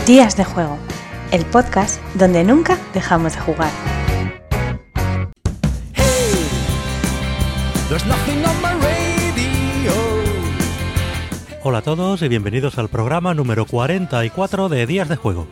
Días de Juego, el podcast donde nunca dejamos de jugar. Hey, there's nothing on my radio. Hola a todos y bienvenidos al programa número 44 de Días de Juego.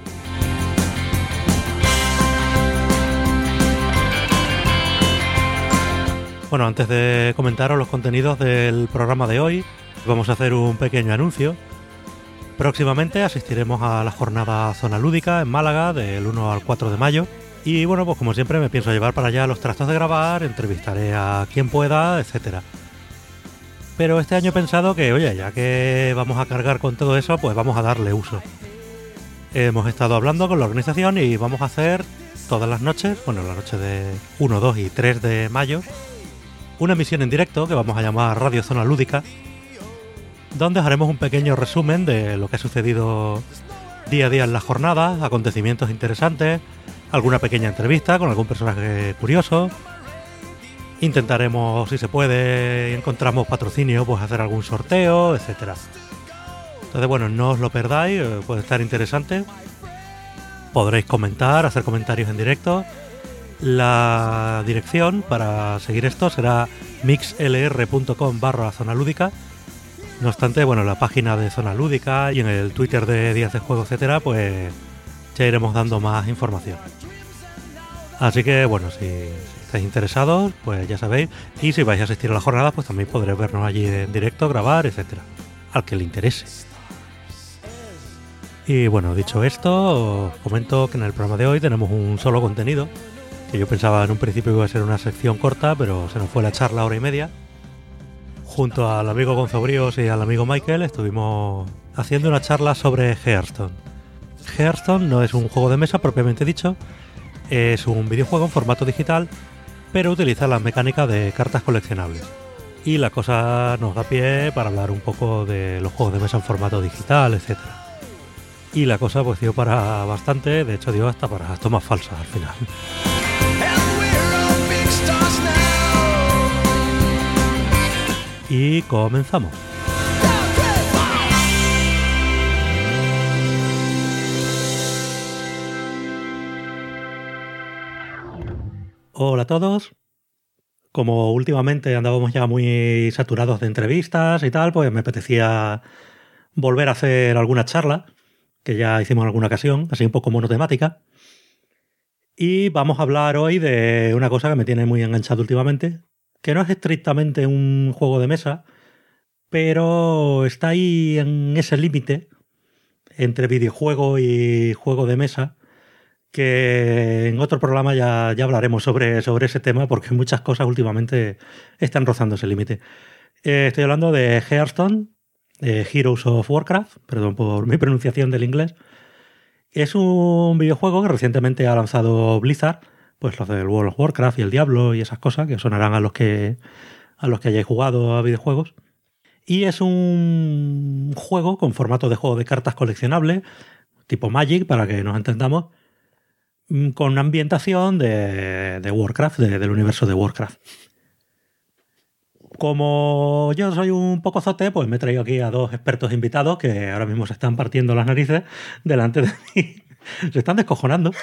Bueno, antes de comentaros los contenidos del programa de hoy, vamos a hacer un pequeño anuncio. Próximamente asistiremos a la jornada Zona Lúdica en Málaga del 1 al 4 de mayo. Y bueno, pues como siempre me pienso llevar para allá los trastos de grabar, entrevistaré a quien pueda, etcétera. Pero este año he pensado que, oye, ya que vamos a cargar con todo eso, pues vamos a darle uso. Hemos estado hablando con la organización y vamos a hacer todas las noches, bueno, la noche de 1, 2 y 3 de mayo, una emisión en directo que vamos a llamar Radio Zona Lúdica, donde os haremos un pequeño resumen de lo que ha sucedido día a día en la jornada, acontecimientos interesantes, alguna pequeña entrevista con algún personaje curioso. Intentaremos, si se puede, y encontramos patrocinio, pues hacer algún sorteo, etcétera. Entonces, bueno, no os lo perdáis, puede estar interesante. Podréis comentar, hacer comentarios en directo. La dirección para seguir esto será mixlr.com/zonalúdica. No obstante, bueno, la página de Zona Lúdica y en el Twitter de Días de Juego, etcétera, pues ya iremos dando más información. Así que, bueno, si estáis interesados, pues ya sabéis. Y si vais a asistir a la jornada, pues también podréis vernos allí en directo, grabar, etcétera. Al que le interese. Y bueno, dicho esto, os comento que en el programa de hoy tenemos un solo contenido, que yo pensaba en un principio que iba a ser una sección corta, pero se nos fue la charla hora y media. Junto al amigo Gonzo Bríos y al amigo Michael estuvimos haciendo una charla sobre Hearthstone. Hearthstone no es un juego de mesa propiamente dicho, es un videojuego en formato digital, pero utiliza las mecánicas de cartas coleccionables. Y la cosa nos da pie para hablar un poco de los juegos de mesa en formato digital, etc. Y la cosa pues dio para bastante, de hecho dio hasta para tomas falsas al final. Y comenzamos. Hola a todos. Como últimamente andábamos ya muy saturados de entrevistas y tal, pues me apetecía volver a hacer alguna charla, que ya hicimos en alguna ocasión, así un poco monotemática. Y vamos a hablar hoy de una cosa que me tiene muy enganchado últimamente, que no es estrictamente un juego de mesa, pero está ahí en ese límite entre videojuego y juego de mesa, que en otro programa ya hablaremos sobre ese tema, porque muchas cosas últimamente están rozando ese límite. Estoy hablando de Hearthstone, Heroes of Warcraft, perdón por mi pronunciación del inglés. Es un videojuego que recientemente ha lanzado Blizzard, pues los del World of Warcraft y el Diablo y esas cosas que sonarán a los que hayáis jugado a videojuegos. Y es un juego con formato de juego de cartas coleccionable, tipo Magic, para que nos entendamos, con una ambientación de Warcraft, del universo de Warcraft. Como yo soy un poco zote, pues me he traído aquí a dos expertos invitados que ahora mismo se están partiendo las narices delante de mí. Se están descojonando.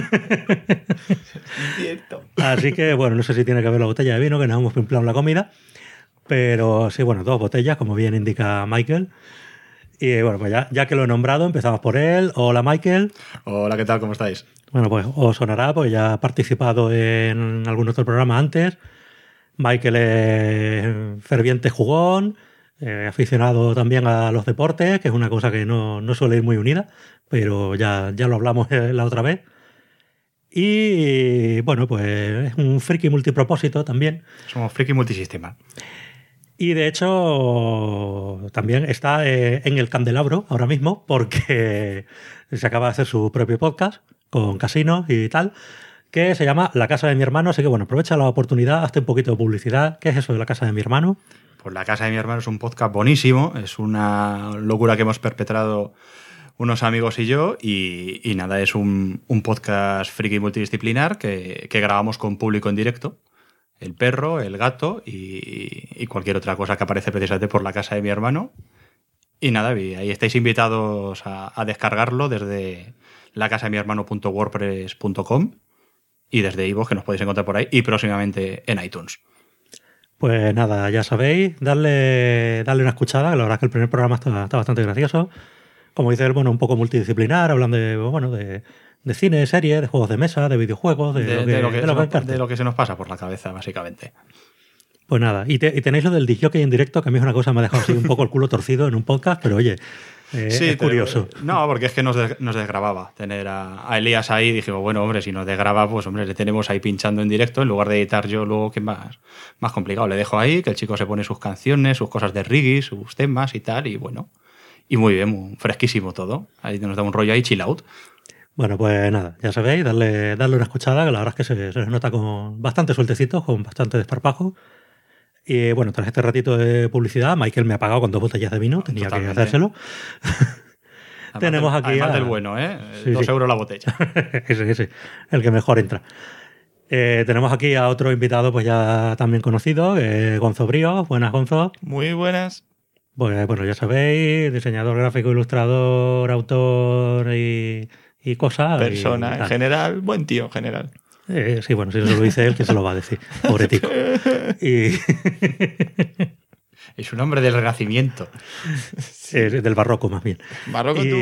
Cierto. Así que, bueno, no sé si tiene que ver la botella de vino, que nos hemos pimplado en la comida. Pero sí, bueno, dos botellas, como bien indica Michael. Y bueno, pues ya que lo he nombrado, empezamos por él. Hola, Michael. Hola, ¿qué tal? ¿Cómo estáis? Bueno, pues os sonará, pues ya ha participado en algún otro programa antes. Michael es ferviente jugón, aficionado también a los deportes, que es una cosa que no suele ir muy unida, pero ya lo hablamos la otra vez. Y bueno, pues es un friki multipropósito también. Somos friki multisistema. Y de hecho también está en el candelabro ahora mismo, porque se acaba de hacer su propio podcast con casinos y tal, que se llama La Casa de mi Hermano. Así que bueno, aprovecha la oportunidad, hazte un poquito de publicidad. ¿Qué es eso de La Casa de mi Hermano? Pues La Casa de mi Hermano es un podcast buenísimo, es una locura que hemos perpetrado unos amigos y yo, y nada, es un podcast friki multidisciplinar que grabamos con público en directo. El perro, el gato y cualquier otra cosa que aparece precisamente por la casa de mi hermano. Y nada, ahí estáis invitados a descargarlo desde lacasamiermano.wordpress.com y desde iVoox, que nos podéis encontrar por ahí, y próximamente en iTunes. Pues nada, ya sabéis, darle una escuchada, que la verdad es que el primer programa está bastante gracioso. Como dice él, bueno, un poco multidisciplinar, hablan de cine, de series, de juegos de mesa, de videojuegos, de lo que se nos pasa por la cabeza, básicamente. Pues nada, y tenéis lo del disjockey en directo, que a mí es una cosa que me ha dejado así un poco el culo torcido en un podcast, pero oye, sí, es curioso. No, porque es que nos desgrababa tener a Elías ahí. Dijimos, bueno, hombre, si nos desgraba, pues hombre, le tenemos ahí pinchando en directo en lugar de editar yo luego, que es más complicado. Le dejo ahí, que el chico se pone sus canciones, sus cosas de reggae, sus temas y tal, y bueno, y muy bien, muy fresquísimo todo. Ahí nos da un rollo ahí chill out. Bueno, pues nada, ya sabéis, darle una escuchada, que la verdad es que se nota con bastante sueltecitos, con bastante desparpajo. Y bueno, tras este ratito de publicidad, Michael me ha pagado con 2 botellas de vino, tenía que hacérselo. Tenemos aquí además del bueno, ¿eh? Sí, 2 euros la botella. ese, el que mejor entra. Tenemos aquí a otro invitado pues ya también conocido, Gonzo Bríos. Buenas, Gonzo. Muy buenas. Pues bueno, ya sabéis, diseñador gráfico, ilustrador, autor y cosas. Persona en general, buen tío en general. Sí, bueno, si no se lo dice él, ¿quién se lo va a decir? Pobre tico. Es un hombre del Renacimiento. Del barroco, más bien. Barroco tú.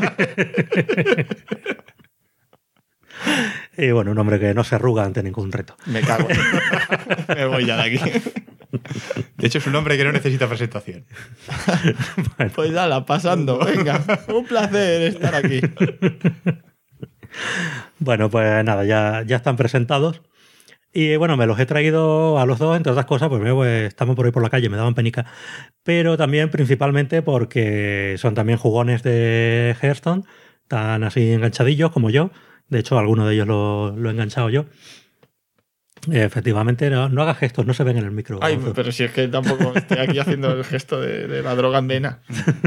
Y bueno, un hombre que no se arruga ante ningún reto. Me cago. Me voy ya de aquí. De hecho, es un hombre que no necesita presentación. Bueno. Pues nada, pasando. Venga, un placer estar aquí. Bueno, pues nada, ya están presentados. Y bueno, me los he traído a los dos, entre otras cosas, pues estamos por ahí por la calle, me daban penica. Pero también, principalmente, porque son también jugones de Hearthstone, tan así enganchadillos como yo. De hecho, alguno de ellos lo he enganchado yo. Efectivamente, no hagas gestos, no se ven en el micro. Ay, pero si es que tampoco estoy aquí haciendo el gesto de la droga en vena.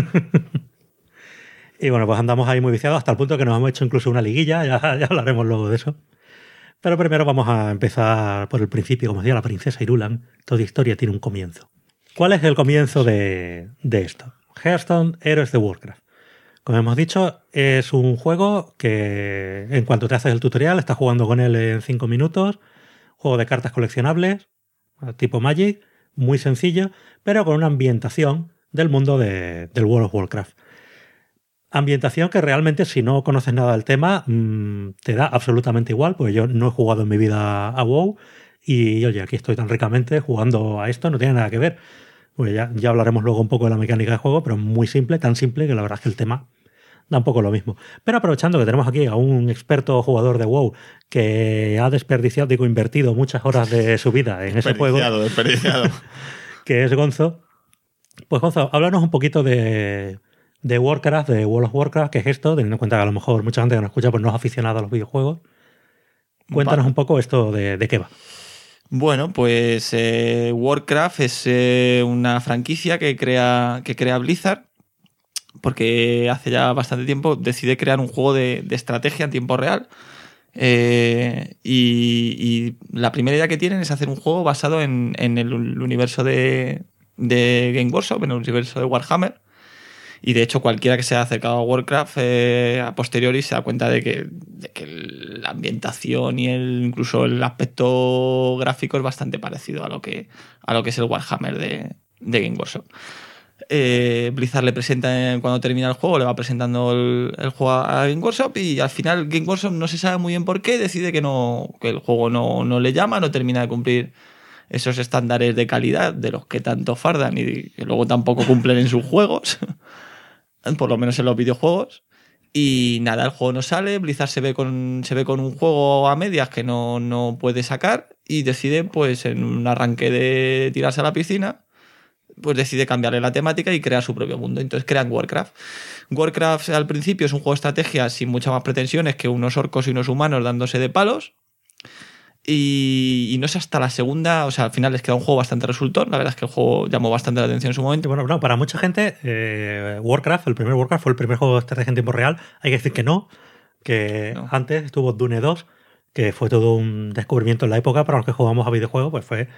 Y bueno, pues andamos ahí muy viciados hasta el punto que nos hemos hecho incluso una liguilla, ya hablaremos luego de eso. Pero primero vamos a empezar por el principio, como decía la princesa Irulan, toda historia tiene un comienzo. ¿Cuál es el comienzo de esto? Hearthstone, Héroes de Warcraft. Como hemos dicho, es un juego que en cuanto te haces el tutorial, estás jugando con él en 5 minutos, juego de cartas coleccionables, tipo Magic, muy sencillo, pero con una ambientación del mundo del World of Warcraft. Ambientación que realmente, si no conoces nada del tema, te da absolutamente igual, porque yo no he jugado en mi vida a WoW y, oye, aquí estoy tan ricamente jugando a esto, no tiene nada que ver. Pues ya hablaremos luego un poco de la mecánica de juego, pero muy simple, tan simple que la verdad es que el tema da un poco lo mismo. Pero aprovechando que tenemos aquí a un experto jugador de WoW que ha invertido muchas horas de su vida en ese juego. Desperdiciado. Que es Gonzo. Pues Gonzo, háblanos un poquito de Warcraft, de World of Warcraft, que es esto, teniendo en cuenta que a lo mejor mucha gente que nos escucha pues no es aficionada a los videojuegos. Cuéntanos un poco esto de qué va. Bueno, pues Warcraft es una franquicia que crea Blizzard, porque hace ya bastante tiempo decide crear un juego de estrategia en tiempo real. Y la primera idea que tienen es hacer un juego basado en el universo de Game Workshop, en el universo de Warhammer. Y de hecho, cualquiera que se haya acercado a Warcraft a posteriori se da cuenta de que la ambientación y incluso el aspecto gráfico es bastante parecido a lo que es el Warhammer de Game Workshop. Blizzard le presenta, cuando termina el juego, le va presentando el juego a Game Workshop, y al final Game Workshop no se sabe muy bien por qué, decide que el juego no le llama, no termina de cumplir esos estándares de calidad de los que tanto fardan y que luego tampoco cumplen en sus juegos. Por lo menos en los videojuegos. Y nada, el juego no sale, Blizzard se ve con un juego a medias que no puede sacar, y decide, pues en un arranque de tirarse a la piscina, pues decide cambiarle la temática y crear su propio mundo. Entonces crean Warcraft. Warcraft al principio es un juego de estrategia sin muchas más pretensiones que unos orcos y unos humanos dándose de palos. Y no sé, hasta la segunda, o sea, al final les queda un juego bastante resultón. La verdad es que el juego llamó bastante la atención en su momento. Bueno, no, para mucha gente, Warcraft, el primer Warcraft, fue el primer juego de estrategia en tiempo real. Hay que decir que no. Antes estuvo Dune 2, que fue todo un descubrimiento en la época. Para los que jugamos a videojuegos, pues fue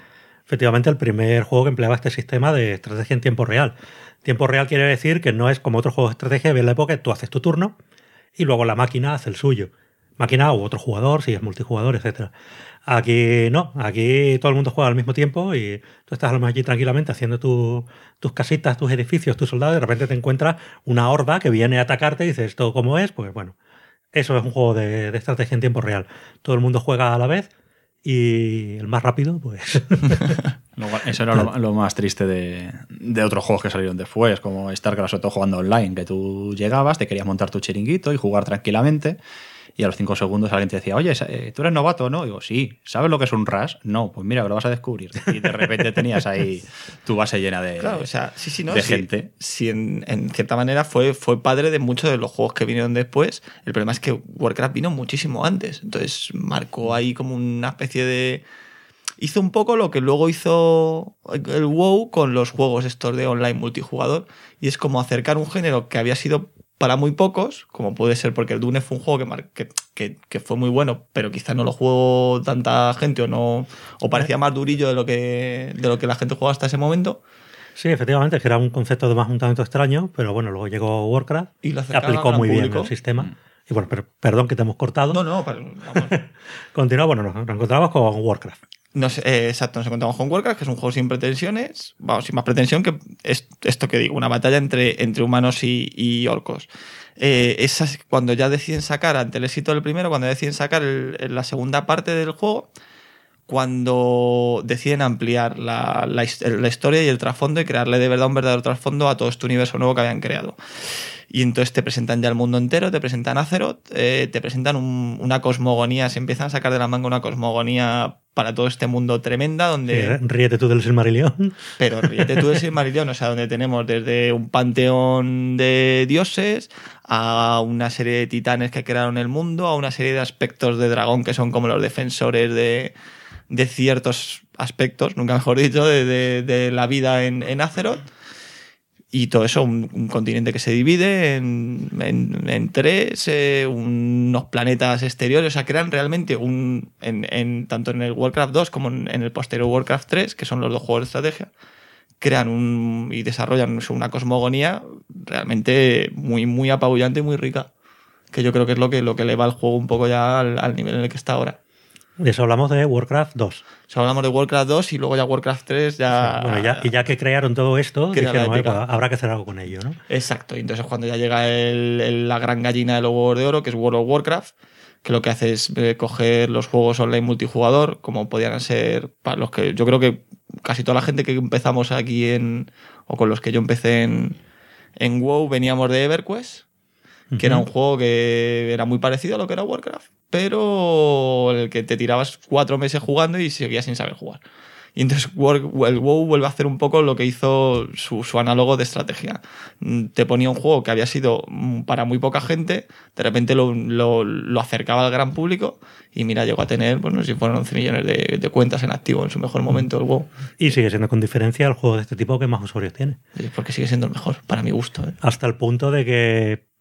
efectivamente el primer juego que empleaba este sistema de estrategia en tiempo real. Tiempo real quiere decir que no es como otros juegos de estrategia, había en la época que tú haces tu turno y luego la máquina hace el suyo. Máquina u otro jugador, si es multijugador, etcétera. Aquí no, aquí todo el mundo juega al mismo tiempo y tú estás a lo mejor allí tranquilamente haciendo tus casitas, tus edificios, tus soldados, y de repente te encuentras una horda que viene a atacarte y dices, ¿esto cómo es? Pues bueno, eso es un juego de estrategia en tiempo real. Todo el mundo juega a la vez y el más rápido, pues... Eso era lo más triste de otros juegos que salieron después, como StarCraft, sobre todo jugando online, que tú llegabas, te querías montar tu chiringuito y jugar tranquilamente, y a los 5 segundos alguien te decía, oye, ¿tú eres novato, no? Y digo, sí. ¿Sabes lo que es un rush? No, pues mira, lo vas a descubrir. Y de repente tenías ahí tu base llena de, claro, o sea, sí, ¿no? de gente. Sí, en cierta manera fue padre de muchos de los juegos que vinieron después. El problema es que Warcraft vino muchísimo antes. Entonces marcó ahí como una especie de... Hizo un poco lo que luego hizo el WoW con los juegos estos de online multijugador. Y es como acercar un género que había sido para muy pocos, como puede ser porque el Dune fue un juego que fue muy bueno, pero quizás no lo jugó tanta gente o parecía más durillo de lo que la gente jugaba hasta ese momento. Sí, efectivamente, que era un concepto de más un tanto extraño, pero bueno, luego llegó Warcraft y lo aplicó muy bien el sistema. Y bueno, perdón que te hemos cortado. No, pero vamos. Continúa, bueno, nos encontramos con Warcraft. Exacto, nos encontramos con Warcraft, que es un juego sin pretensiones, vamos, sin más pretensión que esto que digo, una batalla entre humanos y orcos. Cuando ya deciden sacar, ante el éxito del primero, cuando deciden sacar la segunda parte del juego, cuando deciden ampliar la historia y el trasfondo y crearle de verdad un verdadero trasfondo a todo este universo nuevo que habían creado. Y entonces te presentan ya el mundo entero, te presentan Azeroth, te presentan una cosmogonía, se empiezan a sacar de la manga una cosmogonía para todo este mundo tremenda donde... Ríete tú del Silmarillion. Pero ríete tú del Silmarillion, o sea, donde tenemos desde un panteón de dioses a una serie de titanes que crearon el mundo, a una serie de aspectos de dragón que son como los defensores de ciertos aspectos, nunca mejor dicho, de la vida en Azeroth. Y todo eso, un continente que se divide en tres, unos planetas exteriores, o sea, crean realmente tanto en el Warcraft 2 como en el posterior Warcraft 3, que son los dos juegos de estrategia, crean y desarrollan una cosmogonía realmente muy, muy apabullante y muy rica, que yo creo que es lo que eleva al juego un poco ya al nivel en el que está ahora. De eso hablamos de Warcraft 2. O sea, hablamos de Warcraft 2 y luego ya Warcraft 3 ya... Sí, bueno, ya que crearon todo esto, dijeron, pues, habrá que hacer algo con ello, ¿no? Exacto. Y entonces cuando ya llega la gran gallina de los huevos de oro, que es World of Warcraft, que lo que hace es coger los juegos online multijugador, como podían ser para los que... Yo creo que casi toda la gente que empezamos aquí o con los que yo empecé en WoW veníamos de EverQuest, que era un juego que era muy parecido a lo que era Warcraft, pero el que te tirabas 4 meses jugando y seguías sin saber jugar. Y entonces el WoW vuelve a hacer un poco lo que hizo su análogo de estrategia. Te ponía un juego que había sido para muy poca gente, de repente lo acercaba al gran público y mira, llegó a tener, pues no sé si fueron 11 millones de cuentas en activo en su mejor momento el WoW. Y sigue siendo con diferencia el juego de este tipo que más usuarios tiene. Porque sigue siendo el mejor, para mi gusto. Hasta el punto de que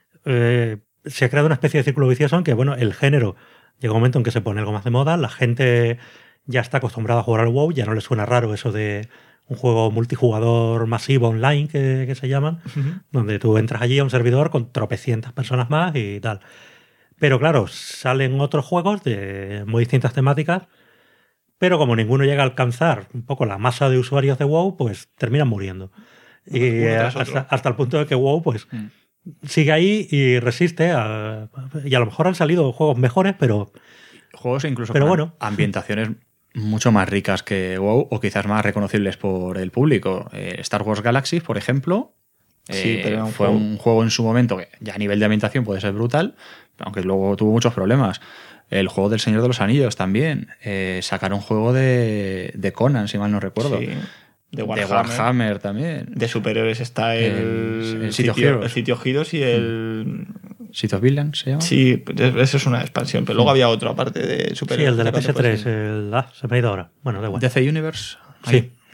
se ha creado una especie de círculo vicioso en que, bueno, el género llega un momento en que se pone algo más de moda, la gente ya está acostumbrada a jugar al WoW, ya no le suena raro eso de un juego multijugador masivo online que se llaman, donde tú entras allí a un servidor con tropecientas personas más y tal. Pero claro, salen otros juegos de muy distintas temáticas, pero como ninguno llega a alcanzar un poco la masa de usuarios de WoW, pues terminan muriendo. Y hasta el punto de que WoW, pues... sigue ahí y resiste y a lo mejor han salido juegos mejores, pero juegos incluso pero con bueno, ambientaciones mucho más ricas que WoW o quizás más reconocibles por el público. Star Wars Galaxies, por ejemplo, sí, pero fue un juego en su momento que ya a nivel de ambientación puede ser brutal, aunque luego tuvo muchos problemas. El juego del Señor de los Anillos también. Sacaron un juego de Conan, si mal no recuerdo. Sí. De Warhammer también. De superhéroes está el City of Heroes. El City of Heroes y el... ¿City of Villains se llama? Sí, eso es una expansión, pero luego había otro aparte de superhéroes. Sí, el de la PS3, se me ha ido ahora. Bueno, da igual. DC Universe. Sí.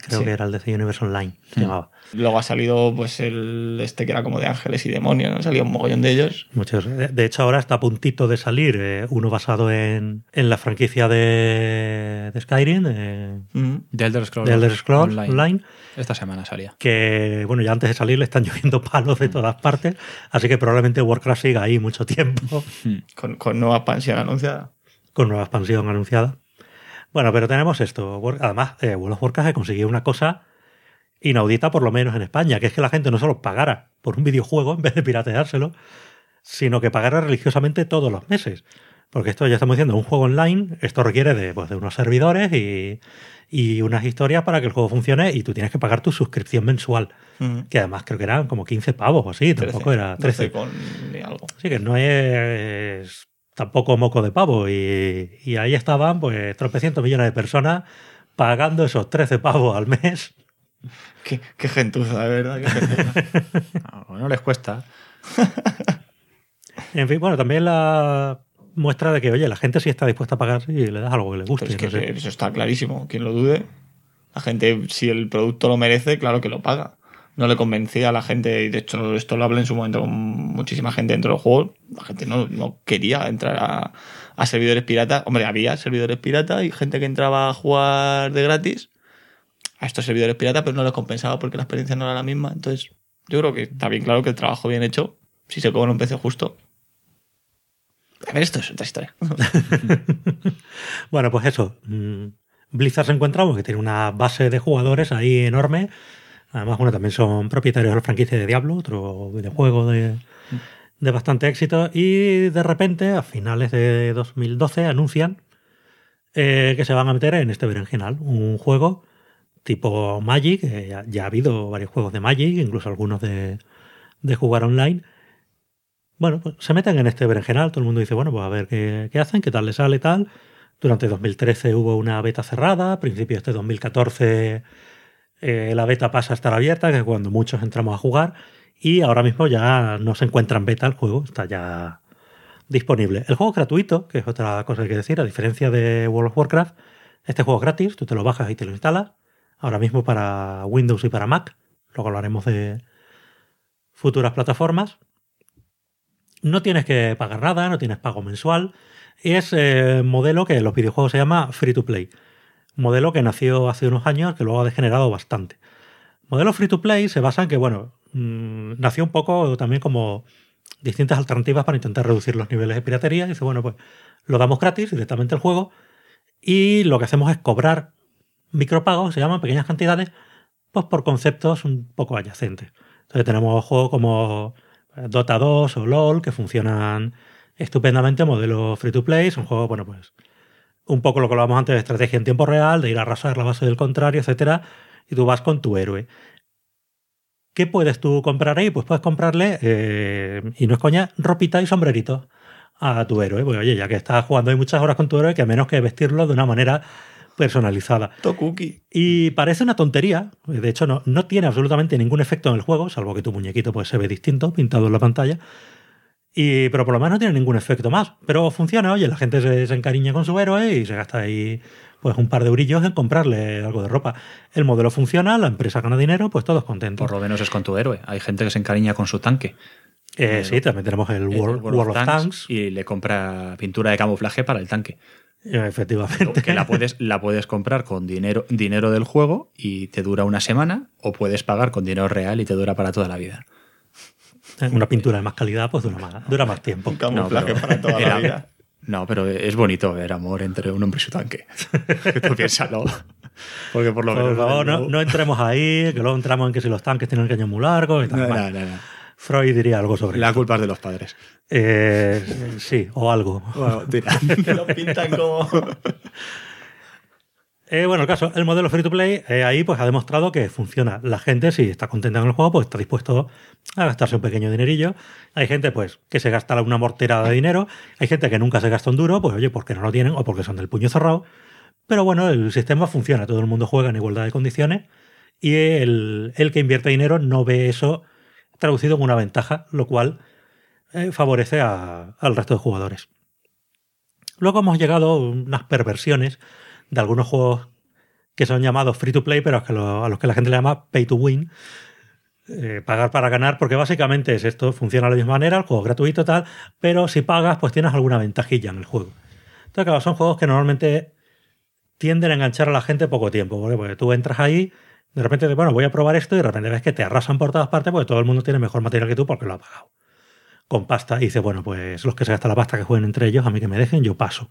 creo Sí. que era el DC Universe Online, se llamaba. Luego ha salido pues el que era como de ángeles y demonios, ¿no? Salía un mogollón de ellos. Muchos. De hecho, ahora está a puntito de salir uno basado en la franquicia de Skyrim, De Elder Scrolls, de Elder Scrolls Online, Esta semana salía. que, bueno, ya antes de salir le están lloviendo palos de todas partes, así que probablemente Warcraft siga ahí mucho tiempo, Con nueva expansión anunciada. con nueva expansión anunciada. Bueno, pero tenemos esto. Además, World of Warcraft consiguió una cosa inaudita, por lo menos en España, que es que la gente no solo pagara por un videojuego en vez de pirateárselo, sino que pagara religiosamente todos los meses. Porque esto ya estamos diciendo, un juego online, esto requiere de unos servidores y unas historias para que el juego funcione, y tú tienes que pagar tu suscripción mensual, que además creo que eran como 15 pavos o así, tampoco era 13. 12 con algo. Sí, que no es tampoco moco de pavo. Y ahí estaban, pues, tropecientos millones de personas pagando esos 13 pavos al mes. Qué gentuza, de verdad. Qué gentuza. No les cuesta. En fin, bueno, también la muestra de que, oye, la gente sí está dispuesta a pagar si le das algo que le guste. Pero es que no sé. eso está clarísimo. Quien lo dude. La gente, si el producto lo merece, claro que lo paga. No le convencía a la gente, y de hecho esto lo hablé en su momento con muchísima gente dentro del juego. La gente no quería entrar a servidores piratas. Hombre, había servidores piratas y gente que entraba a jugar de gratis a estos servidores piratas, pero no les compensaba porque la experiencia no era la misma. Entonces, yo creo que está bien claro que el trabajo bien hecho, si se cobra un precio justo. A ver, esto es otra historia. Bueno, pues eso. Blizzard se encuentra porque tiene una base de jugadores ahí enorme. Además, bueno, también son propietarios de la franquicia de Diablo, otro videojuego de bastante éxito. Y de repente, a finales de 2012, anuncian que se van a meter en este berenjenal. Un juego tipo Magic. Ya ha habido varios juegos de Magic, incluso algunos de jugar online. Bueno, pues se meten en este berenjenal. Todo el mundo dice, bueno, pues a ver qué hacen, qué tal les sale, tal. Durante 2013 hubo una beta cerrada. A principios de 2014 la beta pasa a estar abierta, que es cuando muchos entramos a jugar. Y ahora mismo ya no se encuentra en beta el juego, está ya disponible. El juego es gratuito, que es otra cosa que hay que decir. A diferencia de World of Warcraft, este juego es gratis, tú te lo bajas y te lo instalas. Ahora mismo para Windows y para Mac. Luego hablaremos de futuras plataformas. No tienes que pagar nada, no tienes pago mensual. Es modelo que en los videojuegos se llama Free to Play. Modelo que nació hace unos años, que luego ha degenerado bastante. Modelo Free to Play se basa en que, bueno, nació un poco también como distintas alternativas para intentar reducir los niveles de piratería. Y dice, bueno, pues lo damos gratis directamente el juego y lo que hacemos es cobrar micropagos, se llaman pequeñas cantidades, pues por conceptos un poco adyacentes. Entonces tenemos juegos como Dota 2 o LoL que funcionan estupendamente, modelo free to play. Son juegos, bueno, pues un poco lo que hablábamos antes de estrategia en tiempo real, de ir a arrasar la base del contrario, etcétera, y tú vas con tu héroe. ¿Qué puedes tú comprar ahí? Pues puedes comprarle, y no es coña, ropita y sombreritos a tu héroe. Pues oye, ya que estás jugando ahí muchas horas con tu héroe, que a menos que vestirlo de una manera personalizada. Cookie. Y parece una tontería. De hecho, no tiene absolutamente ningún efecto en el juego, salvo que tu muñequito pues, se ve distinto, pintado en la pantalla. Pero por lo menos no tiene ningún efecto más. Pero funciona, oye, la gente se encariña con su héroe y se gasta ahí pues un par de eurillos en comprarle algo de ropa. El modelo funciona, la empresa gana dinero, pues todos contentos. Por lo menos es con tu héroe. Hay gente que se encariña con su tanque. Sí, también tenemos el World of Tanks. Y le compra pintura de camuflaje para el tanque. Efectivamente. Que la puedes comprar con dinero del juego y te dura una semana, o puedes pagar con dinero real y te dura para toda la vida. Una pintura de más calidad pues dura más tiempo. Un camuflaje para toda la vida. No, pero es bonito ver amor entre un hombre y su tanque. Tú piénsalo. Porque por lo menos... Por favor, no entremos ahí, que luego entramos en que si los tanques tienen el cañón muy largo y tal. No. Freud diría algo sobre La eso. culpa es de los padres. Sí, o algo. Bueno, tira. Que lo pintan como... Bueno, el caso, el modelo free to play ahí pues ha demostrado que funciona. La gente, si está contenta con el juego, pues está dispuesto a gastarse un pequeño dinerillo. Hay gente pues que se gasta una morterada de dinero. Hay gente que nunca se gasta un duro, pues oye, porque no lo tienen o porque son del puño cerrado. Pero bueno, el sistema funciona. Todo el mundo juega en igualdad de condiciones y el que invierte dinero no ve eso traducido en una ventaja, lo cual favorece al resto de jugadores. Luego hemos llegado a unas perversiones de algunos juegos que son llamados free to play, pero a los que la gente le llama pay to win. Pagar para ganar, porque básicamente es esto, funciona de la misma manera, el juego es gratuito y tal, pero si pagas, pues tienes alguna ventajilla en el juego. Entonces, claro, son juegos que normalmente tienden a enganchar a la gente poco tiempo, porque tú entras ahí, de repente, bueno, voy a probar esto, y de repente ves que te arrasan por todas partes, porque todo el mundo tiene mejor material que tú porque lo ha pagado con pasta, y dices, bueno, pues los que se gastan la pasta que jueguen entre ellos, a mí que me dejen, yo paso.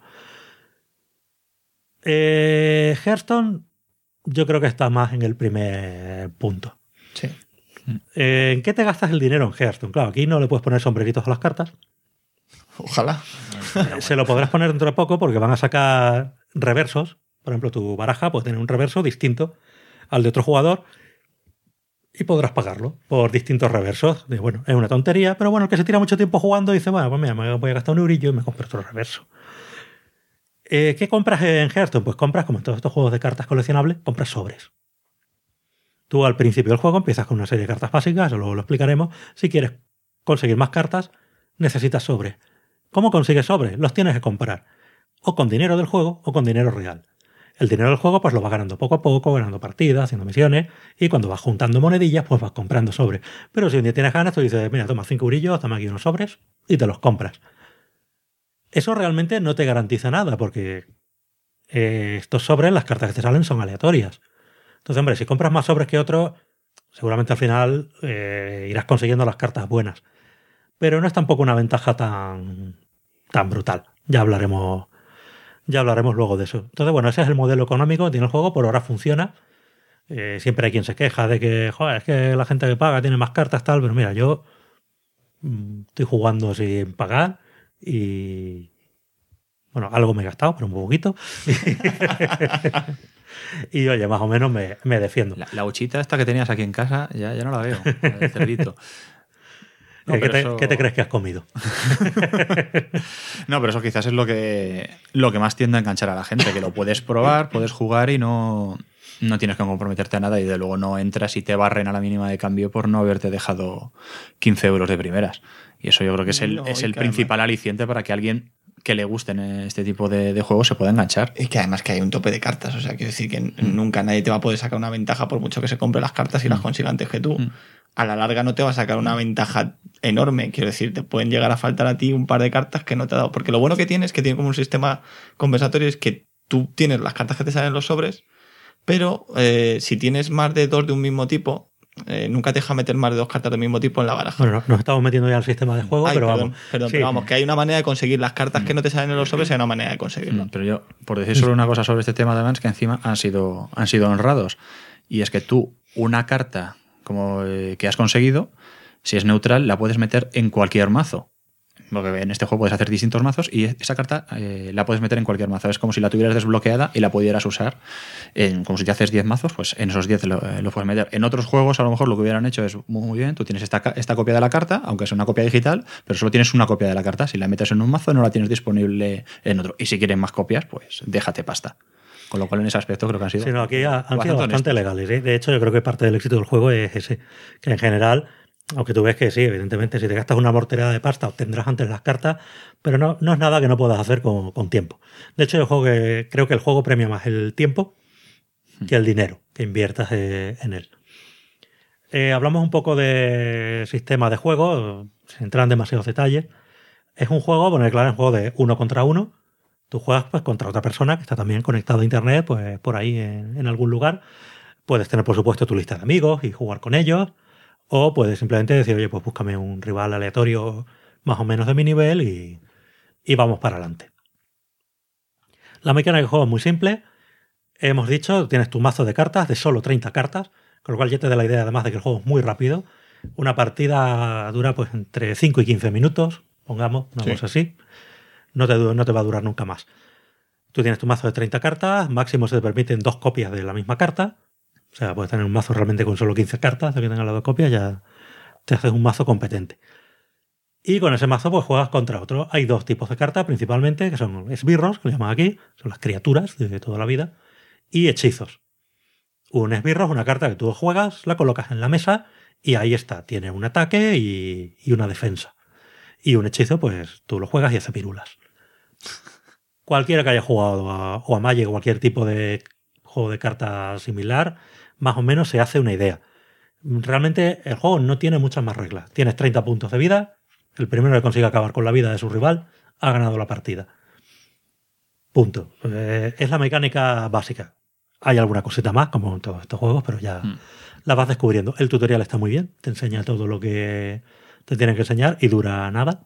Hearthstone, yo creo que está más en el primer punto. Sí. ¿En qué te gastas el dinero en Hearthstone? Claro, aquí no le puedes poner sombreritos a las cartas. Ojalá. Se lo podrás poner dentro de poco porque van a sacar reversos. Por ejemplo, tu baraja puede tener un reverso distinto al de otro jugador y podrás pagarlo por distintos reversos. Bueno, es una tontería, pero bueno, el que se tira mucho tiempo jugando dice, bueno, pues mira, me voy a gastar un eurillo y me compro otro reverso. ¿Qué compras en Hearthstone? Pues compras, como en todos estos juegos de cartas coleccionables, compras sobres. Tú al principio del juego empiezas con una serie de cartas básicas, luego lo explicaremos. Si quieres conseguir más cartas, necesitas sobres. ¿Cómo consigues sobres? Los tienes que comprar. O con dinero del juego o con dinero real. El dinero del juego pues lo vas ganando poco a poco, ganando partidas, haciendo misiones, y cuando vas juntando monedillas pues vas comprando sobres. Pero si un día tienes ganas, tú dices, mira, toma 5 eurillos, toma aquí unos sobres, y te los compras. Eso realmente no te garantiza nada, porque estos sobres, las cartas que te salen son aleatorias. Entonces, hombre, si compras más sobres que otros, seguramente al final irás consiguiendo las cartas buenas. Pero no es tampoco una ventaja tan brutal. Ya hablaremos luego de eso. Entonces, bueno, ese es el modelo económico que tiene el juego. Por ahora funciona. Siempre hay quien se queja de que, joder, es que la gente que paga tiene más cartas, tal. Pero mira, yo estoy jugando sin pagar y... Bueno, algo me he gastado, pero un poquito. Y oye, más o menos me defiendo. La huchita esta que tenías aquí en casa, ya no la veo. El cerdito. No, ¿Qué te crees que has comido? No, pero eso quizás es lo que más tiende a enganchar a la gente, que lo puedes probar, puedes jugar y no tienes que comprometerte a nada, y de luego no entras y te barren a la mínima de cambio por no haberte dejado 15 euros de primeras. Y eso yo creo que es el principal aliciente para que alguien que le gusten este tipo de juegos se pueda enganchar. Y que además que hay un tope de cartas, o sea, quiero decir que nunca nadie te va a poder sacar una ventaja por mucho que se compre las cartas y las consiga antes que tú. A la larga no te va a sacar una ventaja enorme, quiero decir, te pueden llegar a faltar a ti un par de cartas que no te ha dado, porque lo bueno que tiene es que tiene como un sistema compensatorio, es que tú tienes las cartas que te salen en los sobres, pero si tienes más de 2 de un mismo tipo, nunca te deja meter más de 2 cartas del mismo tipo en la baraja. Bueno, nos estamos metiendo ya al sistema de juego, pero perdón, vamos. Pero vamos, que hay una manera de conseguir las cartas que no te salen en los sobres, hay una manera de conseguirlo. Pero yo, por decir solo una cosa sobre este tema, además, que encima han sido honrados, y es que tú, una carta como que has conseguido, si es neutral, la puedes meter en cualquier mazo. Porque en este juego puedes hacer distintos mazos y esa carta la puedes meter en cualquier mazo. Es como si la tuvieras desbloqueada y la pudieras usar. Como si te haces 10 mazos, pues en esos 10 lo puedes meter. En otros juegos, a lo mejor lo que hubieran hecho es muy bien, tú tienes esta copia de la carta, aunque es una copia digital, pero solo tienes una copia de la carta. Si la metes en un mazo, no la tienes disponible en otro. Y si quieres más copias, pues déjate pasta. Con lo cual, en ese aspecto, creo que han sido... Sí, no, aquí han sido bastante legales. De hecho, yo creo que parte del éxito del juego es ese. Que en general, aunque tú ves que sí, evidentemente, si te gastas una morterada de pasta, obtendrás antes las cartas, pero no es nada que no puedas hacer con tiempo. De hecho, creo que el juego premia más el tiempo que el dinero que inviertas en él. Hablamos un poco de sistema de juego, sin entrar en demasiados detalles. Es un juego, bueno, claro, es un juego de 1 contra 1. Tú juegas pues contra otra persona que está también conectado a internet, pues por ahí en algún lugar. Puedes tener, por supuesto, tu lista de amigos y jugar con ellos. O puedes simplemente decir, oye, pues búscame un rival aleatorio más o menos de mi nivel y vamos para adelante. La mecánica del juego es muy simple. Hemos dicho, tienes tu mazo de cartas de solo 30 cartas, con lo cual ya te da la idea además de que el juego es muy rápido. Una partida dura pues entre 5 y 15 minutos, pongamos, una cosa así. No te va a durar nunca más. Tú tienes tu mazo de 30 cartas, máximo se te permiten 2 copias de la misma carta. O sea, puedes tener un mazo realmente con solo 15 cartas, de que tengas las 2 copias, ya te haces un mazo competente. Y con ese mazo pues juegas contra otro. Hay 2 tipos de cartas principalmente, que son esbirros, que le llaman aquí, son las criaturas de toda la vida, y hechizos. Un esbirro es una carta que tú juegas, la colocas en la mesa y ahí está. Tiene un ataque y una defensa. Y un hechizo, pues tú lo juegas y hace pirulas. Cualquiera que haya jugado o a Magic o cualquier tipo de juego de cartas similar, más o menos se hace una idea. Realmente el juego no tiene muchas más reglas. Tienes 30 puntos de vida, el primero que consiga acabar con la vida de su rival ha ganado la partida. Punto. Es la mecánica básica. Hay alguna cosita más, como en todos estos juegos, pero ya la vas descubriendo. El tutorial está muy bien, te enseña todo lo que te tienen que enseñar y dura nada.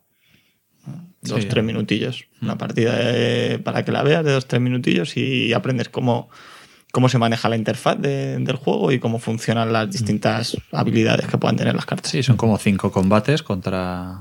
2-3 minutillos. Una partida para que la veas de 2-3 minutillos y aprendes cómo se maneja la interfaz del juego y cómo funcionan las distintas habilidades que puedan tener las cartas. Sí, son como 5 combates contra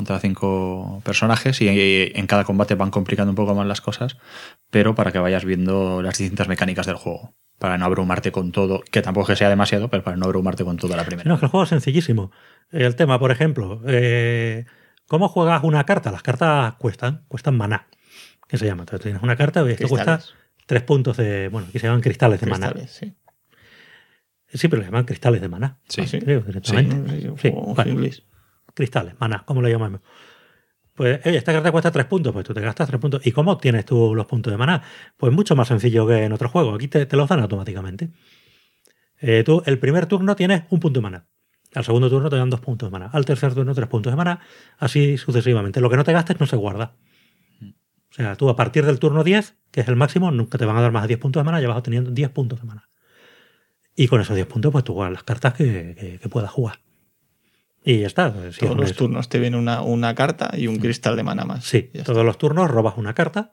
5 personajes y en cada combate van complicando un poco más las cosas, pero para que vayas viendo las distintas mecánicas del juego, para no abrumarte con todo, que tampoco que sea demasiado, pero para no abrumarte con toda la primera. No, es que el juego es sencillísimo. El tema, por ejemplo, ¿cómo juegas una carta? Las cartas cuestan maná, que se llama. Entonces tienes una carta y esto cuesta 3 puntos de... Bueno, aquí se llaman cristales de maná. Sí. Sí, pero le llaman cristales de maná. Sí, ¿Ah, sí? Creo, directamente. Sí, Bueno, cristales, maná, ¿cómo lo llamamos? Pues, oye, esta carta cuesta 3 puntos, pues tú te gastas 3 puntos. ¿Y cómo obtienes tú los puntos de maná? Pues mucho más sencillo que en otro juego. Aquí te los dan automáticamente. Tú, el primer turno tienes 1 punto de maná. Al segundo turno te dan 2 puntos de maná. Al tercer turno 3 puntos de maná. Así sucesivamente. Lo que no te gastes no se guarda. O sea, tú a partir del turno 10, que es el máximo, nunca te van a dar más de 10 puntos de maná, ya vas obteniendo 10 puntos de maná. Y con esos 10 puntos, pues tú juegas las cartas que puedas jugar. Y ya está. Si todos los turnos te viene una carta y un cristal de maná más. Sí, todos los turnos robas una carta.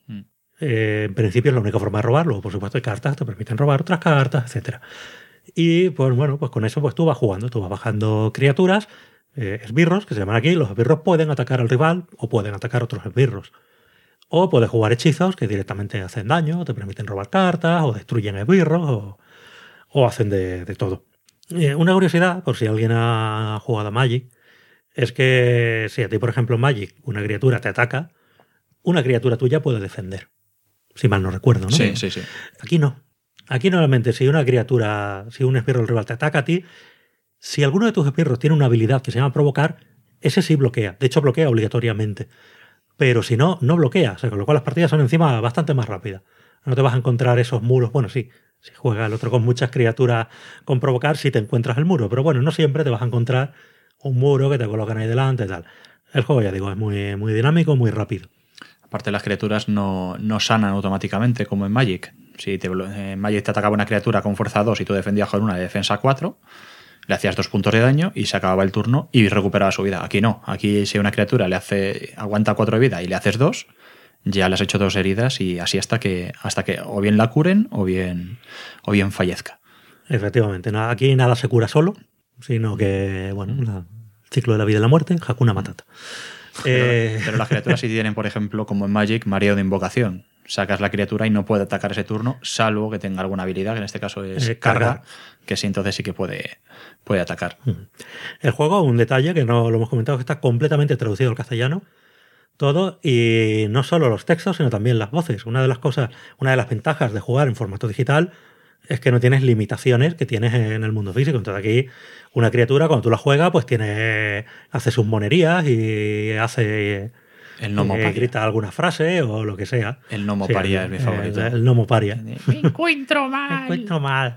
En principio es la única forma de robar. Luego, por supuesto, hay cartas que te permiten robar otras cartas, etcétera. Y pues bueno, pues con eso pues tú vas jugando, tú vas bajando criaturas, esbirros, que se llaman aquí. Los esbirros pueden atacar al rival o pueden atacar otros esbirros. O puedes jugar hechizos que directamente hacen daño, o te permiten robar cartas, o destruyen esbirros, o hacen de todo. Una curiosidad, por si alguien ha jugado a Magic, es que si a ti, por ejemplo, en Magic, una criatura te ataca, una criatura tuya puede defender. Si mal no recuerdo, ¿no? Sí. Aquí no. Aquí normalmente si una criatura, si un esbirro del rival te ataca a ti, si alguno de tus esbirros tiene una habilidad que se llama provocar, ese sí bloquea. De hecho, bloquea obligatoriamente. Pero si no, no bloquea. O sea, con lo cual las partidas son encima bastante más rápidas. No te vas a encontrar esos muros. Bueno, sí, si juega el otro con muchas criaturas con provocar, sí te encuentras el muro. Pero bueno, no siempre te vas a encontrar un muro que te colocan ahí delante y tal. El juego, ya digo, es muy, muy dinámico, muy rápido. Aparte, las criaturas no sanan automáticamente como en Magic. Si en Magic te atacaba una criatura con fuerza 2 y tú defendías con una de defensa 4, le hacías 2 puntos de daño y se acababa el turno y recuperaba su vida. Aquí no. Aquí si una criatura aguanta 4 de vida y le haces 2, ya le has hecho 2 heridas y así hasta que o bien la curen o bien fallezca. Efectivamente. Aquí nada se cura solo, sino que, bueno, el ciclo de la vida y la muerte, Hakuna Matata. Pero las criaturas sí tienen, por ejemplo, como en Magic, mareo de invocación. Sacas la criatura y no puede atacar ese turno, salvo que tenga alguna habilidad, que en este caso es carga, que sí, entonces sí que puede atacar. El juego, un detalle que no lo hemos comentado, que está completamente traducido al castellano, todo, y no solo los textos, sino también las voces. Una de las ventajas de jugar en formato digital es que no tienes limitaciones que tienes en el mundo físico. Entonces aquí una criatura, cuando tú la juegas, pues hace sus monerías y hace... El Gnomo Paria. Grita alguna frase o lo que sea. El Gnomo Paria es mi favorito. El Gnomo Paria. Me encuentro mal. Me encuentro mal.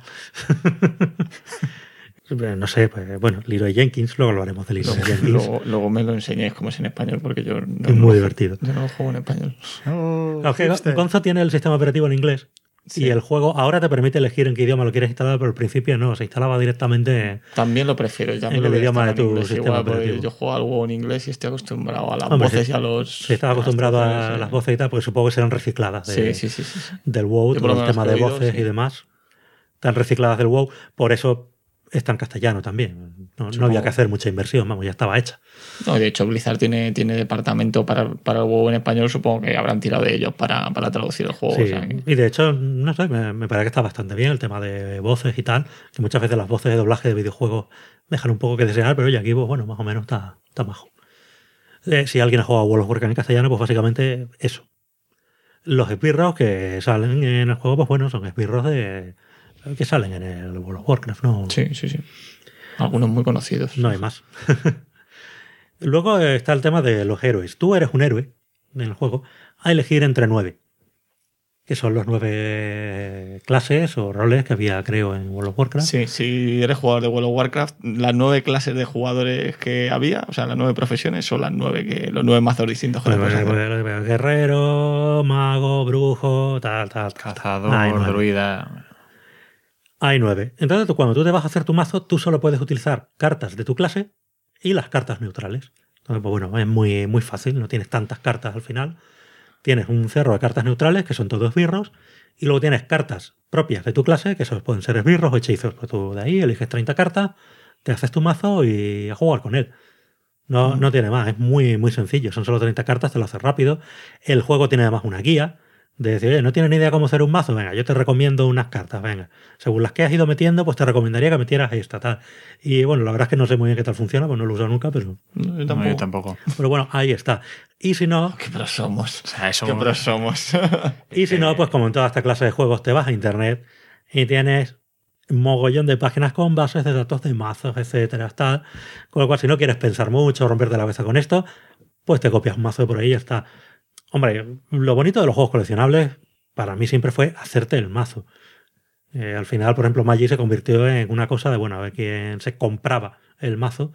No sé, pues bueno, Leroy Jenkins, luego hablaremos de Leroy Jenkins. Luego me lo enseñéis cómo es en español, porque yo no, es muy divertido. Yo no lo juego en español. Gonzo tiene el sistema operativo en inglés. Sí. Y el juego ahora te permite elegir en qué idioma lo quieres instalar, pero al principio no, se instalaba directamente. También lo prefiero, ya en el idioma de tu sistema operativo. Yo juego al juego en inglés y estoy acostumbrado a las voces y a los. Si estás acostumbrado a las voces y tal, pues supongo que serán recicladas del WoW, todo el tema de voces y demás. Están recicladas del WoW, por eso está en castellano también. No había que hacer mucha inversión, vamos, ya estaba hecha. No, de hecho, Blizzard tiene departamento para el WoW en español, supongo que habrán tirado de ellos para traducir el juego. Sí. O sea, y de hecho, no sé, me parece que está bastante bien el tema de voces y tal, que muchas veces las voces de doblaje de videojuegos dejan un poco que desear, pero oye, aquí, pues, bueno, más o menos está majo. Si alguien ha jugado a World of Warcraft en castellano, pues básicamente eso. Los esbirros que salen en el juego, pues bueno, son esbirros que salen en el World of Warcraft, ¿no? Sí. Algunos muy conocidos. No hay más. Luego está el tema de los héroes. Tú eres un héroe en el juego a elegir entre 9. que son los 9 clases o roles que había, creo, en World of Warcraft. Sí, si eres jugador de World of Warcraft, las 9 clases de jugadores que había, o sea, las 9 profesiones, son los 9 mazos distintos que puedes hacer. Guerrero, mago, brujo, tal. Cazador, Hay 9. druida. Hay 9. Entonces, cuando tú te vas a hacer tu mazo, tú solo puedes utilizar cartas de tu clase y las cartas neutrales. Entonces, pues bueno, es muy, muy fácil, no tienes tantas cartas al final. Tienes un cerro de cartas neutrales, que son todos esbirros, y luego tienes cartas propias de tu clase, que esos pueden ser esbirros o hechizos. Pues tú de ahí eliges 30 cartas, te haces tu mazo y a jugar con él. No tiene más, es muy, muy sencillo. Son solo 30 cartas, te lo haces rápido. El juego tiene además una guía de decir, oye, no tienes ni idea cómo hacer un mazo, venga, yo te recomiendo unas cartas, venga. Según las que has ido metiendo, pues te recomendaría que metieras esta, tal. Y bueno, la verdad es que no sé muy bien qué tal funciona, pues no lo he usado nunca, pero... No, Yo tampoco. Pero bueno, ahí está. Y si no... Qué pros somos. O sea, eso... Qué pros somos. Y si no, pues como en toda esta clase de juegos, te vas a internet y tienes un mogollón de páginas con bases de datos de mazos, etcétera, tal. Con lo cual, si no quieres pensar mucho, romperte la cabeza con esto, pues te copias un mazo de por ahí y ya está. Hombre, lo bonito de los juegos coleccionables para mí siempre fue hacerte el mazo. Al final, por ejemplo, Magic se convirtió en una cosa de, bueno, a ver quién se compraba el mazo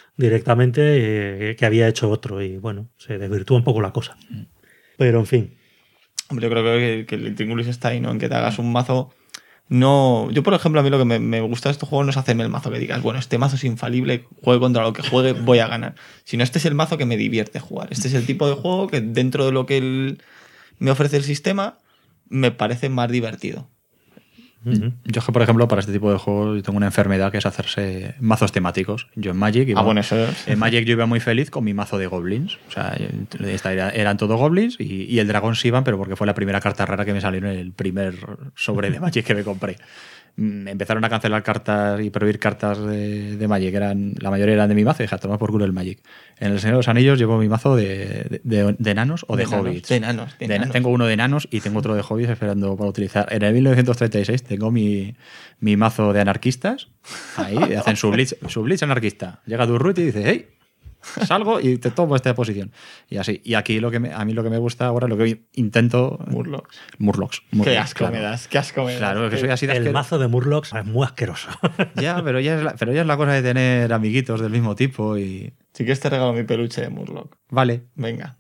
directamente que había hecho otro y, bueno, se desvirtúa un poco la cosa. Pero, en fin. Hombre, yo creo que el Tingulis está ahí, ¿no? En que te hagas un mazo... No, yo por ejemplo, a mí lo que me gusta de estos juegos no es hacerme el mazo que digas, bueno, este mazo es infalible, juegue contra lo que juegue, voy a ganar. Sino este es el mazo que me divierte jugar. Este es el tipo de juego que dentro de lo que me ofrece el sistema me parece más divertido. Uh-huh. Yo es que, por ejemplo, para este tipo de juegos yo tengo una enfermedad que es hacerse mazos temáticos. Yo en Magic en Magic yo iba muy feliz con mi mazo de goblins. O sea, eran todos goblins y el dragón Sivan, pero porque fue la primera carta rara que me salió en el primer sobre de Magic que me compré. Empezaron a cancelar cartas y prohibir cartas de Magic. La mayoría eran de mi mazo y dije, toma por culo el Magic. En el Señor de los Anillos llevo mi mazo de enanos o de hobbits. De enanos. Tengo uno de enanos y tengo otro de hobbits esperando para utilizar. En el 1936 tengo mi mazo de anarquistas. Ahí hacen su blitz anarquista. Llega Durruti y dice, hey, salgo y te tomo esta posición. Y así. Y aquí a mí lo que me gusta ahora, lo que intento... Murlocs. Qué asco me das, qué asco me das. Claro, que soy así de El asqueroso. mazo de Murlocs es muy asqueroso. Ya, pero ya es la cosa de tener amiguitos del mismo tipo y... Si quieres te regalo mi peluche de Murloc. Vale. Venga.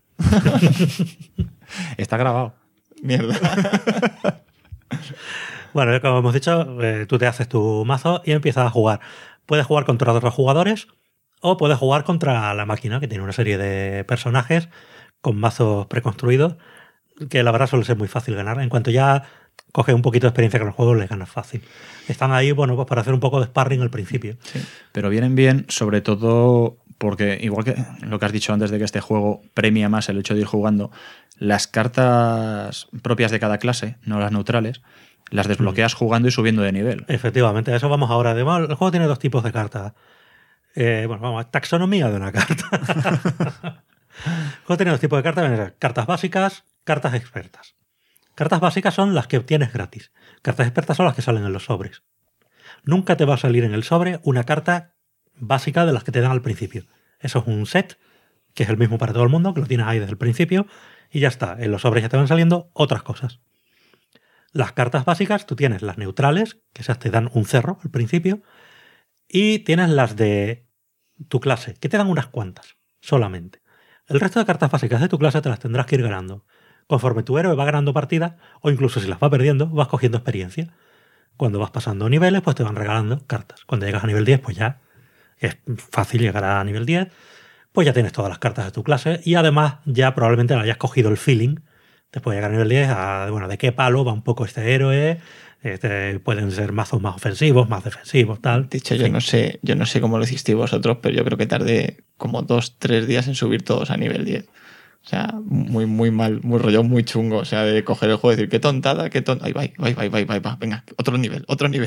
Está grabado. Mierda. Bueno, como hemos dicho, tú te haces tu mazo y empiezas a jugar. Puedes jugar contra otros jugadores o puedes jugar contra la máquina, que tiene una serie de personajes con mazos preconstruidos, que la verdad suele ser muy fácil ganar. En cuanto ya coges un poquito de experiencia con el juego, les ganas fácil. Están ahí, bueno, pues para hacer un poco de sparring al principio. Sí. Pero vienen bien, sobre todo porque, igual que lo que has dicho antes de que este juego premia más el hecho de ir jugando, las cartas propias de cada clase, no las neutrales, las desbloqueas jugando y subiendo de nivel. Efectivamente, a eso vamos ahora. El juego tiene 2 tipos de cartas. Bueno, vamos, taxonomía de una carta. El juego tiene 2 tipos de cartas. Cartas básicas, cartas expertas. Cartas básicas son las que obtienes gratis. Cartas expertas son las que salen en los sobres. Nunca te va a salir en el sobre una carta básica de las que te dan al principio. Eso es un set, que es el mismo para todo el mundo, que lo tienes ahí desde el principio, y ya está. En los sobres ya te van saliendo otras cosas. Las cartas básicas, tú tienes las neutrales, que esas te dan un cerro al principio, y tienes las de tu clase, que te dan unas cuantas, solamente. El resto de cartas básicas de tu clase te las tendrás que ir ganando. Conforme tu héroe va ganando partidas, o incluso si las va perdiendo, vas cogiendo experiencia. Cuando vas pasando niveles, pues te van regalando cartas. Cuando llegas a nivel 10, pues ya es fácil llegar a nivel 10, pues ya tienes todas las cartas de tu clase y además ya probablemente le hayas cogido el feeling. Después de llegar a nivel 10, bueno, de qué palo va un poco este héroe. Pueden ser mazos más ofensivos, más defensivos, tal. De hecho, yo no sé cómo lo hicisteis vosotros, pero yo creo que tardé como 2-3 días en subir todos a nivel 10. O sea, muy, muy mal, muy rollo, muy chungo. O sea, de coger el juego y decir, qué tontada, qué tontada. Ahí va. Venga, otro nivel.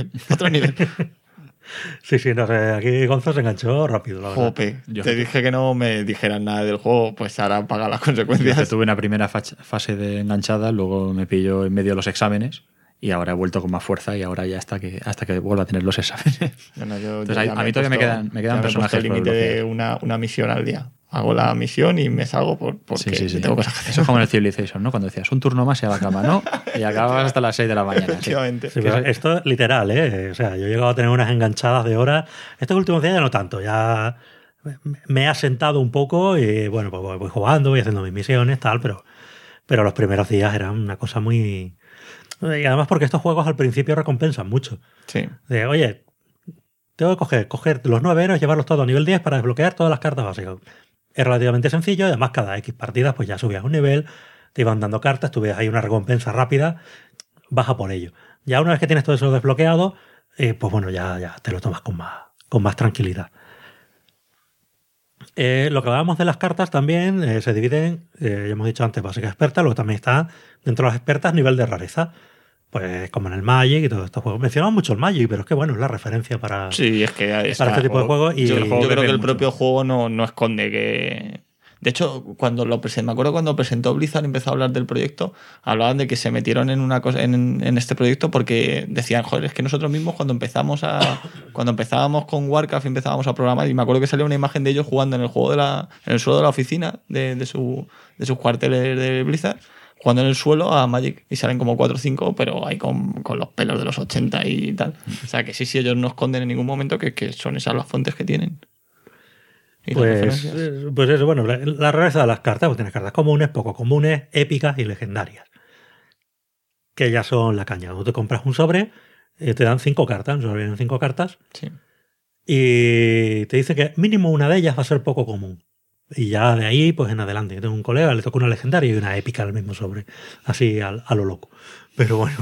Sí, no sé, aquí Gonzo se enganchó rápido, la verdad. Jope, te dije que no me dijeran nada del juego, pues ahora paga las consecuencias. Yo tuve una primera fase de enganchada, luego me pilló en medio de los exámenes y ahora he vuelto con más fuerza y ahora ya hasta que vuelva a tener los exámenes. Bueno, entonces, a mí todavía me quedan personajes el límite de una misión al día. hago la misión y me salgo porque Sí. tengo cosas que hacer. Eso es como en el Civilization, ¿no? Cuando decías un turno más y a la cama, ¿no? Y acabas hasta las 6 de la mañana. Sí. Efectivamente. Sí, pero esto es literal, ¿eh? O sea, yo he llegado a tener unas enganchadas de horas. Estos últimos días ya no tanto, ya me he asentado un poco y bueno, pues voy jugando, voy haciendo mis misiones, tal, pero los primeros días eran una cosa muy... Y además porque estos juegos al principio recompensan mucho. Sí. De, oye, tengo que coger los 9 héroes, llevarlos todos a nivel 10 para desbloquear todas las cartas básicas. Es relativamente sencillo y además cada X partidas pues ya subías un nivel, te iban dando cartas, tuvieras ahí una recompensa rápida, vas a por ello. Ya una vez que tienes todo eso desbloqueado, pues bueno, ya te lo tomas con más tranquilidad. Lo que hablábamos de las cartas también se dividen, ya hemos dicho antes, básicas expertas, luego también está dentro de las expertas nivel de rareza. Pues como en el Magic y todos estos juegos. Mencionamos mucho el Magic, pero es que bueno, es la referencia para, Sí, es que para este tipo de juegos. Y yo creo que el mucho. propio juego no esconde que... De hecho, cuando me acuerdo cuando presentó Blizzard y empezó a hablar del proyecto, hablaban de que se metieron en una cosa en este proyecto porque decían, joder, es que nosotros mismos cuando empezábamos con Warcraft y empezábamos a programar, y me acuerdo que salía una imagen de ellos jugando en el juego en el suelo de la oficina de sus cuarteles de Blizzard, jugando en el suelo a Magic, y salen como 4 o 5, pero ahí con los pelos de los 80 y tal. O sea que sí, ellos no esconden en ningún momento que son esas las fuentes que tienen. pues eso, bueno, la rareza de las cartas, pues tienes cartas comunes, poco comunes, épicas y legendarias. Que ya son la caña. Cuando te compras un sobre, te dan 5 cartas, un sobre vienen 5 cartas, Sí. y te dice que mínimo una de ellas va a ser poco común. Y ya de ahí, pues en adelante. Yo tengo un colega, le toca una legendaria y una épica al mismo sobre. Así a lo loco. Pero bueno.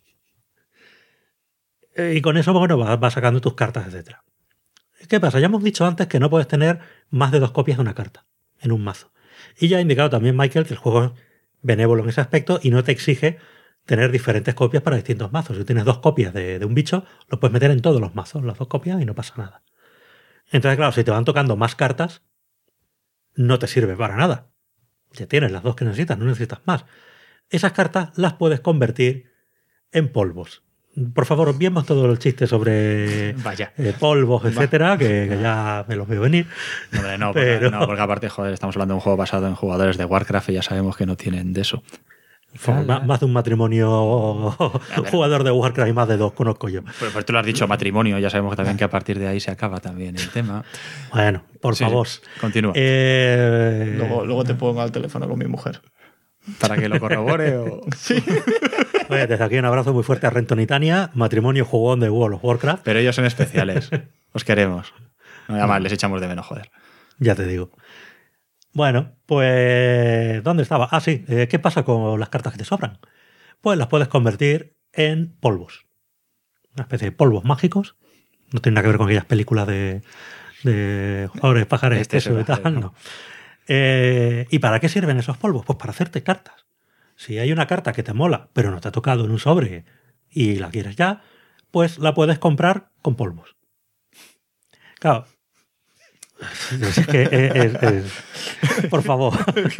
Y con eso, bueno, vas sacando tus cartas, etc. ¿Qué pasa? Ya hemos dicho antes que no puedes tener más de 2 copias de una carta en un mazo. Y ya ha indicado también Michael que el juego es benévolo en ese aspecto y no te exige tener diferentes copias para distintos mazos. Si tienes 2 copias de un bicho, lo puedes meter en todos los mazos, las 2 copias, y no pasa nada. Entonces, claro, si te van tocando más cartas, no te sirve para nada. Ya tienes las 2 que necesitas, no necesitas más. Esas cartas las puedes convertir en polvos. Por favor, enviemos todo el chiste sobre Vaya. polvos, etcétera, que ya me los veo venir. Hombre, no, Pero- porque aparte, joder, estamos hablando de un juego basado en jugadores de Warcraft y ya sabemos que no tienen de eso. Más de un matrimonio jugador de Warcraft y más de 2 conozco yo. Pues tú lo has dicho, matrimonio, ya sabemos también que a partir de ahí se acaba también el tema. Bueno, por Sí, favor. continúa. Luego te pongo al teléfono con mi mujer. Para que lo corrobore o... Oye, desde aquí un abrazo muy fuerte a Renton y Tania, matrimonio jugón de World of Warcraft. Pero ellos son especiales. Os queremos. Además, les echamos de menos, joder. Ya te digo. Bueno, pues... ¿dónde estaba? Ah, sí. ¿Qué pasa con las cartas que te sobran? Pues las puedes convertir en polvos. Una especie de polvos mágicos. No tiene nada que ver con aquellas películas de jugadores, pájaros, Este eso y es tal, el- no. ¿Y para qué sirven esos polvos? Pues para hacerte cartas. Si hay una carta que te mola, pero no te ha tocado en un sobre y la quieres ya, pues la puedes comprar con polvos. Claro. Es que por favor.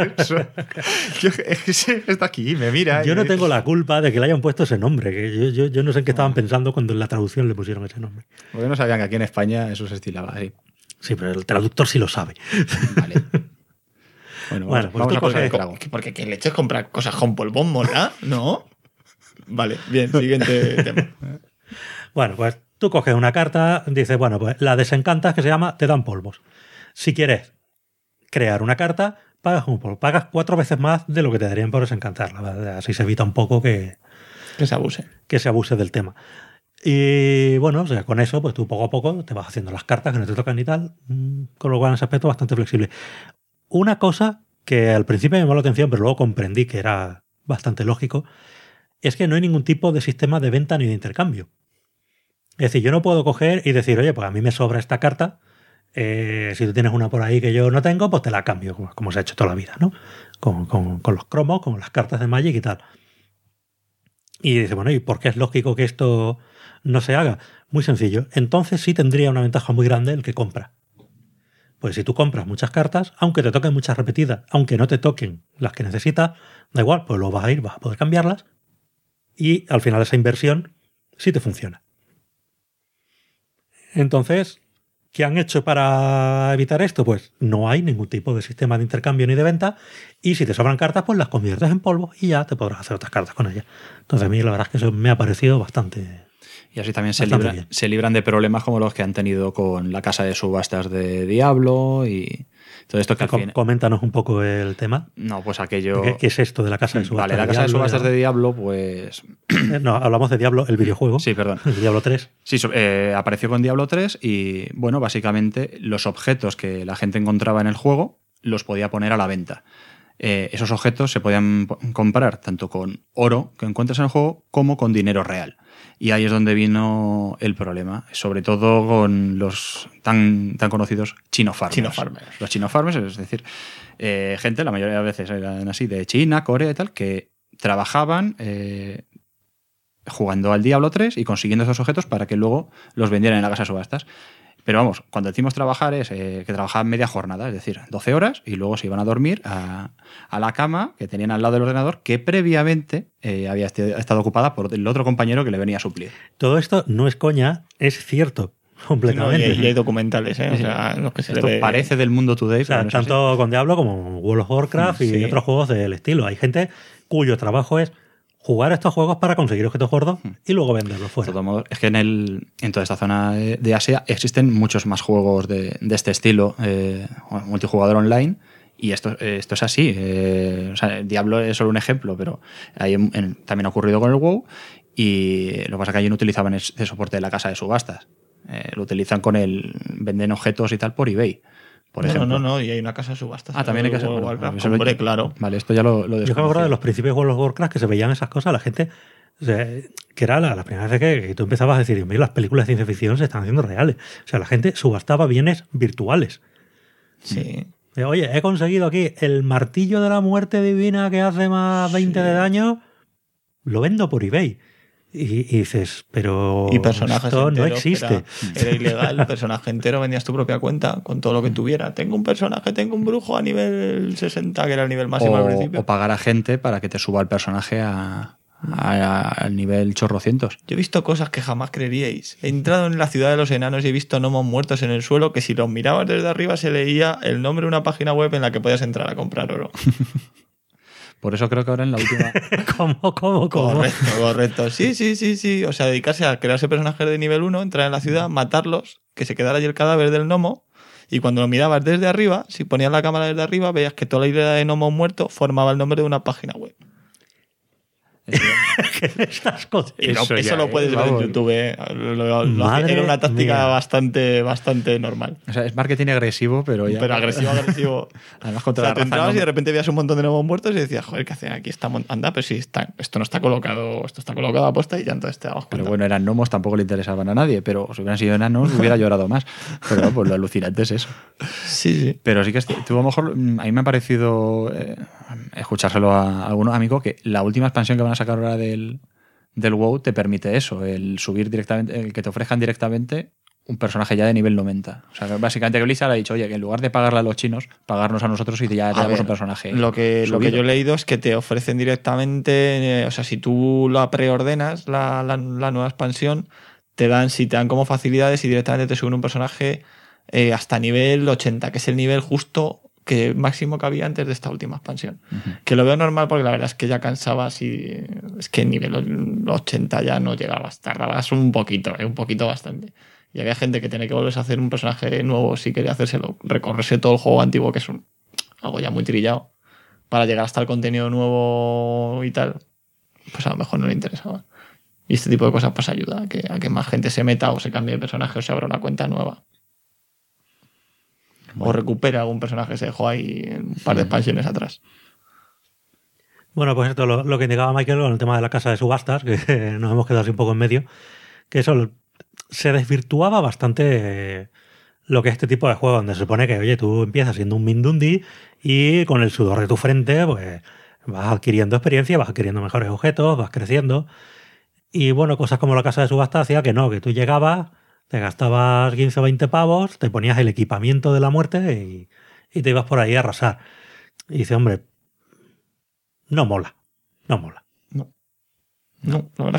Es que está aquí, me mira. Yo no tengo la culpa de que le hayan puesto ese nombre. Que yo no sé en qué estaban pensando cuando en la traducción le pusieron ese nombre. Porque no sabían que aquí en España eso se estilaba así. Sí, pero el traductor sí lo sabe. Vale. Bueno, Bueno, pues vamos tú a cosas de coges- trago. Porque que leches comprar cosas con polvón mola, ¿no? Vale, bien, siguiente tema. Bueno, pues tú coges una carta, dices, bueno, pues la desencantas, que se llama Te dan polvos. Si quieres crear una carta, pagas un polvo. Pagas 4 veces más de lo que te darían por desencantarla. ¿Vale? Así se evita un poco que Que se abuse. se abuse del tema. Y bueno, o sea, con eso, pues tú poco a poco te vas haciendo las cartas que no te tocan y tal, con lo cual en ese aspecto bastante flexible. Una cosa que al principio me llamó la atención, pero luego comprendí que era bastante lógico, es que no hay ningún tipo de sistema de venta ni de intercambio. Es decir, yo no puedo coger y decir, oye, pues a mí me sobra esta carta, si tú tienes una por ahí que yo no tengo, pues te la cambio, como se ha hecho toda la vida, ¿no? Con los cromos, con las cartas de Magic y tal. Y dice, bueno, ¿y por qué es lógico que esto no se haga? Muy sencillo. Entonces sí tendría una ventaja muy grande el que compra. Pues si tú compras muchas cartas, aunque te toquen muchas repetidas, aunque no te toquen las que necesitas, da igual, pues luego vas a poder cambiarlas y al final esa inversión sí te funciona. Entonces, ¿Qué han hecho para evitar esto? Pues no hay ningún tipo de sistema de intercambio ni de venta, y si te sobran cartas, pues las conviertes en polvo y ya te podrás hacer otras cartas con ellas. Entonces a mí la verdad es que eso me ha parecido bastante... Y así también Bastante bien. se libran de problemas como los que han tenido con la casa de subastas de Diablo y todo esto que al fin... Coméntanos un poco el tema. No, pues aquello... ¿Qué es esto de la casa de subastas? Vale, la casa de subastas de Diablo, pues... No, hablamos de Diablo, el videojuego. Sí, perdón. El Diablo 3. Sí, apareció con Diablo 3 y, bueno, básicamente los objetos que la gente encontraba en el juego los podía poner a la venta. Esos objetos se podían comprar tanto con oro que encuentras en el juego como con dinero real. Y ahí es donde vino el problema, sobre todo con los tan conocidos Chino Farmers. Los Chino Farmers, es decir, gente, la mayoría de veces eran así, de China, Corea y tal, que trabajaban jugando al Diablo 3 y consiguiendo esos objetos para que luego los vendieran en la casa de subastas. Pero vamos, cuando decimos trabajar es que trabajaban media jornada, es decir, 12 horas, y luego se iban a dormir a la cama que tenían al lado del ordenador que previamente había estado ocupada por el otro compañero que le venía a suplir. Todo esto no es coña, es cierto. Completamente. Y hay documentales, ¿eh? O sea, los que se Esto le ve... parece del mundo today. O sea, pero no es tanto así. con Diablo como World of Warcraft y Sí. otros juegos del estilo. Hay gente cuyo trabajo es jugar estos juegos para conseguir objetos gordos y luego venderlos De fuera. todos modos, es que en toda esta zona de Asia existen muchos más juegos de este estilo, multijugador online, y esto es así. O sea, Diablo es solo un ejemplo, pero también ha ocurrido con el WoW, y lo que pasa es que allí no utilizaban ese soporte de la casa de subastas. Lo utilizan venden objetos y tal por eBay, por ejemplo. No, y hay una casa de subastas. También hay casa de World of subastas. Warcraft. Eso lo- Hombre, claro. Vale, esto ya lo Yo que me acuerdo desconocía. de los principios de World of Warcraft que se veían esas cosas, la gente, o sea, que era la primera vez que tú empezabas a decir, Dios mío, las películas de ciencia ficción se están haciendo reales. O sea, la gente subastaba bienes virtuales. Sí. Oye, he conseguido aquí el martillo de la muerte divina que hace más 20 de daño, lo vendo por eBay. Y dices, pero Y personajes esto no enteros, existe. Era ilegal. El personaje entero vendías tu propia cuenta con todo lo que tuviera. Tengo un personaje, tengo un brujo a nivel 60, que era el nivel máximo al principio. O pagar a gente para que te suba el personaje al nivel chorrocientos. Yo he visto cosas que jamás creeríais. He entrado en la ciudad de los enanos y he visto gnomos muertos en el suelo que si los mirabas desde arriba se leía el nombre de una página web en la que podías entrar a comprar oro. Por eso creo que ahora en la última... ¿Cómo? Correcto. Sí. O sea, dedicarse a crearse personajes de nivel 1, entrar en la ciudad, matarlos, que se quedara allí el cadáver del gnomo, y cuando lo mirabas desde arriba, si ponías la cámara desde arriba, veías que toda la hilera de gnomos muertos formaba el nombre de una página web. Estas cosas. Y Eso eso ya lo puedes es, ver en vamos. YouTube. Madre Era una táctica mía. bastante normal. O sea, es marketing agresivo, pero ya... Pero agresivo. Además O contra sea, la te raza entrabas y de no- repente veías un montón de gnomos muertos y decías, joder, ¿qué hacen aquí? Anda, pero sí, esto no está colocado, esto está colocado a posta y ya entonces te dabas Pero cuenta. bueno, eran gnomos, tampoco le interesaban a nadie, pero si hubieran sido enanos hubiera llorado más. Pero pues lo alucinante es eso. Sí. Pero sí que tú a lo mejor, a mí me ha parecido escuchárselo a algún amigo que la última expansión que van a sacar ahora del WoW te permite eso, el subir directamente, el que te ofrezcan directamente un personaje ya de nivel 90. O sea, que básicamente que Blizzard ha dicho, oye, que en lugar de pagarle a los chinos, pagarnos a nosotros y ya te A damos ver, un personaje. Lo que subido. yo he leído es que te ofrecen directamente, o sea, si tú la preordenas, la nueva expansión, si te dan como facilidades y directamente te suben un personaje hasta nivel 80, que es el nivel justo que máximo que había antes de esta última expansión. Que lo veo normal porque la verdad es que ya cansabas y es que en nivel 80 ya no llegabas, tardabas un poquito bastante. Y había gente que tenía que volverse a hacer un personaje nuevo si quería hacérselo, recorrerse todo el juego antiguo, que es algo ya muy trillado, para llegar hasta el contenido nuevo y tal, pues a lo mejor no le interesaba. Y este tipo de cosas pues ayuda a que más gente se meta o se cambie de personaje o se abra una cuenta nueva. O recupere algún personaje que se dejó ahí en un par de expansiones atrás. Bueno, pues esto lo que indicaba Michael con el tema de la casa de subastas, que nos hemos quedado así un poco en medio, que eso se desvirtuaba bastante lo que es este tipo de juego, donde se supone que, oye, tú empiezas siendo un Mindundi y con el sudor de tu frente, pues vas adquiriendo experiencia, vas adquiriendo mejores objetos, vas creciendo. Y bueno, cosas como la casa de subastas hacía que no, que tú llegabas, te gastabas 15 o 20 pavos, te ponías el equipamiento de la muerte y te ibas por ahí a arrasar. Y dice, hombre, no mola. No, la verdad es que no.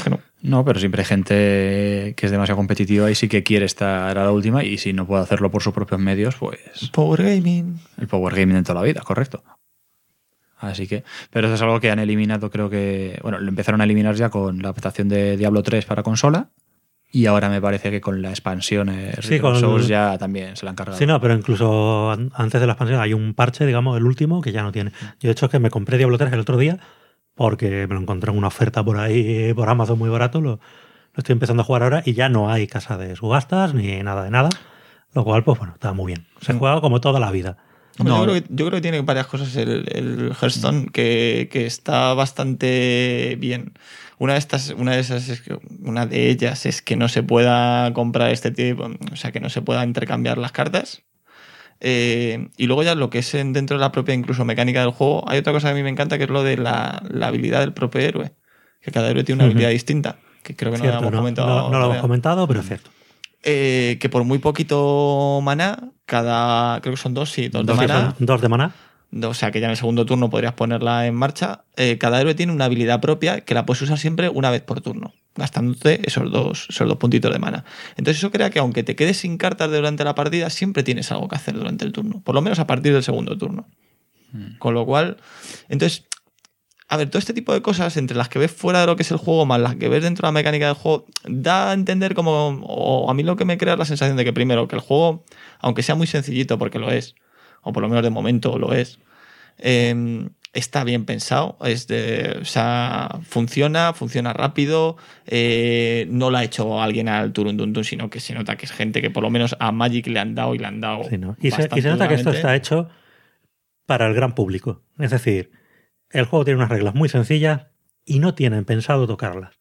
No, pero siempre hay gente que es demasiado competitiva y sí que quiere estar a la última, y si no puede hacerlo por sus propios medios, pues Power Gaming. el Power Gaming en toda la vida, correcto. Así que, pero eso es algo que han eliminado, creo que, bueno, lo empezaron a eliminar ya con la adaptación de Diablo 3 para consola, y ahora me parece que con la expansión Sí, con Souls ya también se la han cargado. Sí, no, pero incluso antes de la expansión hay un parche, digamos, el último, que ya no tiene. Yo, de hecho, es que me compré Diablo 3 el otro día porque me lo encontré en una oferta por ahí, por Amazon, muy barato. Lo estoy empezando a jugar ahora y ya no hay casa de subastas ni nada de nada. Lo cual, pues bueno, está muy bien. Se juega como toda la vida. Hombre, yo creo que tiene varias cosas el Hearthstone que está bastante bien. Una de ellas es que no se pueda comprar este tipo, o sea, que no se pueda intercambiar las cartas. Y luego ya lo que es dentro de la propia incluso mecánica del juego, hay otra cosa que a mí me encanta, que es lo de la habilidad del propio héroe. Que cada héroe tiene una habilidad distinta, que creo que no lo hemos comentado. No lo hemos comentado, pero es cierto. Que por muy poquito maná, creo que son dos de maná. Dos de maná. O sea, que ya en el segundo turno podrías ponerla en marcha. Cada héroe tiene una habilidad propia que la puedes usar siempre una vez por turno, gastándote esos dos puntitos de mana. Entonces eso crea que aunque te quedes sin cartas durante la partida, siempre tienes algo que hacer durante el turno. Por lo menos a partir del segundo turno. Con lo cual, entonces, a ver, todo este tipo de cosas, entre las que ves fuera de lo que es el juego, más las que ves dentro de la mecánica del juego, da a entender como, o a mí lo que me crea es la sensación de que primero, que el juego, aunque sea muy sencillito, porque lo es, o por lo menos de momento lo es, está bien pensado, o sea, funciona rápido, no lo ha hecho alguien al turundundun, sino que se nota que es gente que por lo menos a Magic le han dado sí, ¿no? Y se nota que esto está hecho para el gran público. Es decir, el juego tiene unas reglas muy sencillas y no tienen pensado tocarlas.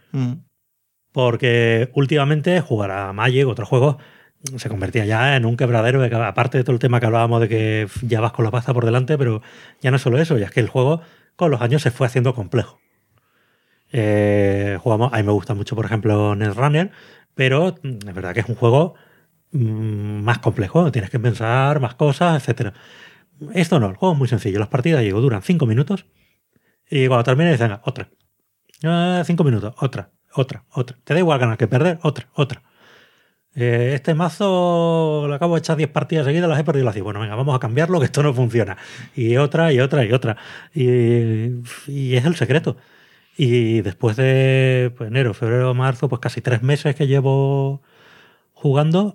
Porque últimamente jugar a Magic, otros juegos, se convertía ya en un quebradero, de que, aparte de todo el tema que hablábamos de que ya vas con la pasta por delante, pero ya no es solo eso, ya es que el juego con los años se fue haciendo complejo. A mí me gusta mucho, por ejemplo, Netrunner, pero es verdad que es un juego más complejo, tienes que pensar más cosas, etcétera. Esto no, el juego es muy sencillo, las partidas duran 5 minutos y cuando termina dicen, venga, otra. 5 minutos, otra. Te da igual ganar que perder, otra. Este mazo lo acabo de echar 10 partidas seguidas, las he perdido así. Bueno, venga, vamos a cambiarlo, que esto no funciona. Y otra. Y es el secreto. Y después de enero, febrero, marzo, pues casi 3 meses que llevo jugando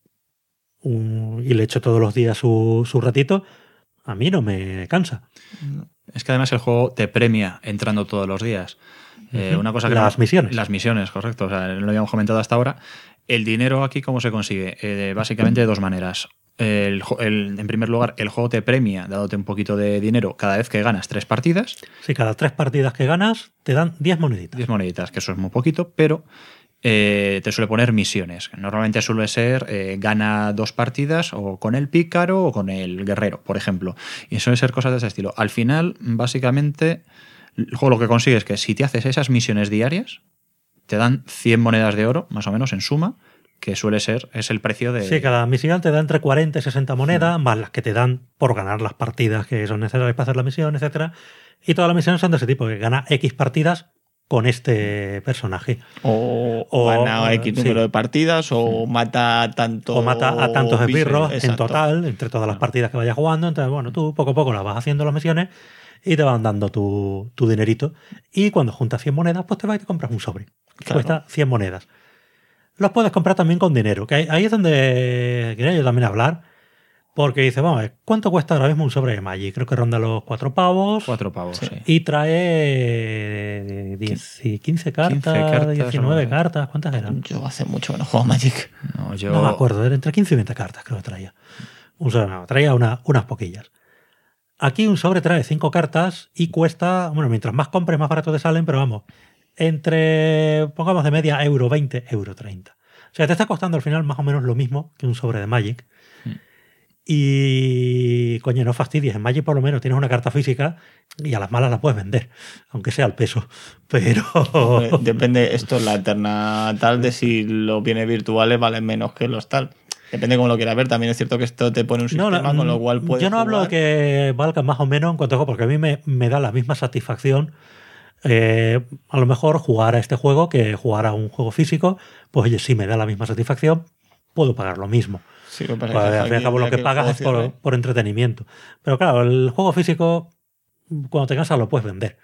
y le echo todos los días su ratito, a mí no me cansa. Es que además el juego te premia entrando todos los días. Una cosa que las misiones. Las misiones, correcto. O sea, no lo habíamos comentado hasta ahora. El dinero aquí, ¿cómo se consigue? Básicamente de dos maneras. En primer lugar, el juego te premia dándote un poquito de dinero cada vez que ganas 3 partidas. Sí, cada 3 partidas que ganas te dan 10 moneditas. 10 moneditas, que eso es muy poquito, pero te suele poner misiones. Normalmente suele ser gana 2 partidas o con el pícaro o con el guerrero, por ejemplo. Y suelen ser cosas de ese estilo. Al final, básicamente, el juego lo que consigue es que si te haces esas misiones diarias, te dan 100 monedas de oro, más o menos, en suma, que es el precio de... Sí, cada misión te da entre 40 y 60 monedas, más las que te dan por ganar las partidas que son necesarias para hacer la misión, etcétera. Y todas las misiones son de ese tipo, que gana X partidas con este personaje. O gana X número de partidas, o mata a tantos... O mata a tantos esbirros en exacto. total, entre todas las partidas que vayas jugando. Entonces, bueno, tú poco a poco las vas haciendo las misiones y te van dando tu dinerito. Y cuando juntas 100 monedas, pues te vas y te compras un sobre. Que Claro. cuesta 100 monedas. Los puedes comprar también con dinero, que ahí es donde quería yo también hablar, porque dice, vamos a ver, ¿cuánto cuesta ahora mismo un sobre de Magic? Creo que ronda los 4 pavos. 4 pavos, sí. Y trae 15 cartas, 19 cartas, ¿cuántas eran? Yo hace mucho que no juego a Magic. No me acuerdo, era entre 15 y 20 cartas creo que traía. Un sobre, no, traía unas poquillas. Aquí un sobre trae 5 cartas y cuesta, bueno, mientras más compres, más barato te salen, pero vamos, entre, pongamos de media, €20, €30. O sea, te está costando al final más o menos lo mismo que un sobre de Magic. Y, coño, no fastidies. En Magic por lo menos tienes una carta física y a las malas la puedes vender, aunque sea al peso. Pero... Depende, esto es la eterna tal de si los bienes virtuales valen menos que los tal. Depende cómo lo quieras ver. También es cierto que esto te pone un sistema con lo cual puedes yo no hablo de jugar. que valgan más o menos en cuanto a juego, porque a mí me da la misma satisfacción a lo mejor jugar a este juego que jugar a un juego físico, pues oye, si me da la misma satisfacción, puedo pagar lo mismo. Sí, lo que pasa Pues, es que al fin y al cabo, lo que pagas es por entretenimiento. Pero claro, el juego físico, cuando te cansas, lo puedes vender.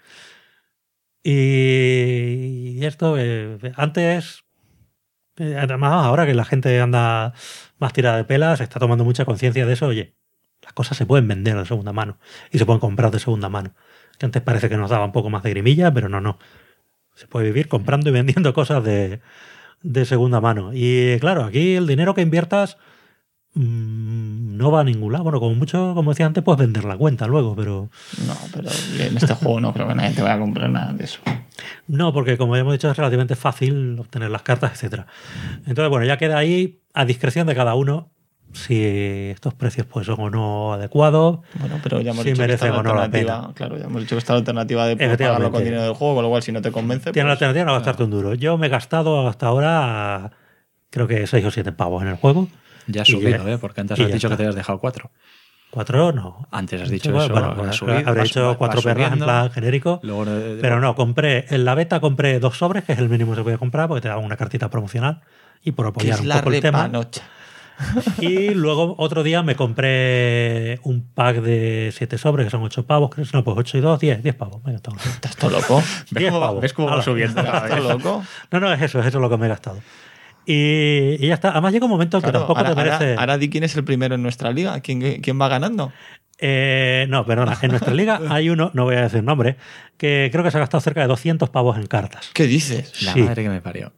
Y esto, antes, además, ahora que la gente anda más tirada de pelas, está tomando mucha conciencia de eso. Oye, las cosas se pueden vender de segunda mano y se pueden comprar de segunda mano. Que antes parece que nos daba un poco más de grimilla, pero no. Se puede vivir comprando y vendiendo cosas de segunda mano. Y claro, aquí el dinero que inviertas no va a ningún lado. Bueno, como mucho, como decía antes, puedes vender la cuenta luego, pero... No, pero en este juego no creo que nadie te vaya a comprar nada de eso. No, porque como ya hemos dicho, es relativamente fácil obtener las cartas, etcétera. Entonces, bueno, ya queda ahí a discreción de cada uno si estos precios pues son o no adecuados, Bueno, pero ya hemos si dicho que está merece la o no la alternativa. pena. Claro, ya hemos dicho que está la alternativa de poder Efectivamente. pagarlo con dinero del juego, con lo cual si no te convence. Tiene la pues, alternativa de no gastarte un duro. Yo me he gastado hasta ahora creo que 6 o 7 pavos en el juego. Ya has Y subido, ya- porque antes y has ya dicho está. que te habías dejado 4. 4 no. Antes has dicho Bueno, eso. bueno, has subido, habré vas- hecho vas 4 perlas en subiendo. plan genérico. Luego, Pero no, en la beta compré 2 sobres, que es el mínimo que se puede comprar, porque te daban una cartita promocional y por que apoyar es un la poco el tema. repanocha. Y luego otro día me compré un pack de 7 sobres, que son 8 pavos. No, pues 8 y 2, 10 pavos. Me he gastado. ¿Estás todo loco? ¿Ves cómo, pavos. ¿Ves cómo va Hala. subiendo? ¿Estás todo loco? No, es eso es lo que me he gastado. Y ya está. Además llega un momento que Claro, tampoco te merece... ahora di quién es el primero en nuestra liga. ¿Quién va ganando? No, perdona. En nuestra liga hay uno, no voy a decir nombre, que creo que se ha gastado cerca de 200 pavos en cartas. ¿Qué dices? La Sí. madre que me parió.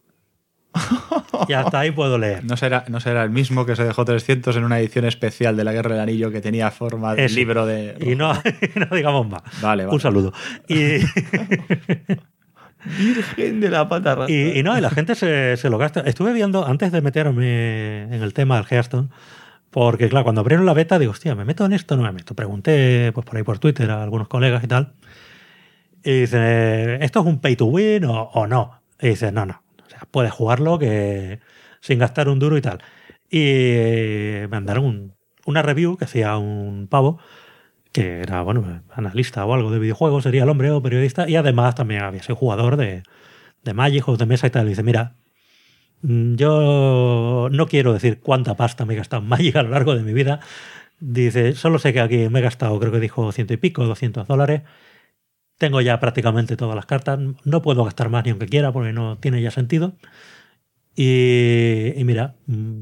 Y hasta ahí puedo leer. No será el mismo que se dejó 300 en una edición especial de la Guerra del Anillo que tenía forma de Eso. libro de... Y no, no digamos más. Vale. Un saludo. Y, Virgen de la pata rasa. y no, y la gente se lo gasta. Estuve viendo, antes de meterme en el tema del Hearthstone, porque claro, cuando abrieron la beta, digo, hostia, ¿me meto en esto o no me meto? Pregunté pues por ahí por Twitter a algunos colegas y tal. Y dice, ¿esto es un pay to win o no? Y dice, no. O sea, puedes jugarlo que sin gastar un duro y tal. Y me mandaron una review que hacía un pavo que era, bueno, analista o algo de videojuegos, sería el hombre o periodista, y además también había sido jugador de Magic, juegos de mesa y tal. Y dice, mira, yo no quiero decir cuánta pasta me he gastado en Magic a lo largo de mi vida. Dice, solo sé que aquí me he gastado, creo que dijo 100 y pico, $200. Tengo ya prácticamente todas las cartas. No puedo gastar más ni aunque quiera porque no tiene ya sentido. Y mira,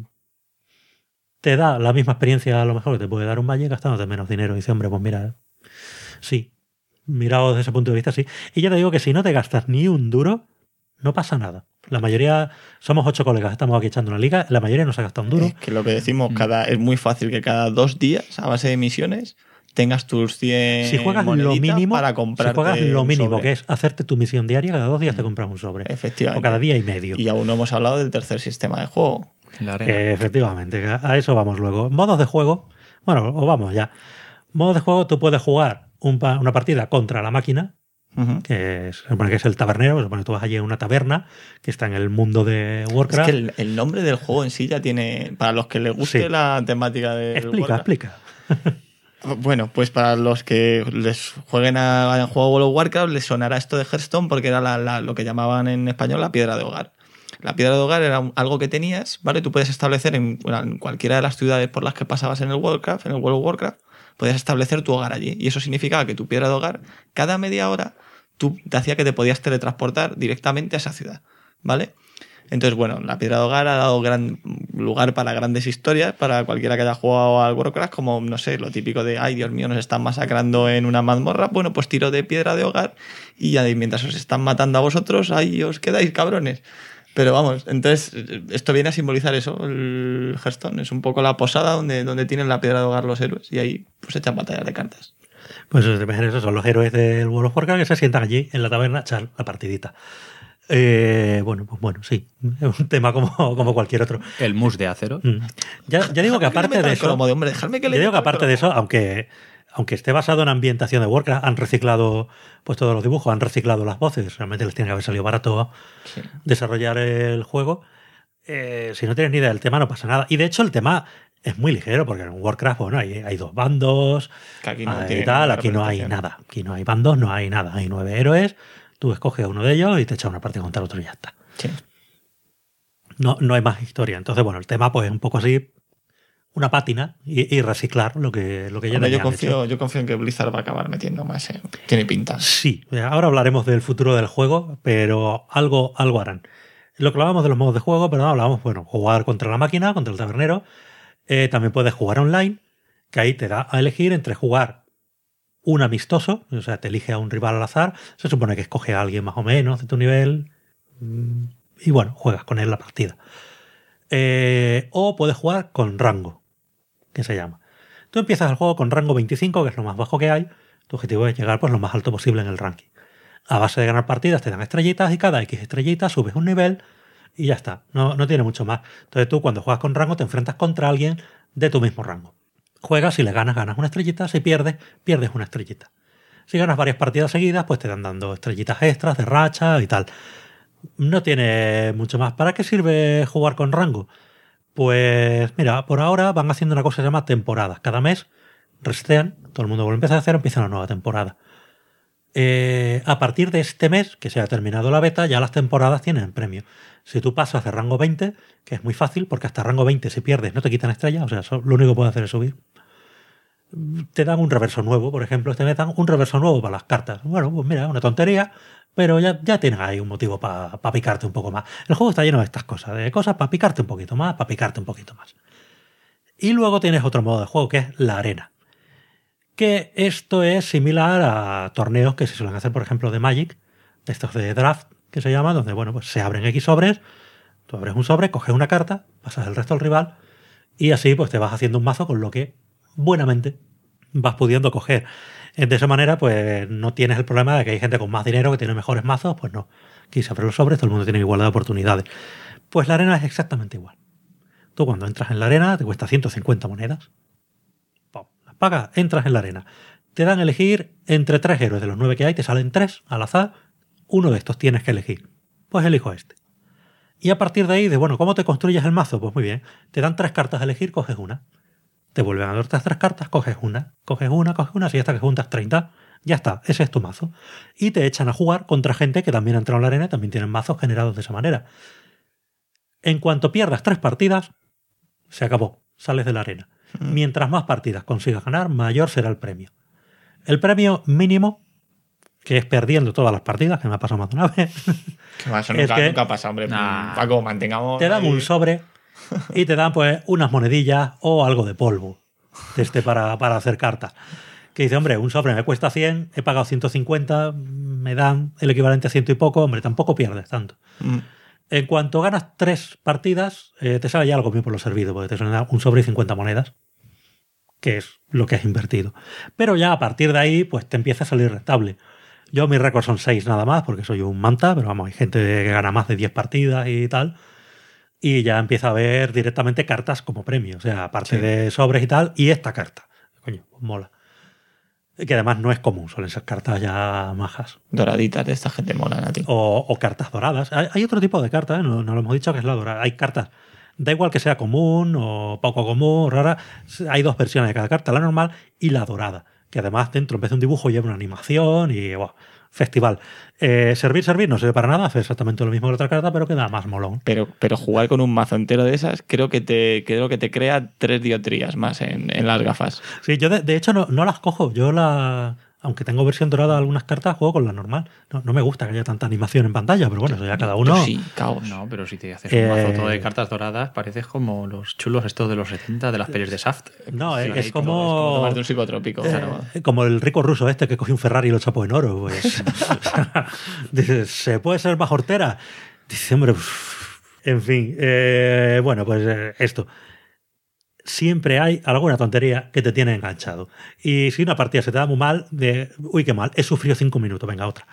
te da la misma experiencia a lo mejor que te puede dar un Magic gastándote menos dinero. Y dice, hombre, pues mira, sí. Mirado desde ese punto de vista, sí. Y ya te digo que si no te gastas ni un duro, no pasa nada. La mayoría, somos 8 colegas, estamos aquí echando una liga, la mayoría no se ha gastado un duro. Es que lo que decimos, es muy fácil que cada 2 días, a base de misiones, tengas tus 100 Si juegas lo moneditas mínimo, para comprarte si juegas lo un mínimo, sobre. que es hacerte tu misión diaria, cada 2 días te compras un sobre. Efectivamente. O cada día y medio. Y aún no hemos hablado del tercer sistema de juego. La arena. Efectivamente, a eso vamos luego. Modos de juego, bueno, o vamos ya. Modos de juego, tú puedes jugar una partida contra la máquina, Ujú. que se supone que es el tabernero, se supone que tú vas allí a una taberna que está en el mundo de Es Warcraft. que el nombre del juego en sí ya tiene. Para los que les guste Sí. la temática de. Explica. Bueno, pues para los que les hayan jugado World of Warcraft, les sonará esto de Hearthstone porque era lo que llamaban en español la piedra de hogar. La piedra de hogar era algo que tenías, ¿vale? Tú puedes establecer en cualquiera de las ciudades por las que pasabas en el World of Warcraft, podías establecer tu hogar allí. Y eso significaba que tu piedra de hogar, cada media hora, te hacía que te podías teletransportar directamente a esa ciudad, ¿vale? Entonces, bueno, la piedra de hogar ha dado gran lugar para grandes historias, para cualquiera que haya jugado al Warcraft, como, no sé, lo típico de, ay, Dios mío, nos están masacrando en una mazmorra. Bueno, pues tiro de piedra de hogar y ya mientras os están matando a vosotros, ahí os quedáis, cabrones. Pero vamos, entonces, esto viene a simbolizar eso, el Hearthstone. Es un poco la posada donde tienen la piedra de hogar los héroes y ahí pues echan batallas de cartas. Pues esos son los héroes del World of Warcraft que se sientan allí en la taberna a echar la partidita. Bueno, sí, es un tema como cualquier otro. El mus de acero. Ya digo que aparte de eso, hombre, dejadme que le yo digo meta que el aparte de cromo. eso, aunque esté basado en ambientación de Warcraft, han reciclado pues todos los dibujos, han reciclado las voces. Realmente les tiene que haber salido barato Sí. desarrollar el juego. Si no tienes ni idea del tema, no pasa nada. Y de hecho, el tema es muy ligero, porque en Warcraft, bueno, hay 2 bandos, Que aquí no hay tiene tal, ninguna aquí no hay representación. nada. Aquí no hay bandos, no hay nada. Hay 9 héroes, tú escoges uno de ellos y te echas una partida contra el otro y ya está. Sí. No hay más historia. Entonces, bueno, el tema pues es un poco así, una pátina y reciclar lo que ya Hombre, tenían yo hecho. confío en que Blizzard va a acabar metiendo más. Tiene pinta. Sí, ahora hablaremos del futuro del juego, pero algo harán. Lo que hablábamos de los modos de juego, pero no hablábamos, bueno, jugar contra la máquina, contra el tabernero. También puedes jugar online, que ahí te da a elegir entre jugar un amistoso, o sea, te elige a un rival al azar, se supone que escoge a alguien más o menos de tu nivel, y bueno, juegas con él la partida. O puedes jugar con rango, que se llama. Tú empiezas el juego con rango 25, que es lo más bajo que hay. Tu objetivo es llegar pues lo más alto posible en el ranking. A base de ganar partidas te dan estrellitas y cada X estrellitas subes un nivel y ya está. No tiene mucho más. Entonces tú cuando juegas con rango te enfrentas contra alguien de tu mismo rango. Juegas, si le ganas una estrellita, si pierdes una estrellita. Si ganas varias partidas seguidas, pues te dan dando estrellitas extras de racha y tal. No tiene mucho más. ¿Para qué sirve jugar con rango? Pues mira, por ahora van haciendo una cosa que se llama temporadas. Cada mes resetean, todo el mundo vuelve a empezar a hacer, empieza una nueva temporada. A partir de este mes, que se ha terminado la beta, ya las temporadas tienen premio. Si tú pasas de rango 20, que es muy fácil, porque hasta rango 20 si pierdes no te quitan estrellas, o sea, lo único que puedes hacer es subir. Te dan un reverso nuevo, por ejemplo, te dan un reverso nuevo para las cartas. Bueno, pues mira, una tontería, pero ya tienes ahí un motivo para picarte un poco más. El juego está lleno de estas cosas, de cosas para picarte un poquito más, para picarte un poquito más. Y luego tienes otro modo de juego, que es la arena. Que esto es similar a torneos que se suelen hacer, por ejemplo, de Magic, de estos de draft, que se llaman, donde, bueno, pues se abren X sobres, tú abres un sobre, coges una carta, pasas el resto al rival, y así pues te vas haciendo un mazo con lo que buenamente vas pudiendo coger. De esa manera, pues no tienes el problema de que hay gente con más dinero que tiene mejores mazos, pues no. Aquí se abren los sobres, todo el mundo tiene igualdad de oportunidades. Pues la arena es exactamente igual. Tú cuando entras en la arena te cuesta 150 monedas. Las pagas, entras en la arena. Te dan a elegir entre 3 héroes de los 9 que hay, te salen 3 al azar. Uno de estos tienes que elegir. Pues elijo este. Y a partir de ahí, bueno, ¿cómo te construyes el mazo? Pues muy bien. Te dan 3 cartas a elegir, coges una. Te vuelven a dar otras 3 cartas, coges una, así hasta que juntas 30. Ya está, ese es tu mazo. Y te echan a jugar contra gente que también ha entrado en la arena y también tienen mazos generados de esa manera. En cuanto pierdas 3 partidas, se acabó, sales de la arena. Mientras más partidas consigas ganar, mayor será el premio. El premio mínimo, que es perdiendo todas las partidas, que me ha pasado más de una vez, Que va, eso Es que- nunca pasa, hombre. Nah. Paco, mantengamos. te dan ahí- un sobre y te dan pues unas monedillas o algo de polvo para hacer cartas. Que dice, hombre, un sobre me cuesta 100, he pagado 150, me dan el equivalente a 100 y poco, hombre, tampoco pierdes tanto. Mm. En cuanto ganas 3 partidas, te sale ya algo bien por lo servido, porque te suelen un sobre y 50 monedas, que es lo que has invertido. Pero ya a partir de ahí, pues te empieza a salir rentable. Yo mis récords son 6 nada más, porque soy un manta, pero vamos, hay gente que gana más de 10 partidas y tal. Y ya empieza a ver directamente cartas como premio, o sea, aparte Sí. de sobres y tal, y esta carta. Coño, pues mola. Que además no es común, suelen ser cartas ya majas. Doraditas de esta gente molan a ti. O cartas doradas. Hay otro tipo de cartas, ¿eh? No lo hemos dicho, que es la dorada. Hay cartas, da igual que sea común o poco común, rara. Hay 2 versiones de cada carta, la normal y la dorada. Que además dentro, en vez de un dibujo, lleva una animación y wow, festival. Servir, no sirve para nada, hace exactamente lo mismo que la otra carta, pero queda más molón. Pero jugar con un mazo entero de esas creo que te crea 3 dioptrías más en las gafas. Sí, yo de hecho no las cojo. Yo aunque tengo versión dorada de algunas cartas, juego con la normal. No me gusta que haya tanta animación en pantalla, pero bueno, eso ya cada uno. Yo sí, caos. No, pero si te haces un mazo todo Eh, de cartas doradas, pareces como los chulos estos de los 70 de las pelis de Shaft. No, Sí, es ahí Como como. tomarte un psicotrópico. claro. Como el rico ruso este que cogió un Ferrari y lo chapó en oro. Pues. Dice, ¿se puede ser más hortera? Dice, hombre, en fin. Bueno, pues esto. Siempre hay alguna tontería que te tiene enganchado. Y si una partida se te da muy mal, uy, qué mal, he sufrido 5 minutos, venga, otra.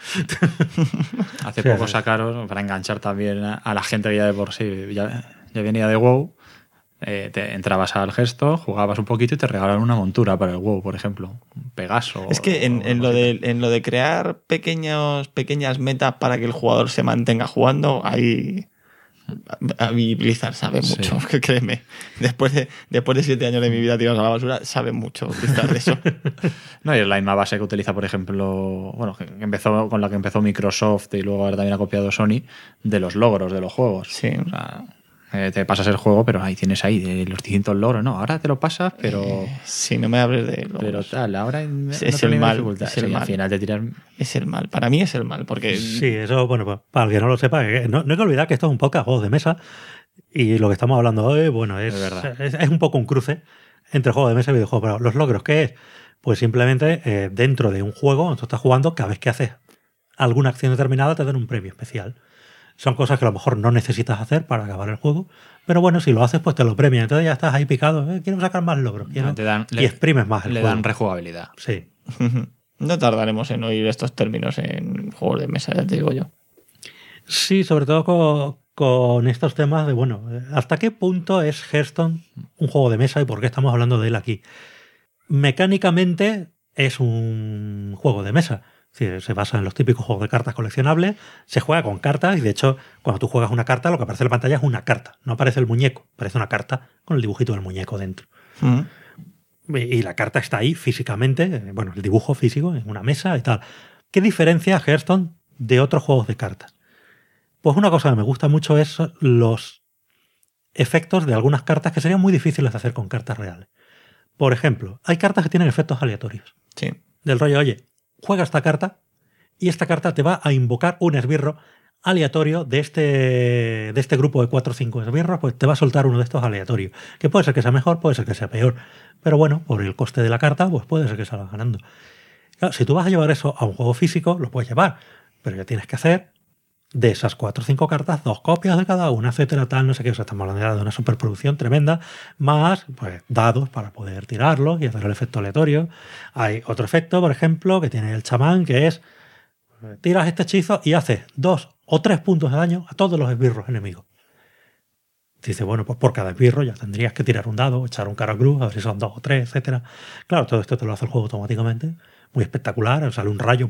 Hace Sí, poco sí. sacaron, para enganchar también a la gente que ya de por sí ya venía de WoW, te entrabas al gesto, jugabas un poquito y te regalaron una montura para el WoW, por ejemplo. Un Pegaso. Es que en lo de crear pequeñas metas para que el jugador se mantenga jugando, ahí A mí Blizzard sabe mucho, que créeme. Después de 7 años de mi vida tirados a la basura, sabe mucho Blizzard de eso. No, y es la misma base que utiliza, por ejemplo, bueno, que empezó con la que empezó Microsoft y luego ahora también ha copiado Sony, de los logros de los juegos. Sí. O sea, te pasas el juego, pero ahí tienes de los distintos logros. No, ahora te lo pasas, pero... Sí, no me hables de logros. Pero tal, ahora es el mal. Es el mal. Al final te tiras... Es el mal. Para mí es el mal, porque... Sí, eso, bueno, pues, para el que no lo sepa, no hay que olvidar que esto es un podcast juegos de mesa y lo que estamos hablando hoy, bueno, es un poco un cruce entre juego de mesa y videojuego. Pero los logros, ¿qué es? Pues simplemente dentro de un juego, tú estás jugando, cada vez que haces alguna acción determinada te dan un premio especial. Son cosas que a lo mejor no necesitas hacer para acabar el juego, pero bueno, si lo haces, pues te lo premian. Entonces ya estás ahí picado, quiero sacar más logros. Y exprimes más el juego. Le dan rejugabilidad. Sí. No tardaremos en oír estos términos en juegos de mesa, ya te digo yo. Sí, sobre todo con estos temas de, bueno, ¿hasta qué punto es Hearthstone un juego de mesa y por qué estamos hablando de él aquí? Mecánicamente es un juego de mesa. Sí, se basa en los típicos juegos de cartas coleccionables, se juega con cartas y de hecho cuando tú juegas una carta lo que aparece en la pantalla es una carta, no aparece el muñeco, aparece una carta con el dibujito del muñeco dentro. Y la carta está ahí físicamente, bueno, el dibujo físico en una mesa y tal. ¿Qué diferencia Hearthstone de otros juegos de cartas? Pues una cosa que me gusta mucho es los efectos de algunas cartas que serían muy difíciles de hacer con cartas reales. Por ejemplo, hay cartas que tienen efectos aleatorios. Sí. Del rollo, oye, juega esta carta y esta carta te va a invocar un esbirro aleatorio de este grupo de 4 o 5 esbirros, pues te va a soltar uno de estos aleatorios. Que puede ser que sea mejor, puede ser que sea peor. Pero bueno, por el coste de la carta, pues puede ser que salgas ganando. Claro, si tú vas a llevar eso a un juego físico, lo puedes llevar. Pero ya tienes que hacer de esas 4 o 5 cartas 2 copias de cada una, etcétera, tal, no sé qué. O sea, estamos hablando de una superproducción tremenda, más pues dados para poder tirarlos y hacer el efecto aleatorio. Hay otro efecto, por ejemplo, que tiene el chamán, que es tiras este hechizo y haces 2 o 3 puntos de daño a todos los esbirros enemigos. Dice, bueno, pues por cada esbirro ya tendrías que tirar un dado, echar un cara cruz, a ver si son 2 o 3, etcétera. Claro, todo esto te lo hace el juego automáticamente. Muy espectacular, sale un rayo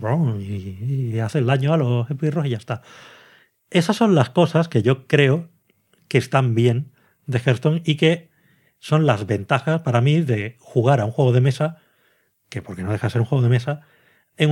y hace el daño a los esbirros y ya está. Esas son las cosas que yo creo que están bien de Hearthstone y que son las ventajas para mí de jugar a un juego de mesa, que porque no deja de ser un juego de mesa, en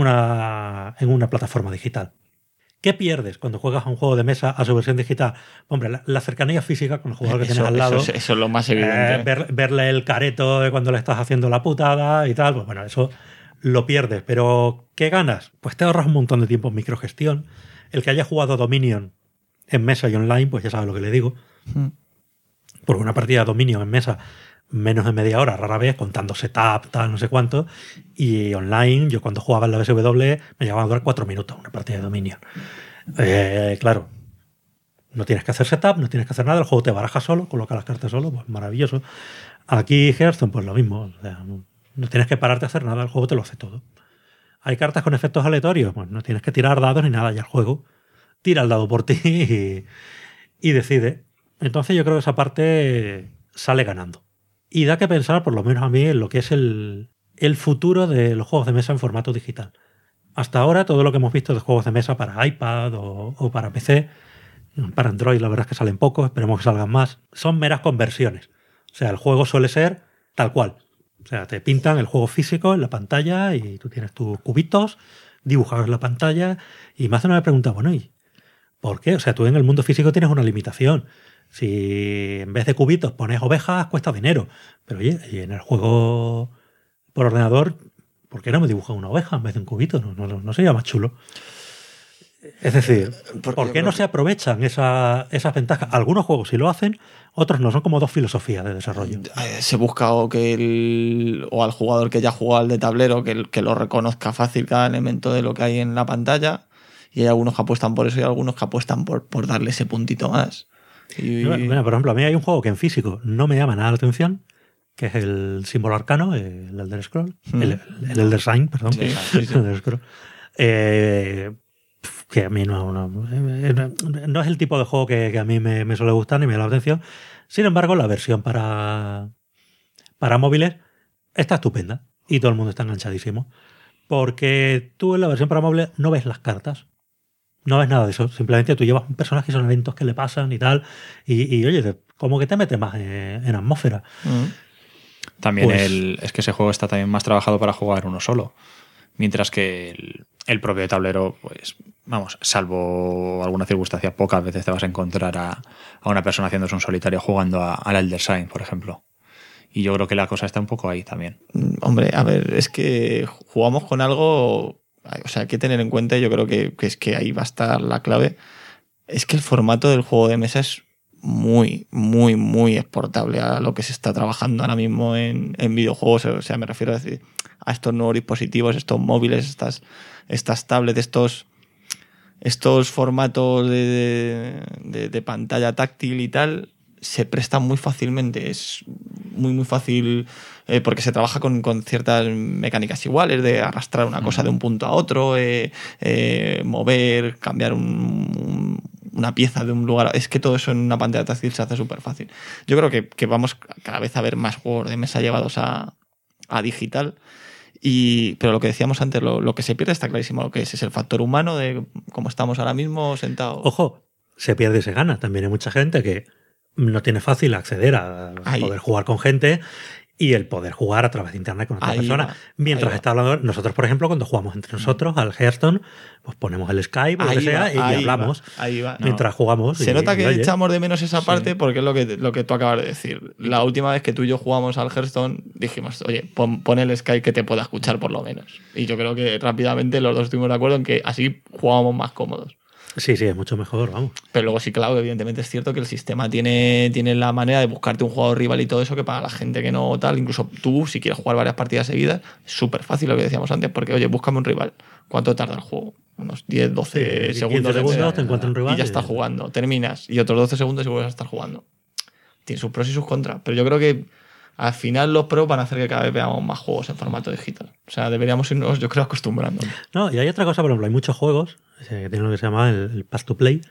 una plataforma digital. ¿Qué pierdes cuando juegas a un juego de mesa a su versión digital? Hombre, la cercanía física con el jugador que tienes al lado. Eso es lo más evidente. Verle el careto de cuando le estás haciendo la putada y tal, pues bueno, eso lo pierdes. Pero ¿qué ganas? Pues te ahorras un montón de tiempo en microgestión. El que haya jugado Dominion en mesa y online, pues ya sabe lo que le digo. Porque una partida de Dominion en mesa, menos de media hora, rara vez, contando setup, tal, no sé cuánto. Y online, yo cuando jugaba en la BSW, me llegaba a durar 4 minutos una partida de Dominion. Claro, no tienes que hacer setup, no tienes que hacer nada, el juego te baraja solo, coloca las cartas solo, pues maravilloso. Aquí Hearthstone, pues lo mismo. O sea, no tienes que pararte a hacer nada, el juego te lo hace todo. Hay cartas con efectos aleatorios, pues no tienes que tirar dados ni nada, ya el juego tira el dado por ti y decide. Entonces yo creo que esa parte sale ganando. Y da que pensar, por lo menos a mí, en lo que es el futuro de los juegos de mesa en formato digital. Hasta ahora, todo lo que hemos visto de juegos de mesa para iPad o para PC, para Android la verdad es que salen pocos, esperemos que salgan más, son meras conversiones. O sea, el juego suele ser tal cual. O sea, te pintan el juego físico en la pantalla y tú tienes tus cubitos dibujados en la pantalla y me hacen una pregunta, bueno, ¿y por qué? O sea, tú en el mundo físico tienes una limitación. Si en vez de cubitos pones ovejas, cuesta dinero. Pero oye, y en el juego por ordenador, ¿por qué no me dibujan una oveja en vez de un cubito? No sería más chulo. Es decir, ¿por qué no se aprovechan esas ventajas? Algunos juegos sí lo hacen, otros no. Son como dos filosofías de desarrollo. Se busca o al jugador que ya jugó al de tablero que lo reconozca fácil cada elemento de lo que hay en la pantalla, y hay algunos que apuestan por eso y algunos que apuestan por darle ese puntito más. Bueno, por ejemplo, a mí hay un juego que en físico no me llama nada la atención, que es el símbolo arcano, el Elder Scroll, el Elder Sign, perdón. Sí. El Elder Scroll. Que a mí no es el tipo de juego que a mí me suele gustar ni me llama la atención. Sin embargo, la versión para móviles está estupenda y todo el mundo está enganchadísimo. Porque tú en la versión para móviles no ves las cartas. No ves nada de eso. Simplemente tú llevas un personaje y son eventos que le pasan y tal. Y oye, como que te metes más en atmósfera. También Pues- es que ese juego está también más trabajado para jugar uno solo. Mientras que el propio tablero, pues, vamos, salvo alguna circunstancia, pocas veces te vas a encontrar a una persona haciéndose un solitario jugando al Elder Sign, por ejemplo. Y yo creo que la cosa está un poco ahí también. Hombre, a ver, es que jugamos con algo, o sea, hay que tener en cuenta, yo creo que es que ahí va a estar la clave, es que el formato del juego de mesa es muy, muy, muy exportable a lo que se está trabajando ahora mismo en videojuegos. O sea, me refiero a estos nuevos dispositivos, estos móviles, estas tablets, estos formatos de pantalla táctil y tal, se prestan muy fácilmente. Es muy, muy fácil porque se trabaja con ciertas mecánicas iguales de arrastrar una cosa de un punto a otro, mover, cambiar una pieza de un lugar. Es que todo eso en una pantalla táctil se hace súper fácil. Yo creo que vamos cada vez a ver más juegos de mesa llevados a digital. Pero lo que decíamos antes, lo que se pierde está clarísimo. Lo que es el factor humano de cómo estamos ahora mismo sentados. Ojo, se pierde y se gana. También hay mucha gente que no tiene fácil acceder a poder jugar con gente y el poder jugar a través de internet con otras personas. Mientras está hablando, nosotros, por ejemplo, cuando jugamos entre nosotros al Hearthstone, pues ponemos el Skype o lo que sea y hablamos mientras jugamos. Se nota que echamos de menos esa parte Sí. porque es lo que tú acabas de decir. La última vez que tú y yo jugamos al Hearthstone dijimos, oye, pon el Skype que te pueda escuchar por lo menos. Y yo creo que rápidamente los dos estuvimos de acuerdo en que así jugábamos más cómodos. Sí, es mucho mejor, vamos. Pero luego sí, claro, evidentemente es cierto que el sistema tiene la manera de buscarte un jugador rival y todo eso, que para la gente que no tal, incluso tú, si quieres jugar varias partidas seguidas, es súper fácil lo que decíamos antes, porque, oye, búscame un rival. ¿Cuánto tarda el juego? Unos 10, 12 Sí, segundos. 15 segundos te encuentras un rival y ya estás jugando. Terminas. Y otros 12 segundos y vuelves a estar jugando. Tiene sus pros y sus contras. Pero yo creo que al final los pros van a hacer que cada vez veamos más juegos en formato digital. O sea, deberíamos irnos, yo creo, acostumbrando. No, y hay otra cosa, por ejemplo, hay muchos juegos que tienen lo que se llama el Pass to Play,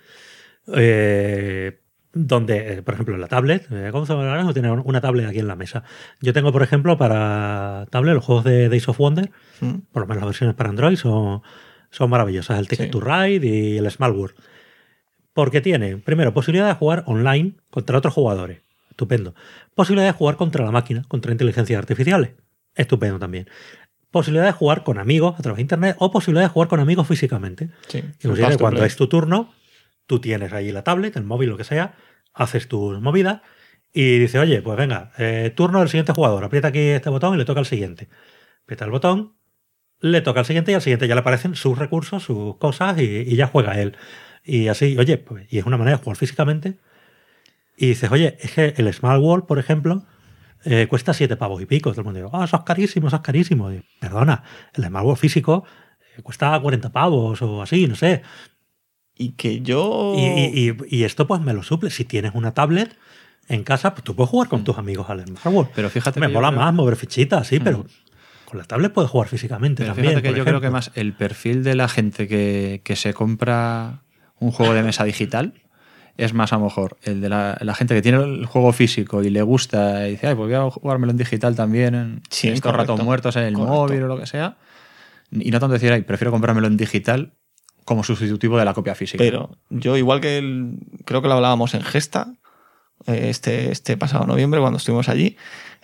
donde, por ejemplo, en la tablet, ¿cómo se llama ahora mismo? Tiene una tablet aquí en la mesa. Yo tengo, por ejemplo, para tablet los juegos de Days of Wonder, por lo menos las versiones para Android son maravillosas, el Ticket to Ride y el Small World. Porque tiene, primero, posibilidad de jugar online contra otros jugadores. Estupendo. Posibilidad de jugar contra la máquina, contra inteligencias artificiales. Estupendo también. Posibilidad de jugar con amigos a través de internet o posibilidad de jugar con amigos físicamente. Sí. Inclusive cuando es tu turno, tú tienes ahí la tablet, el móvil, lo que sea, haces tus movidas y dices, oye, pues venga, turno del siguiente jugador, aprieta aquí este botón y le toca al siguiente. Aprieta el botón, le toca al siguiente y al siguiente ya le aparecen sus recursos, sus cosas y ya juega él. Y así, oye, pues, y es una manera de jugar físicamente. Y dices, oye, es que el Small World, por ejemplo, cuesta 7 pavos y pico. Todo el mundo dice, eso es carísimo, eso es carísimo. Y, perdona, el Small World físico cuesta 40 pavos o así, no sé. Y que yo... Y esto pues me lo suple. Si tienes una tablet en casa, pues tú puedes jugar con tus amigos al Small World. Pero fíjate me que mola yo creo- más mover fichitas, sí, pero con la tablet puedes jugar físicamente Pero también. fíjate que por yo creo ejemplo. que más el perfil de la gente que se compra un juego de mesa digital es más a lo mejor el de la gente que tiene el juego físico y le gusta y dice, ay, pues voy a jugármelo en digital también en Sí, estos correcto. ratos muertos en el Correcto. móvil o lo que sea. Y no tanto decir, ay, prefiero comprármelo en digital como sustitutivo de la copia física. Pero yo, igual que creo que lo hablábamos en Gesta, este pasado noviembre, cuando estuvimos allí,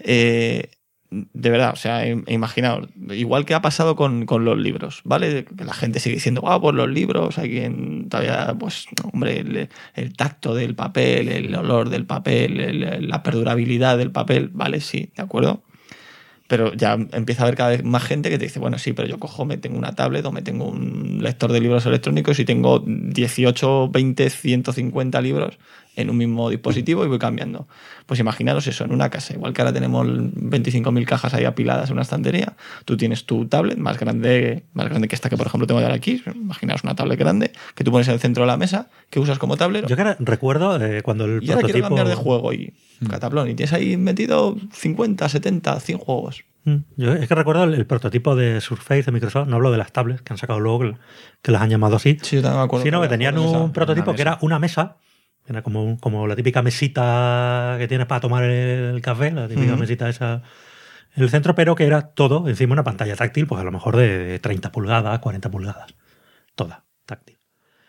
de verdad, o sea, imaginaos, igual que ha pasado con los libros, ¿vale? Que la gente sigue diciendo, pues los libros, hay quien todavía, pues, hombre, el tacto del papel, el olor del papel, la perdurabilidad del papel, ¿vale? Sí, ¿de acuerdo? Pero ya empieza a haber cada vez más gente que te dice, bueno, sí, pero yo cojo, me tengo una tablet o me tengo un lector de libros electrónicos y tengo 18, 20, 150 libros en un mismo dispositivo y voy cambiando. Pues imaginaros eso, en una casa, igual que ahora tenemos 25.000 cajas ahí apiladas en una estantería, tú tienes tu tablet más grande que esta que, por ejemplo, tengo ahora aquí. Imaginaos una tablet grande que tú pones en el centro de la mesa, que usas como tablero. Yo que recuerdo cuando el Y ahora quiero prototipo... cambiar de juego y cataplón. Y tienes ahí metido 50, 70, 100 juegos. Yo es que recuerdo el prototipo de Surface de Microsoft, no hablo de las tablets que han sacado luego, que las han llamado así, Sí, yo también me acuerdo. sino que tenían un una prototipo que mesa. era una mesa, era como la típica mesita que tienes para tomar el café, la típica mesita esa en el centro, pero que era todo encima una pantalla táctil, pues a lo mejor de 30 pulgadas, 40 pulgadas, toda táctil.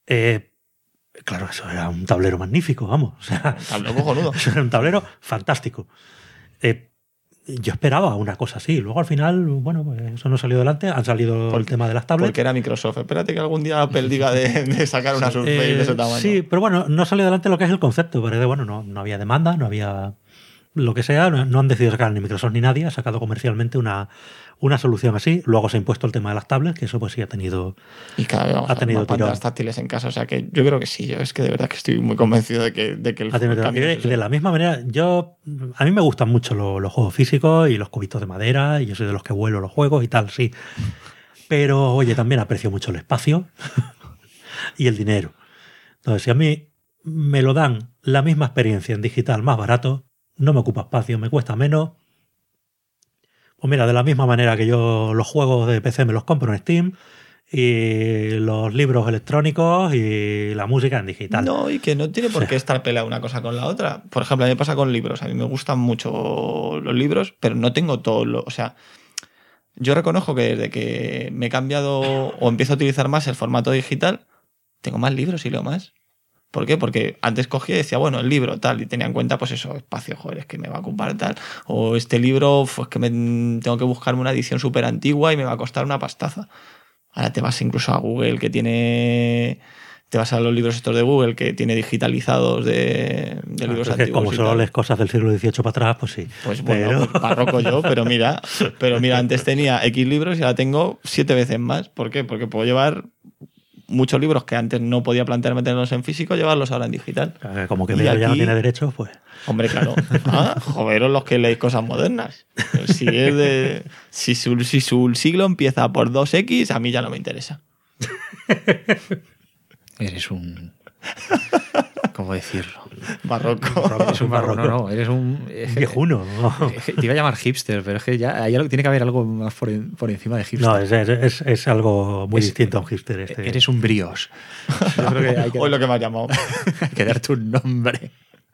Claro, eso era un tablero magnífico, vamos. O sea, Tablero cojonudo. eso era un tablero fantástico. Yo esperaba una cosa así. Luego al final, bueno, pues eso no salió adelante. Han salido el tema de las tablets. Porque era Microsoft. Espérate que algún día Apple diga de sacar una Surface de ese tamaño. Sí, pero bueno, no salió adelante lo que es el concepto. Pero bueno, no había demanda, no había lo que sea. No han decidido sacar ni Microsoft ni nadie. Ha sacado comercialmente una solución así. Luego se ha impuesto el tema de las tablets, que eso pues sí ha tenido. Y cada vez vamos ha a tenido más tirón. pantallas táctiles en casa. O sea que yo creo que sí. Yo es que de verdad que estoy muy convencido de que el Ha tenido tirón. camino Y es ese. de la misma manera, a mí me gustan mucho los juegos físicos y los cubitos de madera. Y yo soy de los que vuelo los juegos y tal, sí. Pero, oye, también aprecio mucho el espacio y el dinero. Entonces, si a mí me lo dan la misma experiencia en digital más barato, no me ocupa espacio, me cuesta menos. Pues mira, de la misma manera que yo los juegos de PC me los compro en Steam y los libros electrónicos y la música en digital. No, y que no tiene por qué estar peleada una cosa con la otra. Por ejemplo, a mí me pasa con libros. A mí me gustan mucho los libros, pero no tengo todo lo... O sea, yo reconozco que desde que me he cambiado o empiezo a utilizar más el formato digital, tengo más libros y leo más. ¿Por qué? Porque antes cogía y decía, bueno, el libro tal, y tenía en cuenta, pues eso, espacio, joder, es que me va a ocupar tal. O este libro, pues que tengo que buscarme una edición súper antigua y me va a costar una pastaza. Ahora te vas incluso a Google, que tiene... Te vas a los libros estos de Google, que tiene digitalizados de libros Es que antiguos. como y solo tal. lees cosas del siglo XVIII para atrás, pues sí. Pues bueno, Pero- pues barroco yo, pero mira, antes tenía X libros y ahora tengo 7 veces más. ¿Por qué? Porque puedo llevar muchos libros que antes no podía plantearme tenerlos en físico, llevarlos ahora en digital. Como que Y Pedro ya no aquí- tiene derechos, pues... Hombre, claro. Joderos los que leéis cosas modernas. Si su siglo empieza por 2X, a mí ya no me interesa. Eres un... ¿Cómo decirlo? Barroco. Eres un barroco. barroco. No, eres un... Viejuno, ¿no? Te iba a llamar hipster, pero es que ya tiene que haber algo más por encima de hipster. No, es algo muy Es- distinto a un hipster. Este. Eres un brioche. Yo creo que hay que, Hoy lo que me has llamado. hay que darte un nombre.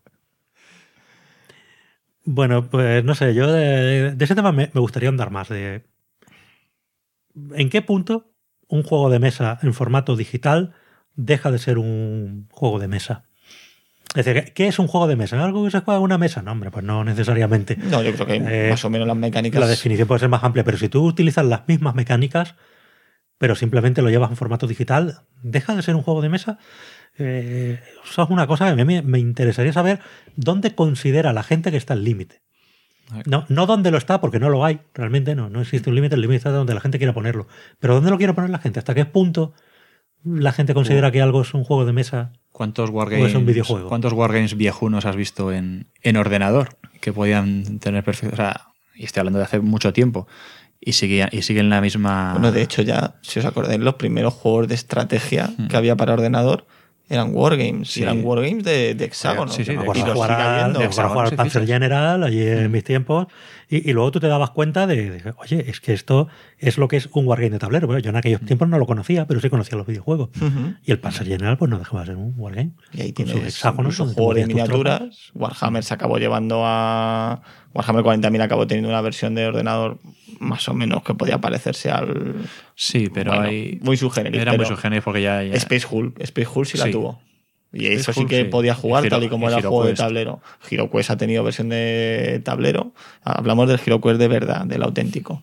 Bueno, pues no sé, yo de ese tema me gustaría andar más. ¿En qué punto un juego de mesa en formato digital deja de ser un juego de mesa? Es decir, ¿qué es un juego de mesa? ¿Algo que se juega en una mesa? No, hombre, pues no necesariamente. No, yo creo que más o menos las mecánicas... La definición puede ser más amplia, pero si tú utilizas las mismas mecánicas, pero simplemente lo llevas en formato digital, ¿deja de ser un juego de mesa? Eso es una cosa que a mí me interesaría saber dónde considera la gente que está el límite. No dónde lo está, porque no lo hay, realmente no existe un límite, el límite está donde la gente quiera ponerlo. Pero ¿dónde lo quiere poner la gente? ¿Hasta qué punto la gente considera que algo es un juego de mesa? ¿Cuántos O es un videojuego. ¿Cuántos wargames viejunos has visto en ordenador que podían tener perfecto? O sea, y estoy hablando de hace mucho tiempo. Y siguen la misma... Bueno, de hecho ya, si os acordáis, los primeros juegos de estrategia que había para ordenador eran wargames. Sí. Y eran wargames de hexágono. Sí, sí, Y de los hexágono. sigue habiendo. Me acuerdo jugar al Panzer fichas. General allí en mis tiempos y luego tú te dabas cuenta de, oye, es que esto es lo que es un wargame de tablero. Bueno, yo en aquellos tiempos no lo conocía, pero sí conocía los videojuegos. Ujú. Y el Panzer General pues no dejaba de ser un wargame. Y ahí con sus tienes hexágonos incluso donde te juegos de movías tus tropas. miniaturas. Warhammer se acabó llevando a... Warhammer 40.000 acabó teniendo una versión de ordenador más o menos que podía parecerse al... Sí, pero Bueno, hay... muy subgénero. Era muy subgénero porque ya... Space Hulk sí la Sí. tuvo. Y Space eso sí Hulk, que sí. podía jugar Y tal y como era el juego de HeroQuest. tablero. HeroQuest ha tenido versión de tablero. Hablamos del HeroQuest de verdad, del auténtico.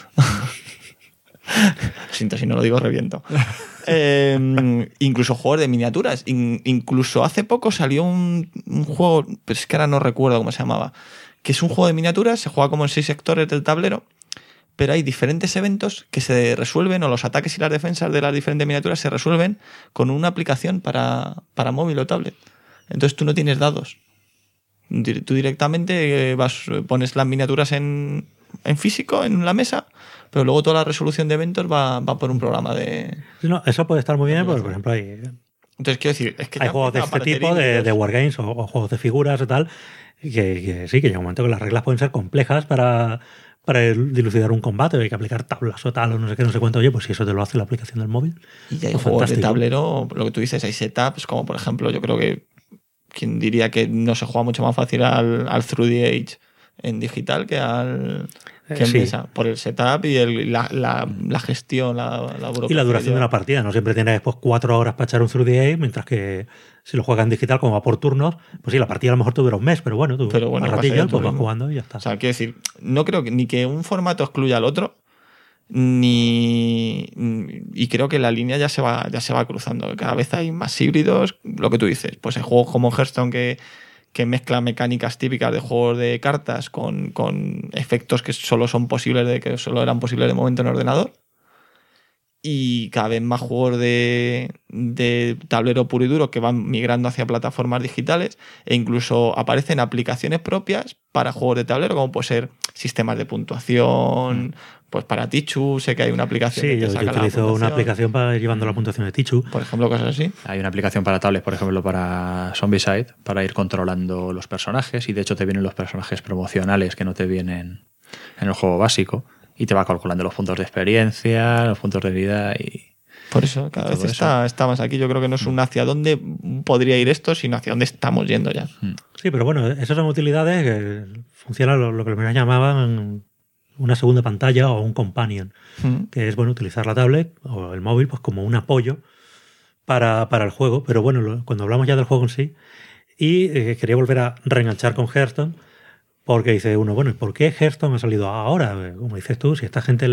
Siento, si no lo digo, reviento. Incluso juegos de miniaturas. Incluso hace poco salió un juego, pero es que ahora no recuerdo cómo se llamaba, que es un juego de miniaturas, se juega como en 6 sectores del tablero, pero hay diferentes eventos que se resuelven, o los ataques y las defensas de las diferentes miniaturas se resuelven con una aplicación para móvil o tablet. Entonces tú no tienes dados. Tú directamente pones las miniaturas en físico, en la mesa, pero luego toda la resolución de eventos va por un programa de... No, eso puede estar muy bien, porque por ejemplo hay Entonces quiero decir, es que hay ya juegos de empieza a este aparecer tipo, de híbridos. wargames o juegos de figuras y tal, que sí, que llega un momento que las reglas pueden ser complejas para dilucidar un combate, hay que aplicar tablas o tal, o no sé qué, no sé cuánto. Oye, pues si eso te lo hace la aplicación del móvil. Y ya hay pues juegos de fantástico. tablero, lo que tú dices, hay setups, como por ejemplo, yo creo que quien diría que no se juega mucho más fácil al Through the Age en digital que al... que en sí. mesa, por el setup y la gestión, la burocracia. Y la duración que de lleva. una partida. No siempre tienes pues 4 horas para echar un through the game, mientras que si lo juegas en digital, como va por turnos, pues sí, la partida a lo mejor te dura un mes, pero bueno, tú Pero bueno, a pasa ratillo ya tu pues vas ritmo. jugando y ya está. O sea, quiero decir, no creo que ni que un formato excluya al otro, ni y creo que la línea ya se va cruzando. Cada vez hay más híbridos, lo que tú dices, pues en juegos como Hearthstone que mezcla mecánicas típicas de juegos de cartas con efectos que solo eran posibles de momento en ordenador. Y cada vez más juegos de tablero puro y duro que van migrando hacia plataformas digitales, e incluso aparecen aplicaciones propias para juegos de tablero, como puede ser sistemas de puntuación, pues para Tichu, sé que hay una aplicación Sí, que te yo saca la utilizo una puntuación, aplicación para ir llevando la puntuación de Tichu. por ejemplo, cosas así. Hay una aplicación para tablets, por ejemplo, para Zombicide, para ir controlando los personajes, y de hecho te vienen los personajes promocionales que no te vienen en el juego básico, y te va calculando los puntos de experiencia, los puntos de vida y... Por eso, cada Todo vez está más aquí. Yo creo que no es un hacia dónde podría ir esto, sino hacia dónde estamos yendo ya. Sí, pero bueno, esas son utilidades que funcionan lo que los primeros llamaban una segunda pantalla o un companion, que es bueno utilizar la tablet o el móvil pues como un apoyo para el juego. Pero bueno, cuando hablamos ya del juego en sí, y quería volver a reenganchar con Hearthstone, porque dice uno, bueno, ¿y por qué Hearthstone ha salido ahora? Como dices tú, si a esta gente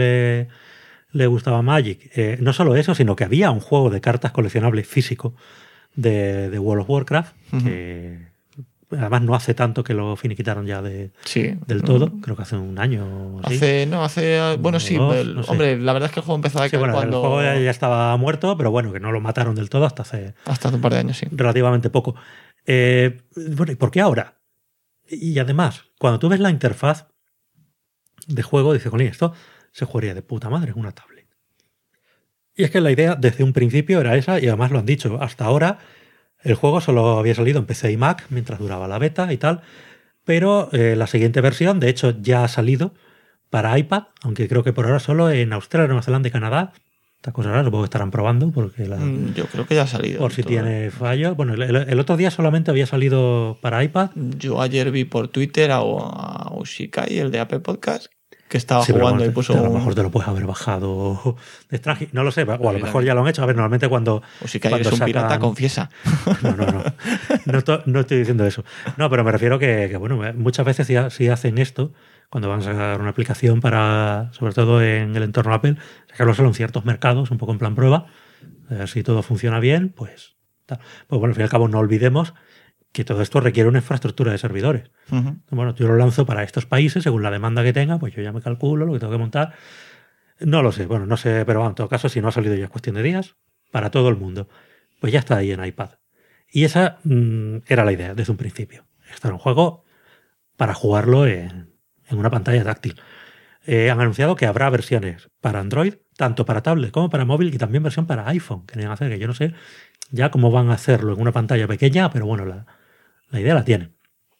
le gustaba Magic. No solo eso, sino que había un juego de cartas coleccionables físico de World of Warcraft, que además no hace tanto que lo finiquitaron ya Sí. del todo, creo que hace un año o así. Bueno, sí, dos, no sé. Hombre, la verdad es que el juego empezó a Sí, decaer bueno, cuando... el juego ya estaba muerto, pero bueno, que no lo mataron del todo hasta hace Hasta hace un par de años, sí. relativamente poco. Bueno, ¿y por qué ahora? Y además, cuando tú ves la interfaz de juego, dices, jolín, esto se jugaría de puta madre en una tablet. Y es que la idea desde un principio era esa, y además lo han dicho. Hasta ahora el juego solo había salido en PC y Mac mientras duraba la beta y tal, pero la siguiente versión, de hecho, ya ha salido para iPad, aunque creo que por ahora solo en Australia, Nueva Zelanda y Canadá. Estas cosas raras, supongo que estarán probando, porque Yo creo que ya ha salido. por si todo. tiene fallos. Bueno, el otro día solamente había salido para iPad. Yo ayer vi por Twitter a Ushikai, el de Apple Podcast, que estaba Sí, pero jugando y bueno, puso... a lo mejor te lo puedes haber bajado de extraje. No lo sé, o a lo Mira, mejor ya lo han hecho. A ver, normalmente cuando Ushikai cuando es un pirata, sacan- confiesa. No estoy diciendo eso. No, pero me refiero que bueno, muchas veces sí hacen esto cuando van a sacar una aplicación para, sobre todo en el entorno Apple, sacarlo solo en ciertos mercados, un poco en plan prueba. Si todo funciona bien, pues tal. Pues bueno, al fin y al cabo no olvidemos que todo esto requiere una infraestructura de servidores. Ujú. Bueno, yo lo lanzo para estos países, según la demanda que tenga, pues yo ya me calculo lo que tengo que montar. No lo sé, bueno, no sé, pero bueno, en todo caso, si no ha salido ya es cuestión de días, para todo el mundo. Pues ya está ahí en iPad. Y esa era la idea desde un principio. Esto era un juego para jugarlo en una pantalla táctil. Han anunciado que habrá versiones para Android, tanto para tablet como para móvil, y también versión para iPhone, que hacer, que yo no sé ya cómo van a hacerlo en una pantalla pequeña, pero bueno, la idea la tienen.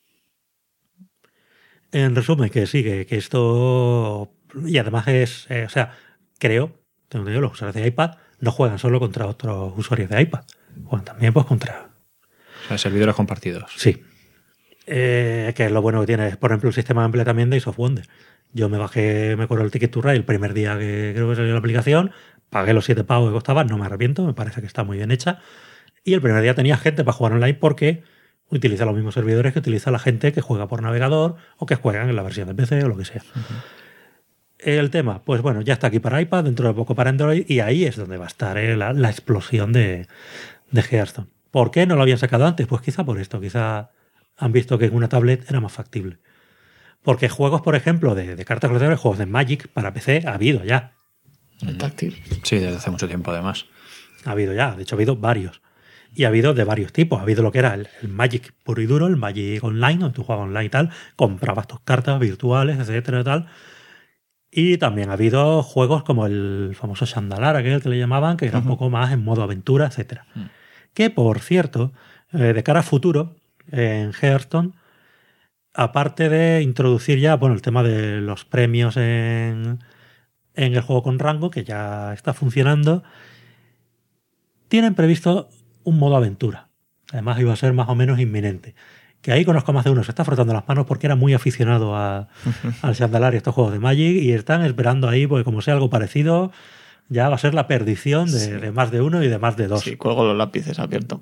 En resumen, que sí, que esto... Y además es... o sea, creo, tengo entendido, los usuarios de iPad no juegan solo contra otros usuarios de iPad. Juegan también pues contra... O sea, servidores compartidos. Sí. Que es lo bueno que tiene, por ejemplo, el sistema Ample también de Ace of Wonder. Yo me acuerdo el Ticket to Ride el primer día que creo que salió la aplicación, pagué los 7 pavos que costaba, no me arrepiento, me parece que está muy bien hecha. Y el primer día tenía gente para jugar online porque utiliza los mismos servidores que utiliza la gente que juega por navegador o que juegan en la versión de PC o lo que sea. El tema, pues bueno, ya está aquí para iPad, dentro de poco para Android, y ahí es donde va a estar la explosión de Hearthstone. ¿Por qué no lo habían sacado antes? Pues quizá por esto, quizá han visto que en una tablet era más factible. Porque juegos, por ejemplo, de cartas coleccionables, juegos de Magic para PC, ha habido ya. El táctil. Sí, desde hace mucho tiempo además. Ha habido ya, de hecho ha habido varios. Y ha habido de varios tipos. Ha habido lo que era el Magic puro y duro, el Magic Online, donde tú jugabas online y tal, comprabas tus cartas virtuales, etcétera y tal. Y también ha habido juegos como el famoso Shandalar, aquel que le llamaban, que era un poco más en modo aventura, etcétera. Que, por cierto, de cara a futuro, en Hearthstone, aparte de introducir ya el tema de los premios en el juego con rango, que ya está funcionando, tienen previsto un modo aventura. Además iba a ser más o menos inminente, que ahí conozco más de uno, se está frotando las manos porque era muy aficionado al Chandelier y estos juegos de Magic, y están esperando ahí, porque como sea algo parecido, ya va a ser la perdición de más de uno y de más de dos. Sí, cuelgo los lápices abiertos.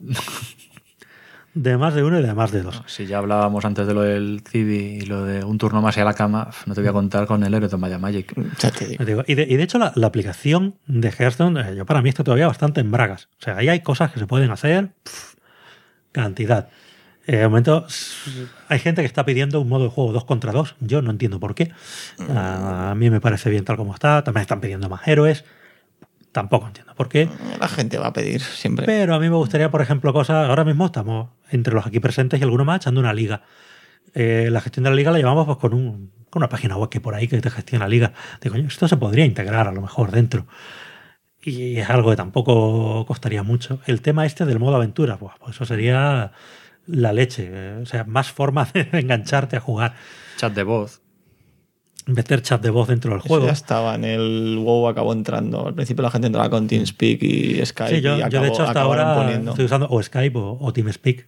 De más de uno y de más de dos. Si ya hablábamos antes de lo del Civi y lo de un turno más y a la cama, no te voy a contar con el Ereton Vaya Magic. Ya te digo. Y de hecho la aplicación de Hearthstone, yo para mí está todavía bastante en bragas. O sea, ahí hay cosas que se pueden hacer, cantidad. De momento hay gente que está pidiendo un modo de juego 2 contra 2. Yo no entiendo por qué. A mí me parece bien tal como está. También están pidiendo más héroes. Tampoco entiendo por qué. La gente va a pedir siempre. Pero a mí me gustaría, por ejemplo, cosas... Ahora mismo estamos entre los aquí presentes y alguno más echando una liga. La gestión de la liga la llevamos pues, con una página web que por ahí que te gestiona la liga. Digo, coño, esto se podría integrar a lo mejor dentro. Y es algo que tampoco costaría mucho. El tema este del modo aventura, pues eso sería la leche. O sea, más formas de engancharte a jugar. Chat de voz. Meter chat de voz dentro del Eso juego. ya estaba en el WoW, acabó entrando. Al principio la gente entraba con TeamSpeak y Skype. Sí, yo de hecho hasta ahora poniendo. estoy usando o Skype o TeamSpeak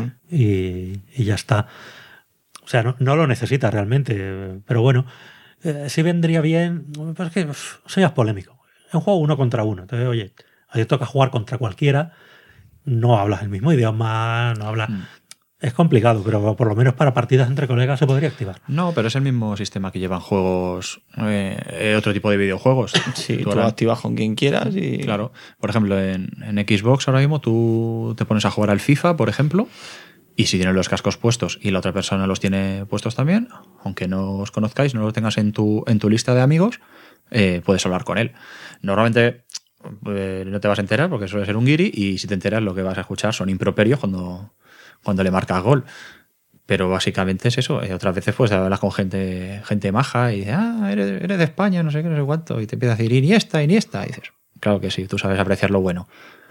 y ya está. O sea, no lo necesita realmente, pero bueno, sí vendría bien, pero es que eso ya es polémico. Es un juego 1 contra 1. Entonces, oye, a ti toca jugar contra cualquiera, no hablas el mismo idioma, no hablas... Es complicado, pero por lo menos para partidas entre colegas se podría activar. No, pero es el mismo sistema que llevan juegos, otro tipo de videojuegos. Sí, tú lo activas con quien quieras y... Claro. Por ejemplo, en Xbox ahora mismo tú te pones a jugar al FIFA, por ejemplo, y si tienes los cascos puestos y la otra persona los tiene puestos también, aunque no os conozcáis, no los tengas en tu lista de amigos, puedes hablar con él. Normalmente no te vas a enterar porque suele ser un guiri, y si te enteras lo que vas a escuchar son improperios cuando le marcas gol. Pero básicamente es eso. Otras veces pues hablas con gente maja y dices, eres de España, no sé qué, no sé cuánto, y te empieza a decir Iniesta, y dices, claro que sí, tú sabes apreciar lo bueno.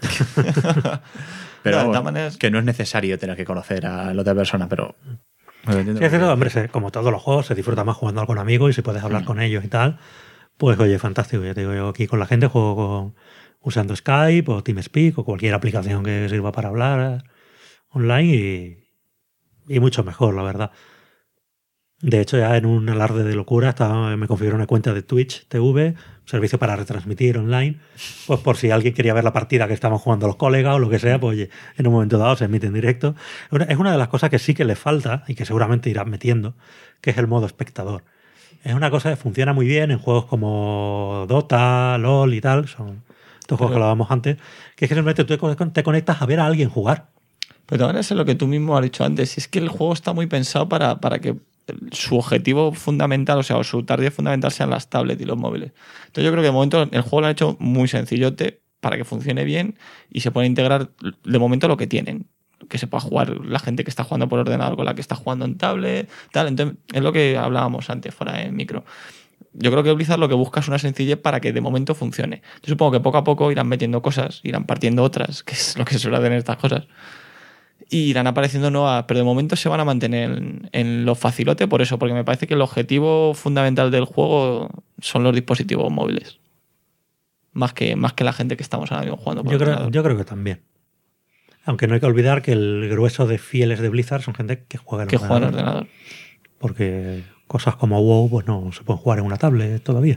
Pero de todas maneras... que no es necesario tener que conocer a la otra persona, pero... Sí, es cierto, hombre, como todos los juegos, se disfruta más jugando con amigos, y si puedes hablar con ellos y tal, pues oye, fantástico. Ya te digo, yo aquí con la gente juego usando Skype o TeamSpeak o cualquier aplicación que sirva para hablar online, y mucho mejor, la verdad. De hecho, ya en un alarde de locura me configuré una cuenta de Twitch TV, servicio para retransmitir online, pues por si alguien quería ver la partida que estaban jugando los colegas o lo que sea, pues oye, en un momento dado se emite en directo. Es una de las cosas que sí que le falta y que seguramente irán metiendo, que es el modo espectador. Es una cosa que funciona muy bien en juegos como Dota, LOL y tal, son estos juegos que hablábamos antes, que es que simplemente tú te conectas a ver a alguien jugar. Pero también es lo que tú mismo has dicho antes, es que el juego está muy pensado para que su objetivo fundamental, o sea, o su target fundamental sean las tablets y los móviles. Entonces yo creo que de momento el juego lo han hecho muy sencillote para que funcione bien y se puede integrar de momento lo que tienen. Que se pueda jugar la gente que está jugando por ordenador con la que está jugando en tablet, tal. Entonces es lo que hablábamos antes fuera de micro. Yo creo que Blizzard lo que busca es una sencillez para que de momento funcione. Yo supongo que poco a poco irán metiendo cosas, irán partiendo otras, que es lo que se suele hacer en estas cosas. Y irán apareciendo nuevas, pero de momento se van a mantener en lo facilote por eso, porque me parece que el objetivo fundamental del juego son los dispositivos móviles. Más que la gente que estamos ahora mismo jugando por ordenador. Yo creo que también. Aunque no hay que olvidar que el grueso de fieles de Blizzard son gente que juega en ordenador. Porque cosas como WoW pues no se pueden jugar en una tablet todavía.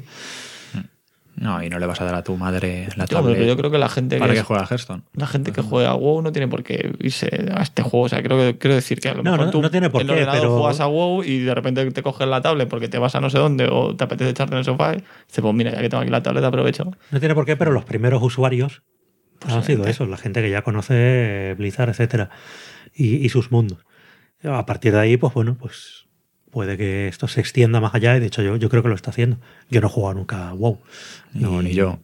No, y no le vas a dar a tu madre la tablet. Pero yo creo que la gente para que juega a Hearthstone. La gente que juega a WoW no tiene por qué irse a este juego. O sea, quiero decir que a lo mejor tú no tiene por en qué, el ordenador pero... juegas a WoW y de repente te coges la tablet porque te vas a no sé dónde o te apetece echarte en el sofá y dices, pues mira, ya que tengo aquí la tablet, aprovecho. No tiene por qué, pero los primeros usuarios han sido esos, la gente que ya conoce Blizzard, etcétera, y sus mundos. A partir de ahí, pues bueno, pues puede que esto se extienda más allá, y de hecho yo creo que lo está haciendo. Yo no he jugado nunca a WoW. No, ni yo.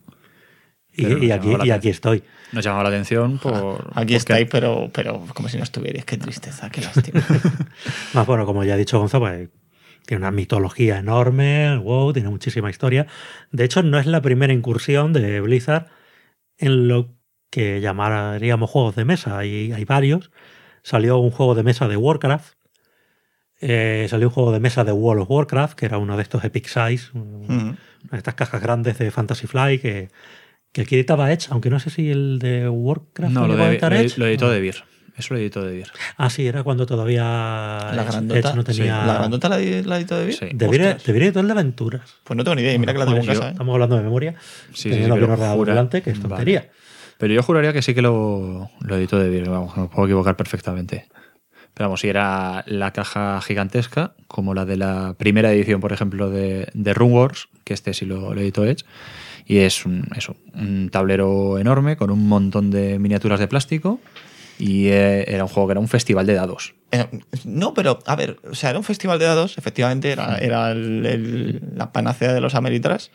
Y aquí estoy. Nos llamaba la atención por... Aquí estáis, pero como si no estuvierais. Qué tristeza, qué lástima. Más bueno, como ya ha dicho Gonzalo, pues, tiene una mitología enorme, el WoW tiene muchísima historia. De hecho, no es la primera incursión de Blizzard en lo que llamaríamos juegos de mesa. Hay varios. Salió un juego de mesa de Warcraft. Salió un juego de mesa de World of Warcraft, que era uno de estos Epic Size, estas cajas grandes de Fantasy Flight, que aquí editaba Edge, aunque no sé si el de Warcraft no, lo editó De Beer. Eso lo editó Devir. Ah, sí, era cuando todavía La grandota. Edge no tenía... ¿La grandota la editó de Sí. Devir Ostras. editor de aventuras. Pues no tengo ni idea. Y mira que la tengo en Joder, casa, ¿eh? Estamos hablando de memoria. Sí, teniendo aquí un pero ordenador jura- delante, que es tontería. Vale. Pero yo juraría que sí que lo editó Devir. Vamos, me puedo equivocar perfectamente. Pero vamos, si era la caja gigantesca, como la de la primera edición, por ejemplo, de Runewars, que este sí lo editó Edge, y es un tablero enorme con un montón de miniaturas de plástico, y era un juego que era un festival de dados. No, pero a ver, o sea, era un festival de dados, efectivamente, era la panacea de los Ameritrash.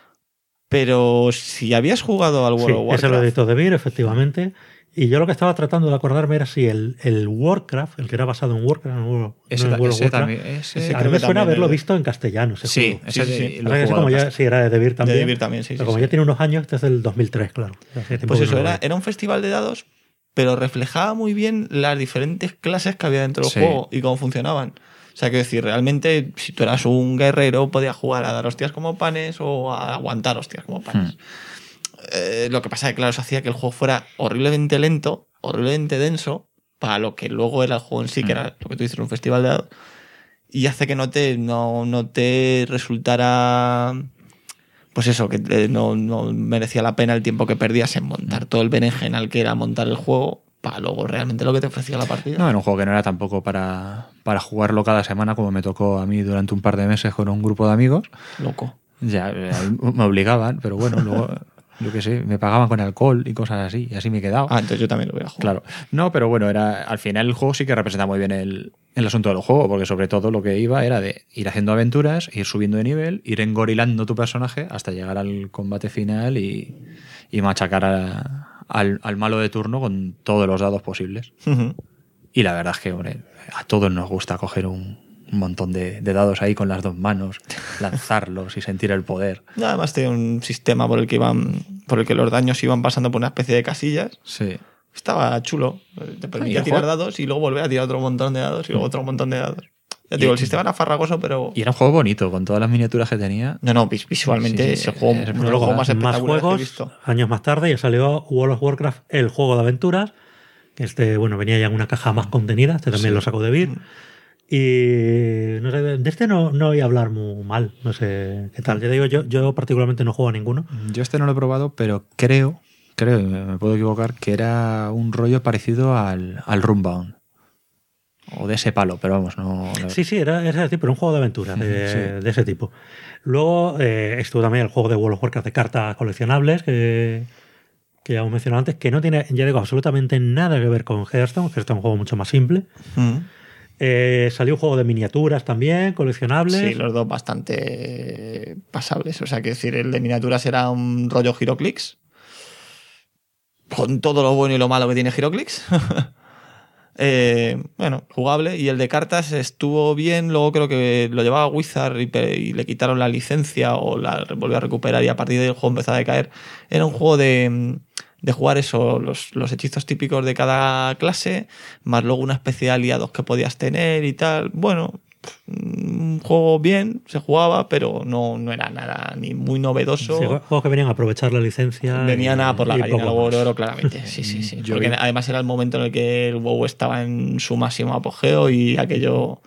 Pero si habías jugado al World Sí, of Warcraft. ese lo editó Devir, efectivamente. Y yo lo que estaba tratando de acordarme era si el Warcraft, el que era basado en Warcraft, Ese, no en World of ese Warcraft, también. Ese a creo mí me que suena también haberlo es de- visto en castellano. Ese Sí, juego. ese sí, sí. lo he Pasa que ese jugado como ya, bastante. sí, era de Devir también. Devir también, sí, Pero sí, como sí. ya tiene unos años, este es del 2003, claro. Hace tiempo Pues que eso, no lo veo. era un festival de dados, pero reflejaba muy bien las diferentes clases que había dentro del Sí. juego y cómo funcionaban. O sea, quiero decir, realmente, si tú eras un guerrero, podías jugar a dar hostias como panes o a aguantar hostias como panes. Lo que pasa es que, claro, eso hacía que el juego fuera horriblemente lento, horriblemente denso, para lo que luego era el juego en sí, que era lo que tú dices, un festival de dados, y hace que no te resultara... Pues eso, que no merecía la pena el tiempo que perdías en montar todo el berenjenal que era montar el juego para luego realmente lo que te ofrecía la partida. No, era un juego que no era tampoco para jugarlo cada semana, como me tocó a mí durante un par de meses con un grupo de amigos. Loco. Ya me obligaban, pero bueno, luego, yo qué sé, me pagaban con alcohol y cosas así, y así me he quedado. Ah, entonces yo también lo voy a jugar. Claro. No, pero bueno, al final el juego sí que representa muy bien el asunto del juego, porque sobre todo lo que iba era de ir haciendo aventuras, ir subiendo de nivel, ir engorilando tu personaje hasta llegar al combate final y machacar al malo de turno con todos los dados posibles. Ujú. Y la verdad es que, hombre, a todos nos gusta coger un montón de dados ahí con las dos manos, lanzarlos y sentir el poder. Además tiene un sistema por el que los daños iban pasando por una especie de casillas. Sí. Estaba chulo. Te permitía el tirar juego- dados y luego volver a tirar otro montón de dados y luego otro montón de dados. Ya te digo, el sistema era farragoso, pero... Y era un juego bonito, con todas las miniaturas que tenía. No, visualmente Sí, es sí, el juego, es uno muy de los juegos guay. más Más espectaculares que he juegos, visto. años más tarde ya salió World of Warcraft, el juego de aventuras, que bueno, venía ya en una caja más contenida, este también lo sacó de Devir. Y no sé, de este no voy a hablar muy mal, no sé qué tal. Ya digo, yo particularmente no juego a ninguno. Yo este no lo he probado, pero creo, y me puedo equivocar, que era un rollo parecido al Runbound. O de ese palo, pero vamos, no... Sí, era ese tipo, era un juego de aventuras de ese tipo. Luego estuvo también el juego de World of Warcraft de cartas coleccionables, que ya hemos mencionado antes, que no tiene, ya digo, absolutamente nada que ver con Hearthstone, que es un juego mucho más simple. Salió un juego de miniaturas también, coleccionables. Sí, los dos bastante pasables. O sea, que decir, el de miniaturas era un rollo Heroclix, con todo lo bueno y lo malo que tiene Heroclix. Bueno, jugable. Y el de cartas estuvo bien. Luego creo que lo llevaba Wizard y le quitaron la licencia o la volvió a recuperar y a partir del juego empezó a decaer. Era un juego de jugar eso, los hechizos típicos de cada clase, más luego una especie de aliados que podías tener y tal. Bueno, un juego bien, se jugaba, pero no era nada ni muy novedoso. Sí, juegos que venían a aprovechar la licencia. Venían a por la y gallina poco del más. oro, claramente. Sí. Yo Porque vi- además era el momento en el que el WoW estaba en su máximo apogeo y aquello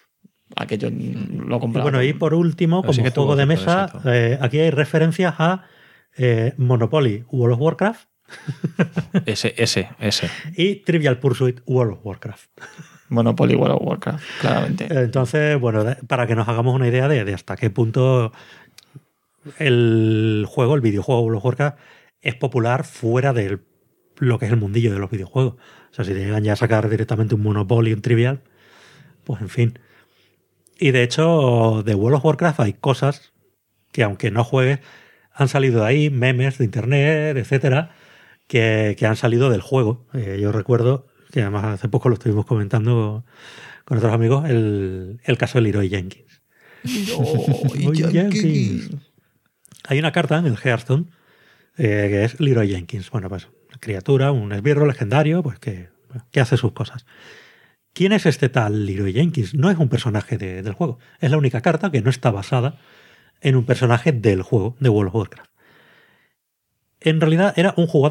lo Y compraba. bueno, y por último, Pero sí como que tuvo juego de cierto mesa, éxito. aquí hay referencias a Monopoly World of Warcraft Ese. y Trivial Pursuit World of Warcraft. Monopoly World of Warcraft, claramente. Entonces, bueno, para que nos hagamos una idea de hasta qué punto el videojuego World of Warcraft es popular fuera de lo que es el mundillo de los videojuegos. O sea, si te llegan ya a sacar directamente un Monopoly, un Trivial, pues en fin. Y de hecho, de World of Warcraft hay cosas que aunque no juegues, han salido de ahí, memes de internet, etcétera, que han salido del juego. Yo recuerdo que además hace poco lo estuvimos comentando con otros amigos, el caso de Leroy Jenkins. Leroy Jenkins. Hay una carta en el Hearthstone que es Leroy Jenkins. Bueno, pues una criatura, un esbirro legendario, pues que hace sus cosas. ¿Quién es este tal Leroy Jenkins? No es un personaje del juego. Es la única carta que no está basada en un personaje del juego, de World of Warcraft. En realidad era un jugador.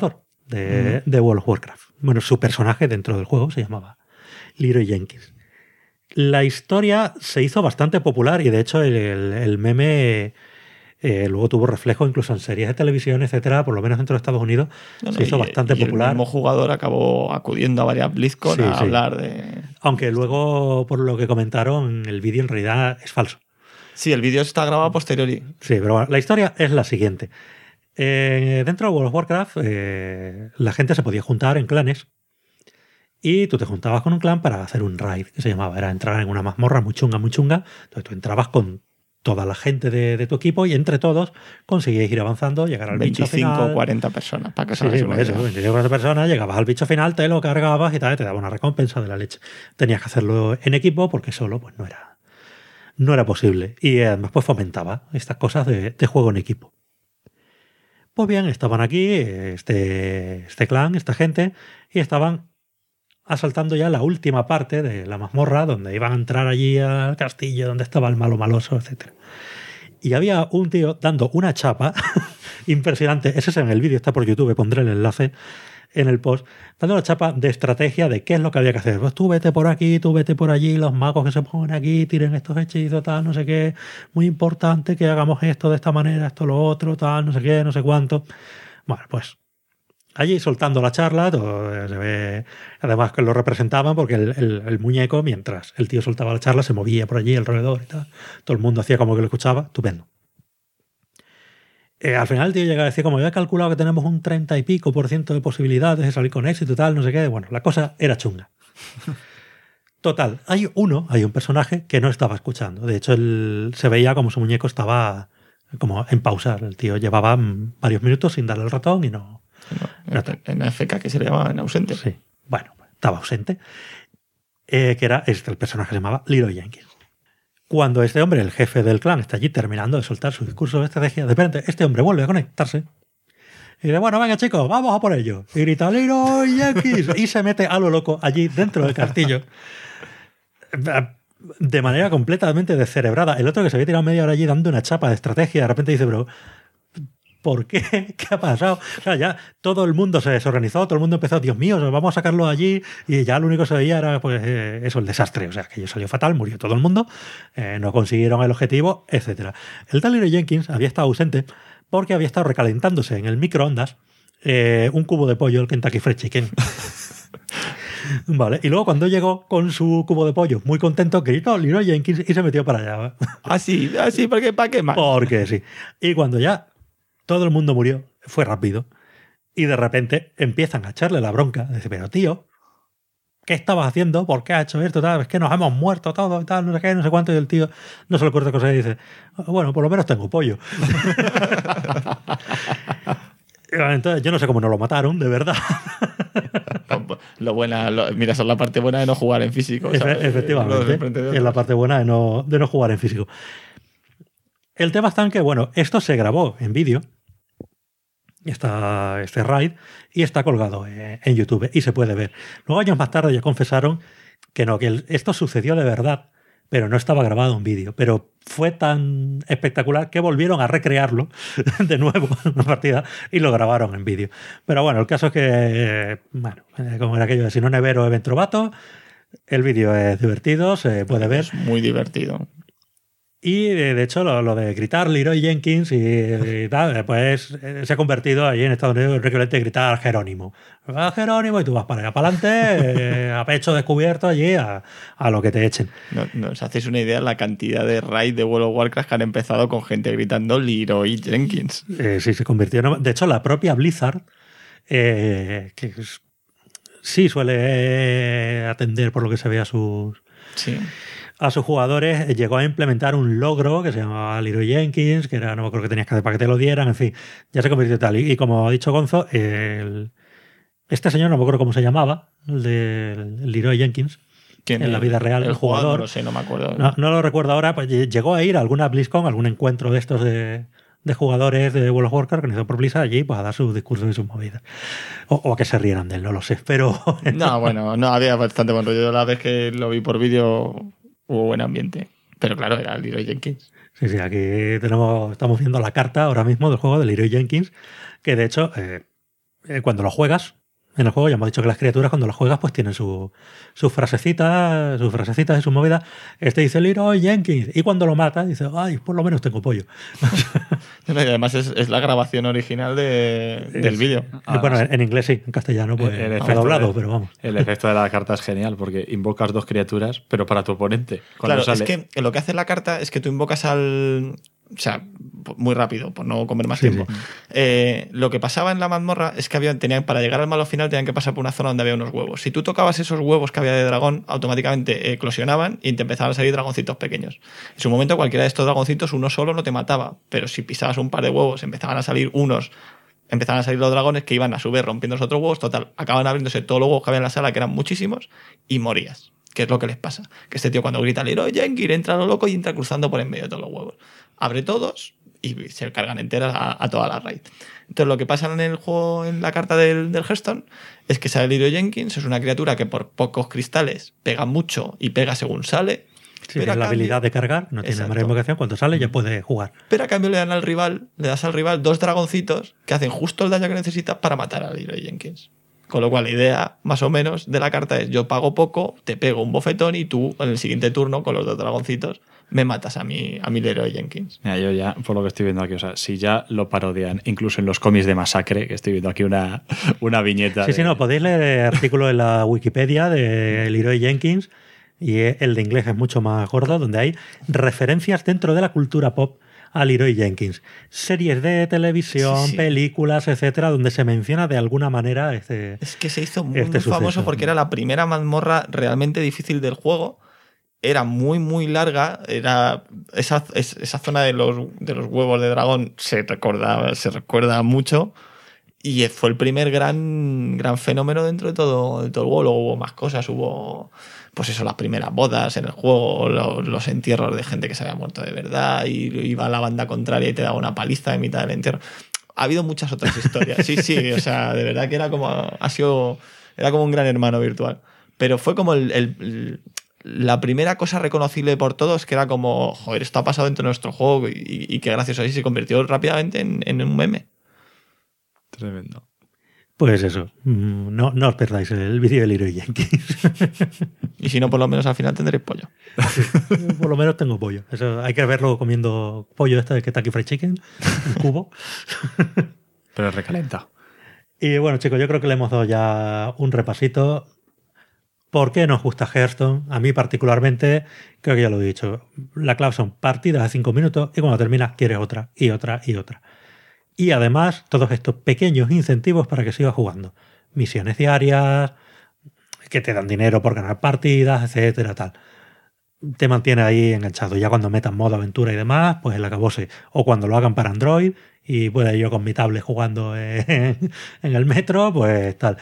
de World of Warcraft. Bueno, su personaje dentro del juego se llamaba Leroy Jenkins. La historia se hizo bastante popular y de hecho el meme luego tuvo reflejo incluso en series de televisión, etcétera, por lo menos dentro de Estados Unidos se hizo bastante popular. El mismo jugador acabó acudiendo a varias BlizzCon a hablar de... Aunque luego, por lo que comentaron, el vídeo en realidad es falso. Sí, el vídeo está grabado a posteriori. Sí, pero bueno, la historia es la siguiente. Dentro de World of Warcraft la gente se podía juntar en clanes y tú te juntabas con un clan para hacer un raid, que se llamaba, era entrar en una mazmorra muy chunga, entonces tú entrabas con toda la gente de tu equipo y entre todos conseguíais ir avanzando, llegar al bicho final. 25 o 40 personas, para que se Sí, pues eso, 25 o 40 personas, llegabas al bicho final, te lo cargabas y tal, te daba una recompensa de la leche. Tenías que hacerlo en equipo porque solo pues no era posible. Y además pues fomentaba estas cosas de juego en equipo. Pues bien, estaban aquí este clan, esta gente, y estaban asaltando ya la última parte de la mazmorra, donde iban a entrar allí al castillo, donde estaba el malo maloso, etc. Y había un tío dando una chapa impresionante. Ese es en el vídeo, está por YouTube, pondré el enlace en el post, dando una chapa de estrategia de qué es lo que había que hacer. Pues tú vete por aquí, tú vete por allí, los magos que se ponen aquí, tiren estos hechizos, tal, no sé qué. Muy importante que hagamos esto de esta manera, esto lo otro, tal, no sé qué, no sé cuánto. Bueno, pues allí soltando la charla, todo se ve, además que lo representaban porque el muñeco, mientras el tío soltaba la charla, se movía por allí alrededor y tal. Todo el mundo hacía como que lo escuchaba, estupendo. Al final el tío llega a decir, como yo he calculado que tenemos un 30 y pico % de posibilidades de salir con éxito y tal, no sé qué. Bueno, la cosa era chunga. Total, hay un personaje que no estaba escuchando. De hecho, se veía como su muñeco estaba como en pausa. El tío llevaba varios minutos sin darle el ratón y no en AFK, que se le llamaba en ausente. Sí, bueno, estaba ausente. Que era el personaje se llamaba Leroy Jenkins. Cuando este hombre, el jefe del clan, está allí terminando de soltar su discurso de estrategia, de repente este hombre vuelve a conectarse y dice, bueno, venga chicos, vamos a por ello. Y grita, Leroy Jenkins, y se mete a lo loco allí dentro del castillo de manera completamente descerebrada. El otro que se había tirado media hora allí dando una chapa de estrategia, de repente dice, pero ¿por qué? ¿Qué ha pasado? O sea, ya todo el mundo se desorganizó, todo el mundo empezó, Dios mío, vamos a sacarlo allí, y ya lo único que se veía era pues eso, el desastre. O sea, que salió fatal, murió todo el mundo, no consiguieron el objetivo, etc. El tal Leroy Jenkins había estado ausente porque había estado recalentándose en el microondas un cubo de pollo, el Kentucky Fried Chicken. Vale, y luego cuando llegó con su cubo de pollo, muy contento, gritó Leroy Jenkins y se metió para allá. Así, porque ¿para qué más? Porque sí. Y cuando ya todo el mundo murió, fue rápido, y de repente empiezan a echarle la bronca. Dice, pero tío, ¿qué estabas haciendo? ¿Por qué has hecho esto? Tal? Es que nos hemos muerto todos y tal, no sé qué, no sé cuánto. Y el tío no se le ocurre cosa y dice, bueno, por lo menos tengo pollo. Entonces, yo no sé cómo no lo mataron, de verdad. Mira, esa es la parte buena de no jugar en físico. Efectivamente, es la parte buena de no jugar en físico. El tema está en que, bueno, esto se grabó en vídeo, este raid, y está colgado en YouTube y se puede ver. Luego, años más tarde, ya confesaron que no, que esto sucedió de verdad, pero no estaba grabado en vídeo. Pero fue tan espectacular que volvieron a recrearlo de nuevo en una partida y lo grabaron en vídeo. Pero bueno, el caso es que, bueno, como era aquello de si no nevero, evento vato, el vídeo es divertido, se puede ver. Es muy divertido. Y de hecho lo de gritar Leroy Jenkins y tal, pues se ha convertido allí en Estados Unidos en el equivalente de gritar Jerónimo. Jerónimo y tú vas para allá, para adelante, a pecho descubierto allí a lo que te echen. No os hacéis una idea la cantidad de raids de World of Warcraft que han empezado con gente gritando Leroy Jenkins. Sí, se convirtió en... De hecho, la propia Blizzard, sí suele atender por lo que se ve a sus... Sí. A sus jugadores, llegó a implementar un logro que se llamaba Leroy Jenkins, que era, no me acuerdo que tenías que hacer para que te lo dieran, en fin, ya se convirtió en tal. Y como ha dicho Gonzo, este señor, no me acuerdo cómo se llamaba, el de Leroy Jenkins, en la vida real, el jugador. No lo sé, no me acuerdo. No lo recuerdo ahora, pues llegó a ir a alguna BlizzCon, algún encuentro de estos de jugadores de World of Warcraft organizado por Blizzard allí, pues a dar sus discursos y sus movidas. O a que se rieran de él, no lo sé, pero... No, bueno, no, había bastante buen rollo. La vez que lo vi por vídeo... Hubo buen ambiente. Pero claro, era Leroy Jenkins. Sí, aquí estamos viendo la carta ahora mismo del juego de Leroy Jenkins, que de hecho cuando lo juegas, en el juego ya hemos dicho que las criaturas cuando las juegas pues tienen sus frasecitas y sus movidas. Este dice Leroy Jenkins y cuando lo mata dice, ay, por lo menos tengo pollo. Y además es la grabación original del vídeo. Bueno, en inglés sí, en castellano pues está doblado, pero vamos. El efecto de la carta es genial porque invocas 2 criaturas, pero para tu oponente. Claro, es que lo que hace la carta es que tú invocas al... O sea, muy rápido, por no comer más tiempo. Lo que pasaba en la mazmorra es que para llegar al malo final tenían que pasar por una zona donde había unos huevos. Si tú tocabas esos huevos que había de dragón, automáticamente eclosionaban y te empezaban a salir dragoncitos pequeños. En su momento cualquiera de estos dragoncitos, uno solo no te mataba, pero si pisabas un par de huevos empezaban a salir los dragones que iban a su vez rompiendo los otros huevos. Total, acaban abriéndose todos los huevos que había en la sala, que eran muchísimos, y morías. ¿Qué es lo que les pasa? Que este tío cuando grita Leroy Jenkins entra a lo loco y entra cruzando por en medio de todos los huevos. Abre todos y se cargan enteras a toda la raid. Entonces lo que pasa en el juego, en la carta del Hearthstone, es que sale Leroy Jenkins, es una criatura que por pocos cristales pega mucho y pega según sale. Sí, pero la habilidad de cargar, no tiene mala invocación, cuando sale ya puede jugar. Pero a cambio le das al rival 2 dragoncitos que hacen justo el daño que necesita para matar a Leroy Jenkins. Con lo cual la idea, más o menos, de la carta es yo pago poco, te pego un bofetón y tú, en el siguiente turno, con los 2 dragoncitos, me matas a mi Leroy Jenkins. Mira, yo ya, por lo que estoy viendo aquí, o sea, si ya lo parodian, incluso en los cómics de Masacre, que estoy viendo aquí una viñeta. Sí, no, podéis leer el artículo en la Wikipedia de Leroy Jenkins, y el de inglés es mucho más gordo, donde hay referencias dentro de la cultura pop a Leroy Jenkins. Series de televisión, películas, etcétera, donde se menciona de alguna manera este. Es que se hizo muy famoso porque era la primera mazmorra realmente difícil del juego. Era muy, muy larga. Era esa zona de los huevos de dragón se recuerda mucho. Y fue el primer gran fenómeno dentro de todo el juego. Luego hubo más cosas, hubo pues eso, las primeras bodas en el juego, los entierros de gente que se había muerto de verdad, y iba a la banda contraria y te daba una paliza en mitad del entierro. Ha habido muchas otras historias. Sí, o sea, de verdad que era como un gran hermano virtual. Pero fue como la primera cosa reconocible por todos, que era como, joder, esto ha pasado dentro de nuestro juego y qué gracioso. Así se convirtió rápidamente en un meme. Tremendo. Pues eso, no os perdáis el vídeo de Leroy Jenkins. Y si no, por lo menos al final tendréis pollo. Por lo menos tengo pollo. Eso hay que verlo comiendo pollo de Kentucky Fried Chicken, un cubo. Pero recalentado. Y bueno, chicos, yo creo que le hemos dado ya un repasito. ¿Por qué nos gusta Hearthstone? A mí particularmente, creo que ya lo he dicho, la clave son partidas de 5 minutos y cuando terminas quieres otra y otra y otra. Y además, todos estos pequeños incentivos para que sigas jugando. Misiones diarias, que te dan dinero por ganar partidas, etcétera, tal. Te mantiene ahí enganchado. Ya cuando metan modo aventura y demás, pues el acabose. O cuando lo hagan para Android y pueda yo con mi tablet jugando en el metro, pues tal.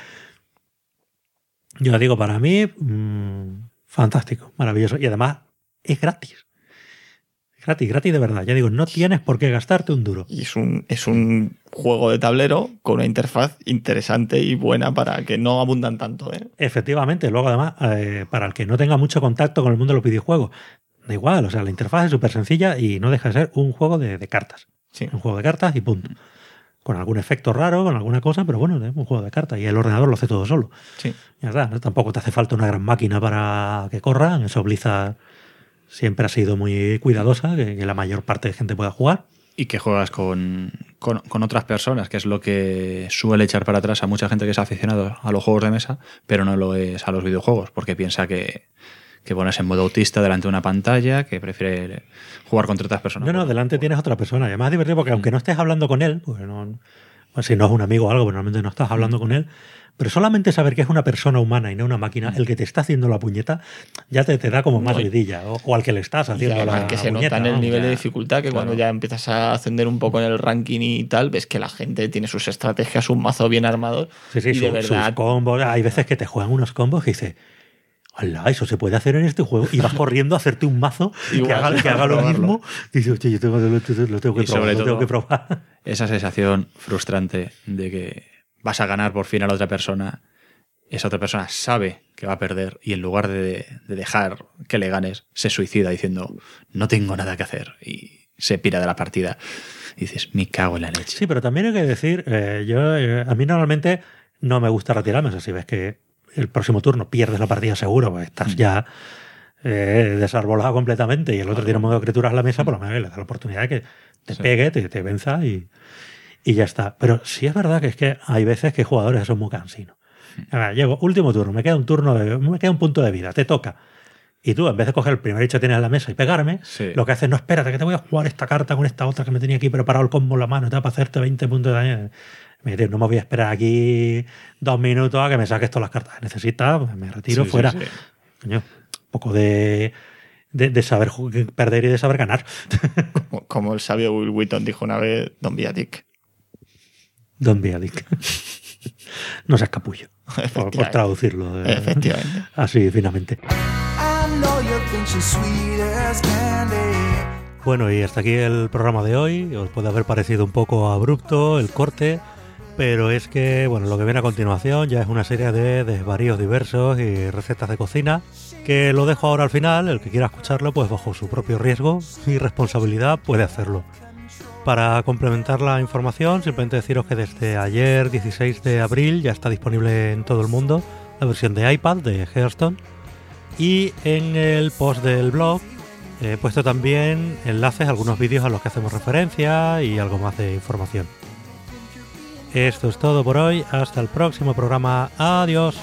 Yo digo, para mí, fantástico, maravilloso. Y además, es gratis. Gratis de verdad. Ya digo, no tienes por qué gastarte un duro. Y es un juego de tablero con una interfaz interesante y buena para que no abundan tanto, ¿eh? Efectivamente. Luego, además, para el que no tenga mucho contacto con el mundo de los videojuegos, da igual. O sea, la interfaz es súper sencilla y no deja de ser un juego de cartas. Sí. Un juego de cartas y punto. Con algún efecto raro, con alguna cosa, pero bueno, es un juego de cartas y el ordenador lo hace todo solo. Sí. Ya está, ¿no? Tampoco te hace falta una gran máquina para que corra. En eso Blizzard siempre ha sido muy cuidadosa, que la mayor parte de gente pueda jugar. Y que juegas con otras personas, que es lo que suele echar para atrás a mucha gente que es aficionado a los juegos de mesa, pero no lo es a los videojuegos, porque piensa que pones en modo autista delante de una pantalla, que prefiere jugar contra otras personas. No, delante tienes otra persona. Y además es divertido porque aunque no estés hablando con él, pues si no es un amigo o algo, pero normalmente no estás hablando con él, pero solamente saber que es una persona humana y no una máquina, el que te está haciendo la puñeta, ya te da como más vidilla. O al que le estás haciendo la que se puñeta, nota en el nivel ya, de dificultad, que claro. cuando ya empiezas a ascender un poco en el ranking y tal, ves que la gente tiene sus estrategias, un mazo bien armado. Sí, y de verdad, sus combos. Hay veces que te juegan unos combos que dices, hola, eso se puede hacer en este juego. Y vas corriendo a hacerte un mazo que haga lo mismo. Y dices, oye, yo lo tengo que probar. Esa sensación frustrante de que vas a ganar por fin a la otra persona, esa otra persona sabe que va a perder y en lugar de dejar que le ganes, se suicida diciendo, no tengo nada que hacer. Y se pira de la partida. Y dices, me cago en la leche. Sí, pero también hay que decir, a mí normalmente no me gusta retirarme. O sea, si ves que el próximo turno pierdes la partida seguro, pues estás ya desarbolado completamente y el otro tiene un modo de criaturas a la mesa, por lo menos le da la oportunidad de que te pegue, te venza y ya está. Pero sí es verdad que es que hay veces que hay jugadores que son muy cansinos. Llego, último turno, me queda un punto de vida, te toca. Y tú, en vez de coger el primer hecho que tienes en la mesa y pegarme, lo que haces, no, espérate, que te voy a jugar esta carta con esta otra que me tenía aquí preparado el combo en la mano, para hacerte 20 puntos de daño. No me voy a esperar aquí 2 minutos a que me saques todas las cartas que necesitas, pues me retiro fuera. Coño, un poco de saber perder y de saber ganar. Como el sabio Will Wheaton dijo una vez, don't be a dick. Don't be a dick. No seas capullo. Por traducirlo. Efectivamente. Así finamente. Bueno, y hasta aquí el programa de hoy. Os puede haber parecido un poco abrupto el corte, pero es que bueno, lo que viene a continuación ya es una serie de desvaríos diversos y recetas de cocina, que lo dejo ahora al final. El que quiera escucharlo, pues bajo su propio riesgo y responsabilidad puede hacerlo. Para complementar la información, simplemente deciros que desde ayer, 16 de abril, ya está disponible en todo el mundo la versión de iPad de Hearthstone. Y en el post del blog he puesto también enlaces a algunos vídeos a los que hacemos referencia y algo más de información. Esto es todo por hoy. Hasta el próximo programa. Adiós.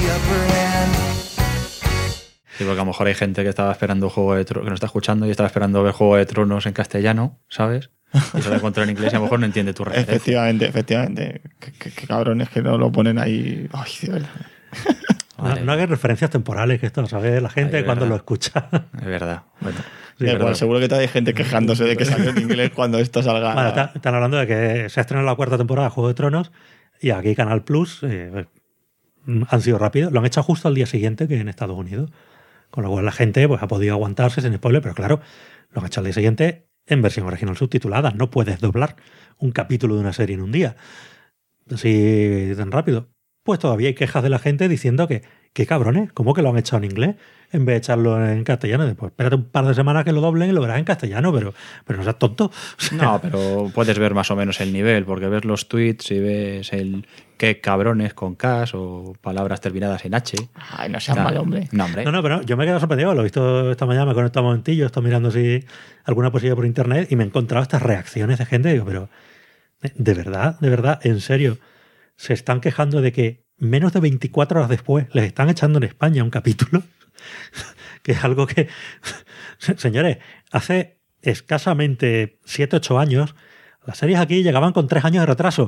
Sí, porque a lo mejor hay gente que estaba esperando Juego de Tronos, que nos está escuchando y estaba esperando ver Juego de Tronos en castellano, ¿sabes? Y se lo encontró en inglés y a lo mejor no entiende tu referencia. Efectivamente. Qué cabrones que no lo ponen ahí. Ay, Dios. No hagas referencias temporales, que esto no sabe la gente cuando lo escucha. Es verdad. Bueno. Sí, igual, seguro que hay gente quejándose de que salió en inglés cuando esto salga. Bueno, están hablando de que se ha estrenado la 4ª temporada de Juego de Tronos y aquí Canal Plus han sido rápidos. Lo han hecho justo al día siguiente que en Estados Unidos. Con lo cual la gente pues ha podido aguantarse sin spoiler, pero claro, lo han hecho al día siguiente en versión original subtitulada. No puedes doblar un capítulo de una serie en un día. Así tan rápido. Pues todavía hay quejas de la gente diciendo que qué cabrones, ¿cómo que lo han echado en inglés en vez de echarlo en castellano? Después espérate un par de semanas que lo doblen y lo verás en castellano, pero no seas tonto. No, pero puedes ver más o menos el nivel, porque ves los tweets y ves el qué cabrones con K o palabras terminadas en H. Ay, no seas mal, hombre. No, hombre. No, pero yo me he quedado sorprendido. Lo he visto esta mañana, me he conectado un momentillo, he estado mirando si alguna posibilidad por internet y me he encontrado estas reacciones de gente. Digo, pero de verdad, en serio, se están quejando de que menos de 24 horas después les están echando en España un capítulo, que es algo que, señores, hace escasamente 7-8 años, las series aquí llegaban con 3 años de retraso.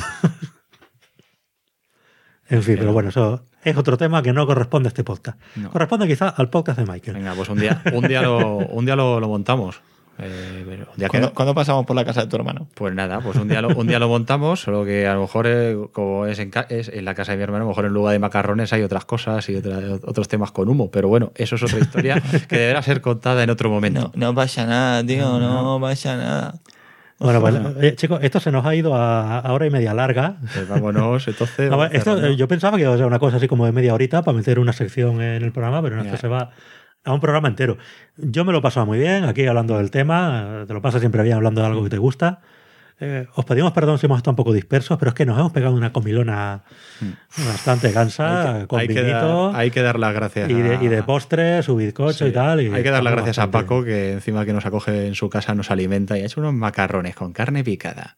En fin, pero bueno, eso es otro tema que no corresponde a este podcast. No. Corresponde quizá al podcast de Michael. Venga, pues un día lo montamos. ¿Cuándo pasamos por la casa de tu hermano? Pues nada, pues un día lo montamos, solo que a lo mejor, como es en la casa de mi hermano, a lo mejor en lugar de macarrones hay otras cosas y otros temas con humo. Pero bueno, eso es otra historia que deberá ser contada en otro momento. No pasa nada, tío, no pasa nada. Bueno, pues chicos, esto se nos ha ido a hora y media larga. Pues vámonos, entonces. Yo pensaba que iba a ser una cosa así como de media horita para meter una sección en el programa, pero no, esto se va a un programa entero. Yo me lo he pasado muy bien aquí hablando del tema. Te lo pasas siempre bien hablando de algo que te gusta. Os pedimos perdón si hemos estado un poco dispersos, pero es que nos hemos pegado una comilona bastante gansa, con vinito. Hay que dar las gracias. Y de postres, su bizcocho y tal. Hay que dar las gracias a Paco, que encima que nos acoge en su casa nos alimenta y ha hecho unos macarrones con carne picada.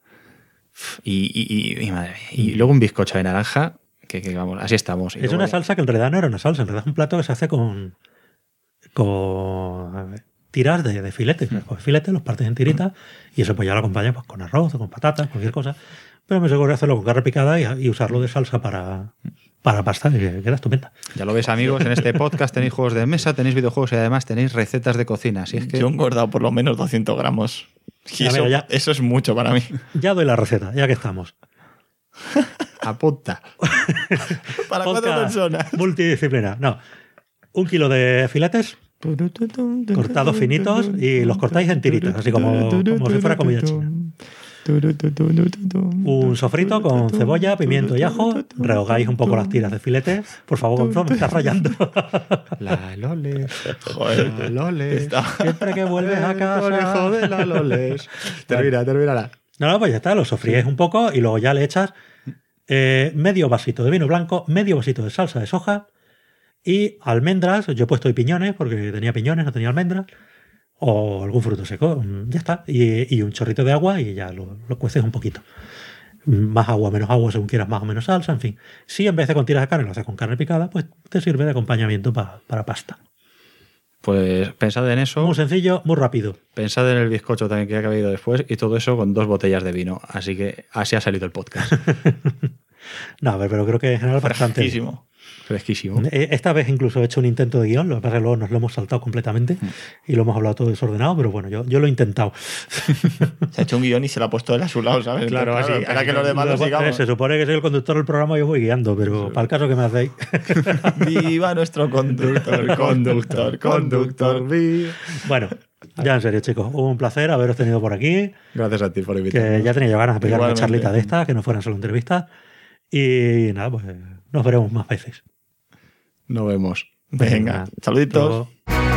Y madre mía. Y luego un bizcocho de naranja, que vamos, así estamos. Es una salsa que en realidad no era una salsa, en realidad es un plato que se hace con tiras de filetes. Pues filetes los partes en tiritas y eso pues ya lo acompañas pues, con arroz o con patatas, cualquier cosa. Pero me aseguro de hacerlo con carne picada y usarlo de salsa para pasta, que queda estupenda. Ya lo ves, amigos, en este podcast tenéis juegos de mesa, tenéis videojuegos y además tenéis recetas de cocina. Así es que... Yo he engordado por lo menos 200 gramos. Y eso es mucho para mí. Ya doy la receta, ya que estamos. Apunta. Para 4 personas. Multidisciplina. No. 1 kilo de filetes cortados finitos y los cortáis en tiritas, así como si fuera comida china. Un sofrito con cebolla, pimiento y ajo. Rehogáis un poco las tiras de filete. Por favor, Gonzalo, me estás rayando. La Loles. Joder, La Loles. Siempre que vuelves a El conejo casa. de la Loles. Termínala. No, pues ya está, lo sofríes un poco y luego ya le echas medio vasito de vino blanco, medio vasito de salsa de soja y almendras. Yo he puesto ahí piñones porque tenía piñones, no tenía almendras. O algún fruto seco, ya está. Y un chorrito de agua y ya lo cueces un poquito. Más agua, menos agua, según quieras, más o menos salsa, en fin. Si en vez de con tiras de carne lo haces con carne picada, pues te sirve de acompañamiento para pasta. Pues pensad en eso. Muy sencillo, muy rápido. Pensad en el bizcocho también que ha cabido después y todo eso con 2 botellas de vino. Así que así ha salido el podcast. No, a ver, pero creo que en general bastante bien. Fresquísimo. Fresquísimo. Esta vez incluso he hecho un intento de guión, lo que pasa es que luego nos lo hemos saltado completamente y lo hemos hablado todo desordenado, pero bueno, yo lo he intentado. Se ha hecho un guión y se lo ha puesto él a su lado, ¿sabes? Claro, así, Para que los demás lo sigamos. Se supone que soy el conductor del programa y yo voy guiando, pero para el caso que me hacéis. ¡Viva nuestro conductor! viva. Bueno, ya en serio, chicos, un placer haberos tenido por aquí. Gracias a ti por invitarme. Que ya tenía yo ganas de pegar una Igualmente. charlita de estas, que no fueran solo entrevistas. Y nada, pues nos veremos más veces. Nos vemos. Venga, saluditos. Hasta luego.